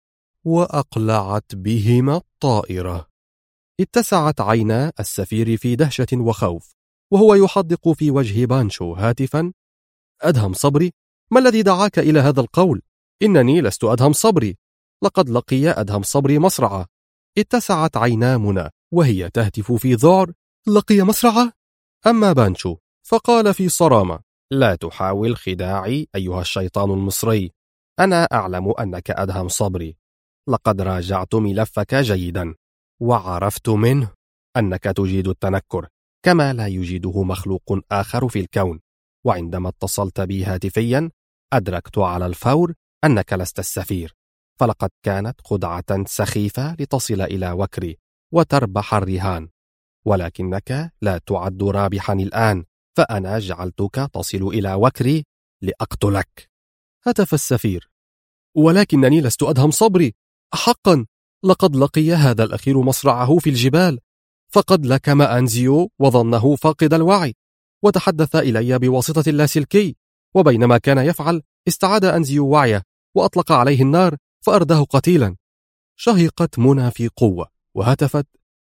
وأقلعت بهما الطائرة. اتسعت عينا السفير في دهشة وخوف وهو يحدق في وجه بانشو هاتفا: أدهم صبري؟ ما الذي دعاك إلى هذا القول؟ إنني لست أدهم صبري. لقد لقي أدهم صبري مصرعة. اتسعت عينا منى وهي تهتف في ذعر: لقي مصرعة؟ أما بانشو فقال في صرامة: لا تحاول خداعي أيها الشيطان المصري، أنا أعلم أنك أدهم صبري. لقد راجعت ملفك جيدا وعرفت منه أنك تجيد التنكر كما لا يجيده مخلوق آخر في الكون. وعندما اتصلت بي هاتفيا أدركت على الفور أنك لست السفير، فلقد كانت خدعة سخيفة لتصل إلى وكري وتربح الرهان، ولكنك لا تعد رابحا الآن، فأنا جعلتك تصل إلى وكري لأقتلك. هتف السفير: ولكنني لست أدهم صبري، حقا لقد لقي هذا الأخير مصرعه في الجبال، فقد لكم أنزيو وظنه فاقد الوعي، وتحدث إلي بواسطة اللاسلكي، وبينما كان يفعل استعاد أنزيو وعيه وأطلق عليه النار فأرداه قتيلا. شهقت منى في قوة وهتفت: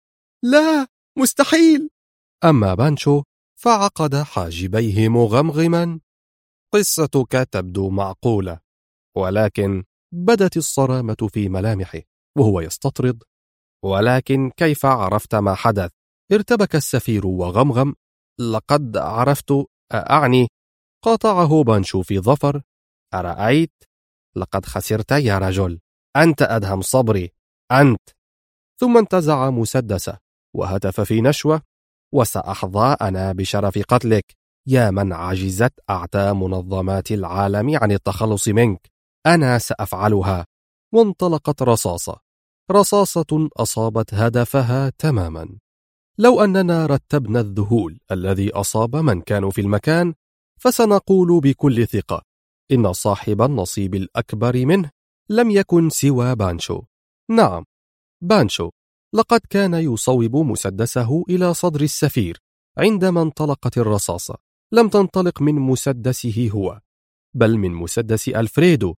لا، مستحيل. أما بانشو فعقد حاجبيه مغمغما: قصتك تبدو معقولة، ولكن بدت الصرامة في ملامحه وهو يستطرد: ولكن كيف عرفت ما حدث؟ ارتبك السفير وغمغم: لقد عرفت، أعني. قاطعه بانشو في ظفر: أرأيت؟ لقد خسرت يا رجل، أنت أدهم صبري، أنت. ثم انتزع مسدسه وهتف في نشوة: وسأحظى أنا بشرف قتلك يا من عجزت أعتى منظمات العالم عن التخلص منك، أنا سأفعلها. وانطلقت رصاصة أصابت هدفها تماما. لو أننا رتبنا الذهول الذي أصاب من كانوا في المكان فسنقول بكل ثقة إن صاحب النصيب الأكبر منه لم يكن سوى بانشو. نعم، بانشو. لقد كان يصوب مسدسه إلى صدر السفير عندما انطلقت الرصاصة، لم تنطلق من مسدسه هو، بل من مسدس ألفريدو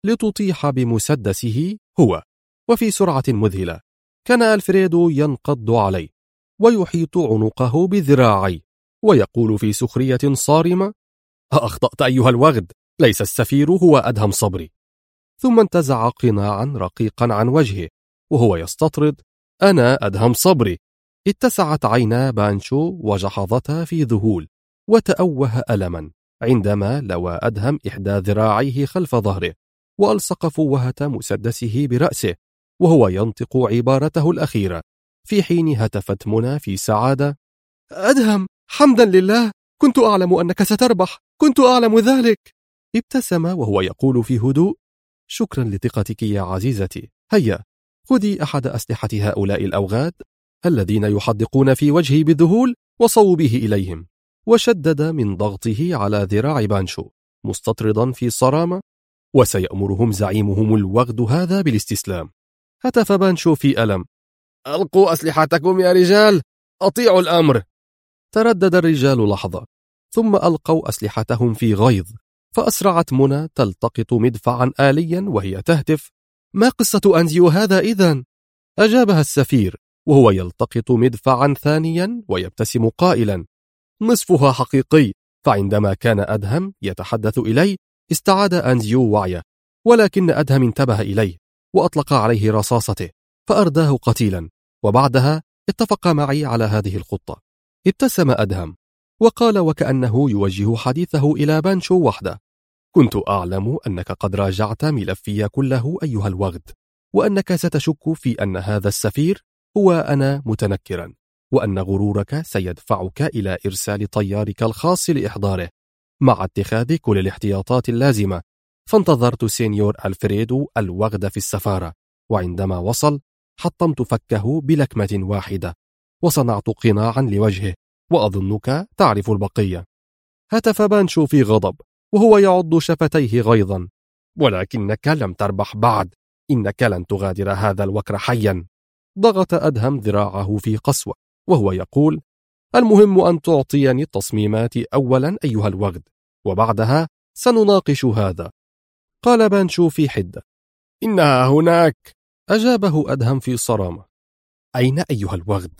لتطيح بمسدسه هو. وفي سرعة مذهلة كان ألفريدو ينقض عليه ويحيط عنقه بذراعي ويقول في سخرية صارمة: أخطأت أيها الوغد، ليس السفير هو أدهم صبري. ثم انتزع قناعا رقيقا عن وجهه وهو يستطرد: أنا أدهم صبري. اتسعت عينا بانشو وجحظتا في ذهول، وتأوه ألما عندما لوى أدهم إحدى ذراعيه خلف ظهره وألصق فوهة مسدسه برأسه وهو ينطق عبارته الأخيرة، في حين هتفت منى في سعادة: أدهم، حمدا لله، كنت أعلم أنك ستربح، كنت أعلم ذلك. ابتسم وهو يقول في هدوء: شكرا لثقتك يا عزيزتي، هيا خذي أحد أسلحة هؤلاء الأوغاد الذين يحدقون في وجهي بالذهول وصوبيه إليهم. وشدد من ضغطه على ذراع بانشو مستطردا في صرامة: وسيأمرهم زعيمهم الوغد هذا بالاستسلام. هتف بانشو في ألم: ألقوا أسلحتكم يا رجال، أطيعوا الأمر. تردد الرجال لحظة ثم ألقوا أسلحتهم في غيظ، فأسرعت منى تلتقط مدفعا آليا وهي تهتف: ما قصة أنزيو هذا إذن؟ أجابها السفير وهو يلتقط مدفعا ثانيا ويبتسم قائلا: نصفها حقيقي، فعندما كان أدهم يتحدث إليه استعاد أنزيو وعيه، ولكن أدهم انتبه إليه وأطلق عليه رصاصته فأرداه قتيلا، وبعدها اتفق معي على هذه الخطة. ابتسم أدهم وقال وكأنه يوجه حديثه إلى بانشو وحده: كنت أعلم أنك قد راجعت ملفي كله أيها الوغد، وأنك ستشك في أن هذا السفير هو أنا متنكرا، وأن غرورك سيدفعك إلى إرسال طيارك الخاص لإحضاره مع اتخاذ كل الاحتياطات اللازمة. فانتظرت سينيور ألفريدو الوغد في السفارة، وعندما وصل حطمت فكه بلكمة واحدة وصنعت قناعا لوجهه، وأظنك تعرف البقية. هتف بانشو في غضب وهو يعض شفتيه غيظا: ولكنك لم تربح بعد، إنك لن تغادر هذا الوكر حيا. ضغط أدهم ذراعه في قسوة وهو يقول: المهم أن تعطيني التصميمات أولا أيها الوغد، وبعدها سنناقش هذا. قال بانشو في حدة: إنها هناك. أجابه أدهم في صرامة: أين أيها الوغد؟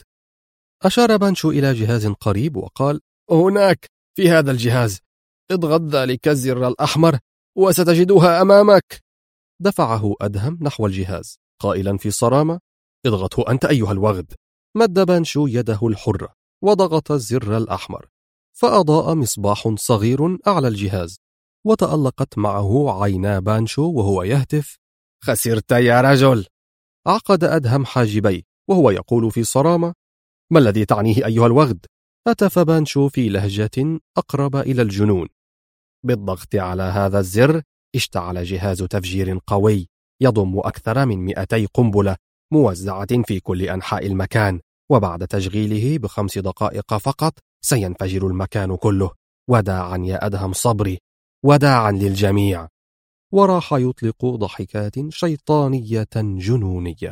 أشار بانشو إلى جهاز قريب وقال: هناك في هذا الجهاز، اضغط ذلك الزر الأحمر وستجدها أمامك. دفعه أدهم نحو الجهاز قائلا في صرامة: اضغطه أنت أيها الوغد. مد بانشو يده الحرة وضغط الزر الأحمر، فأضاء مصباح صغير أعلى الجهاز، وتألقت معه عينا بانشو وهو يهتف: خسرت يا رجل. عقد أدهم حاجبيه وهو يقول في صرامة: ما الذي تعنيه أيها الوغد؟ هتف بانشو في لهجة أقرب إلى الجنون: بالضغط على هذا الزر اشتعل جهاز تفجير قوي يضم أكثر من 200 قنبلة موزعة في كل أنحاء المكان، وبعد تشغيله ب5 دقائق فقط سينفجر المكان كله. وداعا يا أدهم صبري، وداعا للجميع. وراح يطلق ضحكات شيطانية جنونية.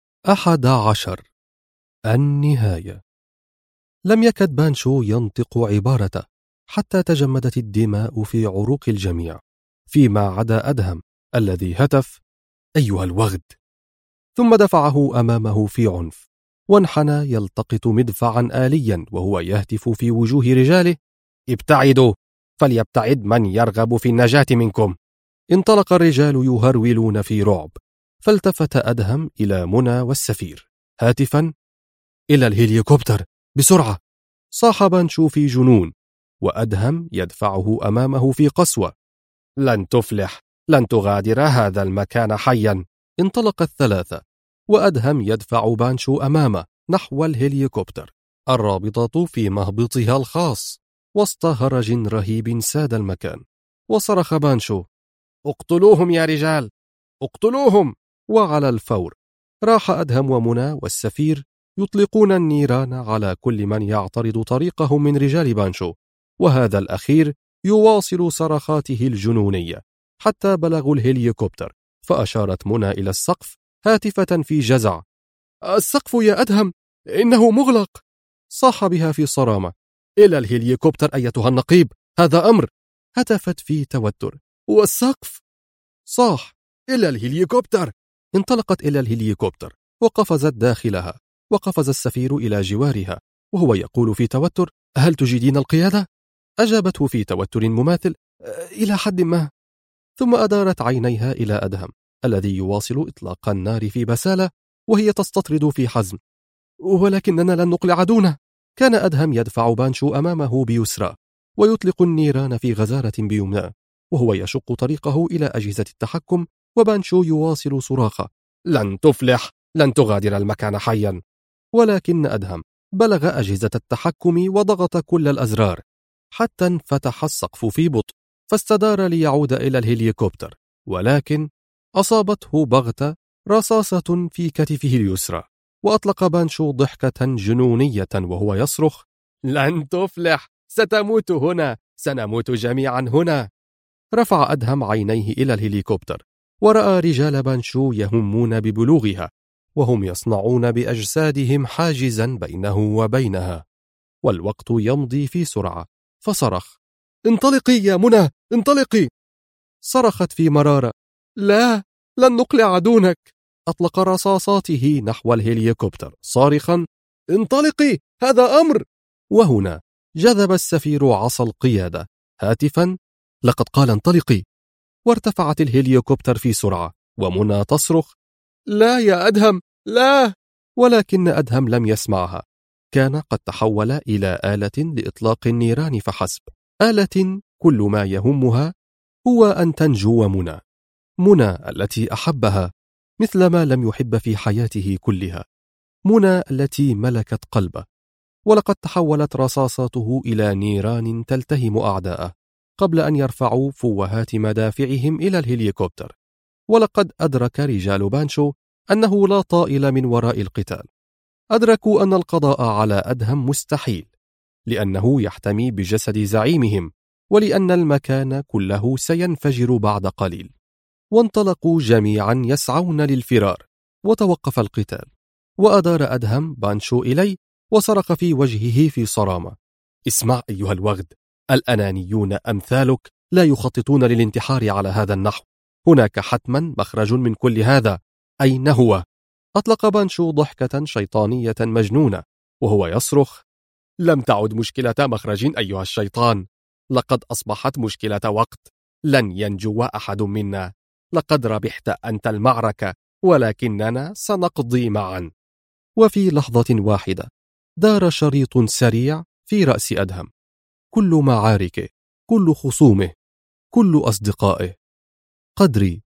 11. النهاية. لم يكد بانشو ينطق عبارته حتى تجمدت الدماء في عروق الجميع فيما عدا أدهم الذي هتف: أيها الوغد. ثم دفعه أمامه في عنف وانحنى يلتقط مدفعا آليا وهو يهتف في وجوه رجاله: ابتعدوا، فليبتعد من يرغب في النجاة منكم. انطلق الرجال يهرولون في رعب، فالتفت أدهم إلى منى والسفير هاتفا: إلى الهليكوبتر بسرعة. صاح بانشو في جنون وأدهم يدفعه أمامه في قسوة: لن تفلح، لن تغادر هذا المكان حيا. انطلق الثلاثة وأدهم يدفع بانشو أمامه نحو الهليكوبتر الرابطة في مهبطها الخاص وسط هرج رهيب ساد المكان. وصرخ بانشو: اقتلوهم يا رجال، اقتلوهم. وعلى الفور راح أدهم ومنى والسفير يطلقون النيران على كل من يعترض طريقهم من رجال بانشو، وهذا الأخير يواصل صرخاته الجنونية حتى بلغوا الهليكوبتر، فأشارت منى إلى السقف هاتفة في جزع: السقف يا أدهم، إنه مغلق. صاح بها في صرامة: إلى الهليكوبتر أيتها النقيب، هذا أمر. هتفت في توتر. والسقف؟ صاح: إلى الهليكوبتر. انطلقت إلى الهليكوبتر وقفزت داخلها، وقفز السفير إلى جوارها وهو يقول في توتر: هل تجيدين القيادة؟ أجابته في توتر مماثل: إلى حد ما. ثم أدارت عينيها إلى أدهم الذي يواصل إطلاق النار في بسالة وهي تستطرد في حزم: ولكننا لن نقلع دونه. كان أدهم يدفع بانشو أمامه بيسرى ويطلق النيران في غزارة بيمنى وهو يشق طريقه إلى أجهزة التحكم، وبانشو يواصل صراخه: لن تفلح، لن تغادر المكان حيا. ولكن أدهم بلغ أجهزة التحكم وضغط كل الأزرار حتى انفتح السقف في بطء، فاستدار ليعود إلى الهليكوبتر، ولكن أصابته بغتة رصاصة في كتفه اليسرى، وأطلق بانشو ضحكة جنونية وهو يصرخ: لن تفلح، ستموت هنا، سنموت جميعا هنا. رفع أدهم عينيه إلى الهليكوبتر ورأى رجال بانشو يهمون ببلوغها وهم يصنعون بأجسادهم حاجزا بينه وبينها، والوقت يمضي في سرعة. فصرخ: انطلقي يا منى، انطلقي. صرخت في مرارة: لا، لن نقلع دونك. أطلق رصاصاته نحو الهليكوبتر صارخا: انطلقي، هذا أمر. وهنا جذب السفير عصا القيادة هاتفا: لقد قال انطلقي. وارتفعت الهليكوبتر في سرعة ومنى تصرخ: لا يا أدهم، لا. ولكن أدهم لم يسمعها، كان قد تحول إلى آلة لإطلاق النيران فحسب، آلة كل ما يهمها هو أن تنجو منى، منى التي أحبها مثل ما لم يحب في حياته كلها، منى التي ملكت قلبه. ولقد تحولت رصاصاته إلى نيران تلتهم أعداءه قبل أن يرفعوا فوهات مدافعهم إلى الهليكوبتر. ولقد أدرك رجال بانشو أنه لا طائل من وراء القتال، أدركوا أن القضاء على أدهم مستحيل، لأنه يحتمي بجسد زعيمهم، ولأن المكان كله سينفجر بعد قليل. وانطلقوا جميعا يسعون للفرار، وتوقف القتال، وأدار أدهم بانشو إليه وصرخ في وجهه في صرامة: اسمع أيها الوغد، الأنانيون أمثالك لا يخططون للانتحار على هذا النحو، هناك حتما مخرج من كل هذا، أين هو؟ أطلق بانشو ضحكة شيطانية مجنونة وهو يصرخ: لم تعد مشكلة مخرج أيها الشيطان، لقد أصبحت مشكلة وقت، لن ينجو أحد منا، لقد ربحت أنت المعركة ولكننا سنقضي معا. وفي لحظة واحدة دار شريط سريع في رأس أدهم، كل معاركه، كل خصومه، كل أصدقائه، قدري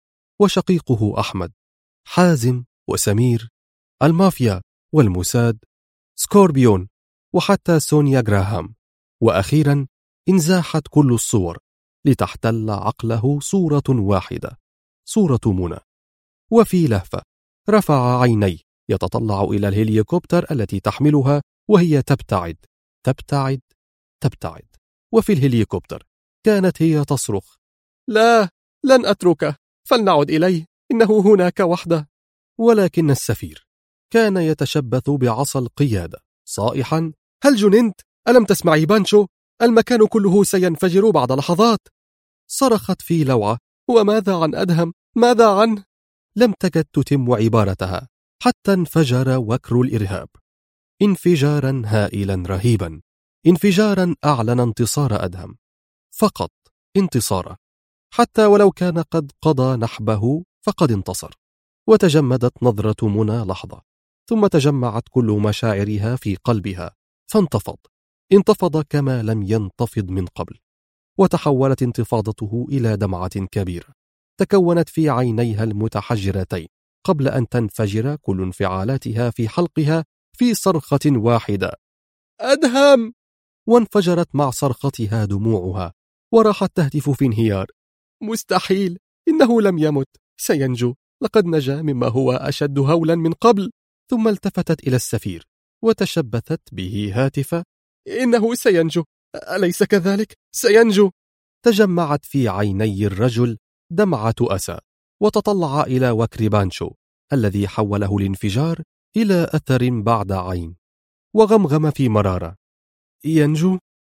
وشقيقه أحمد، حازم وسمير، المافيا والموساد، سكوربيون، وحتى سونيا جراهام. وأخيرا انزاحت كل الصور لتحتل عقله صورة واحدة، صورة منى. وفي لهفة رفع عينيه يتطلع إلى الهليكوبتر التي تحملها وهي تبتعد تبتعد تبتعد. وفي الهليكوبتر كانت هي تصرخ: لا، لن أتركه، فلنعد إليه، إنه هناك وحده. ولكن السفير كان يتشبث بعصا القيادة صائحا: هل جننت؟ ألم تسمعي بانشو؟ المكان كله سينفجر بعد لحظات. صرخت في لوعة: وماذا عن أدهم؟ ماذا عنه؟ لم تكد تتم عبارتها حتى انفجر وكر الإرهاب، انفجارا هائلا رهيبا، انفجارا أعلن انتصار أدهم، فقط انتصاره، حتى ولو كان قد قضى نحبه فقد انتصر. وتجمدت نظرة منى لحظة، ثم تجمعت كل مشاعرها في قلبها، انتفض كما لم ينتفض من قبل، وتحولت انتفاضته إلى دمعة كبيرة تكونت في عينيها المتحجرتين قبل أن تنفجر كل انفعالاتها في حلقها في صرخة واحدة: أدهم! وانفجرت مع صرختها دموعها، وراحت تهتف في انهيار: مستحيل، إنه لم يمت، سينجو، لقد نجا مما هو أشد هولا من قبل. ثم التفتت إلى السفير وتشبثت به هاتفة: إنه سينجو، أليس كذلك؟ سينجو. تجمعت في عيني الرجل دمعة أسى، وتطلع إلى وكر بانشو الذي حوله الانفجار إلى أثر بعد عين، وغمغم في مرارة: ينجو؟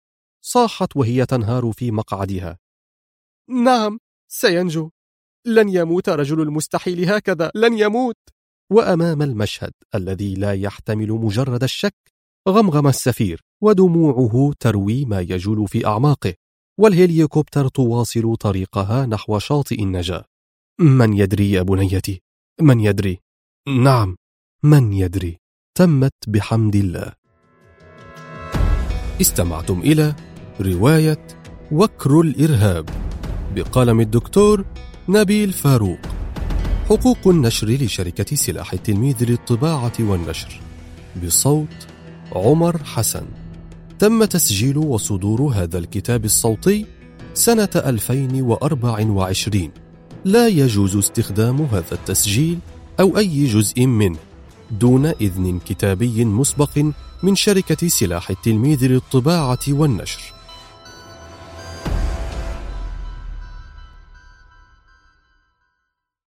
صاحت وهي تنهار في مقعدها: نعم، سينجو، لن يموت رجل المستحيل هكذا، لن يموت. وأمام المشهد الذي لا يحتمل مجرد الشك غمغم السفير ودموعه تروي ما يجول في أعماقه، والهليكوبتر تواصل طريقها نحو شاطئ النجاة. من يدري يا بنيتي، من يدري؟ نعم، من يدري. تمت بحمد الله. استمعتم إلى رواية وكر الإرهاب بقلم الدكتور نبيل فاروق. حقوق النشر لشركة سلاح التلميذ للطباعة والنشر، بصوت عمر حسن. تم تسجيل وصدور هذا الكتاب الصوتي سنة 2024. لا يجوز استخدام هذا التسجيل أو أي جزء منه دون إذن كتابي مسبق من شركة سلاح التلميذ للطباعة والنشر.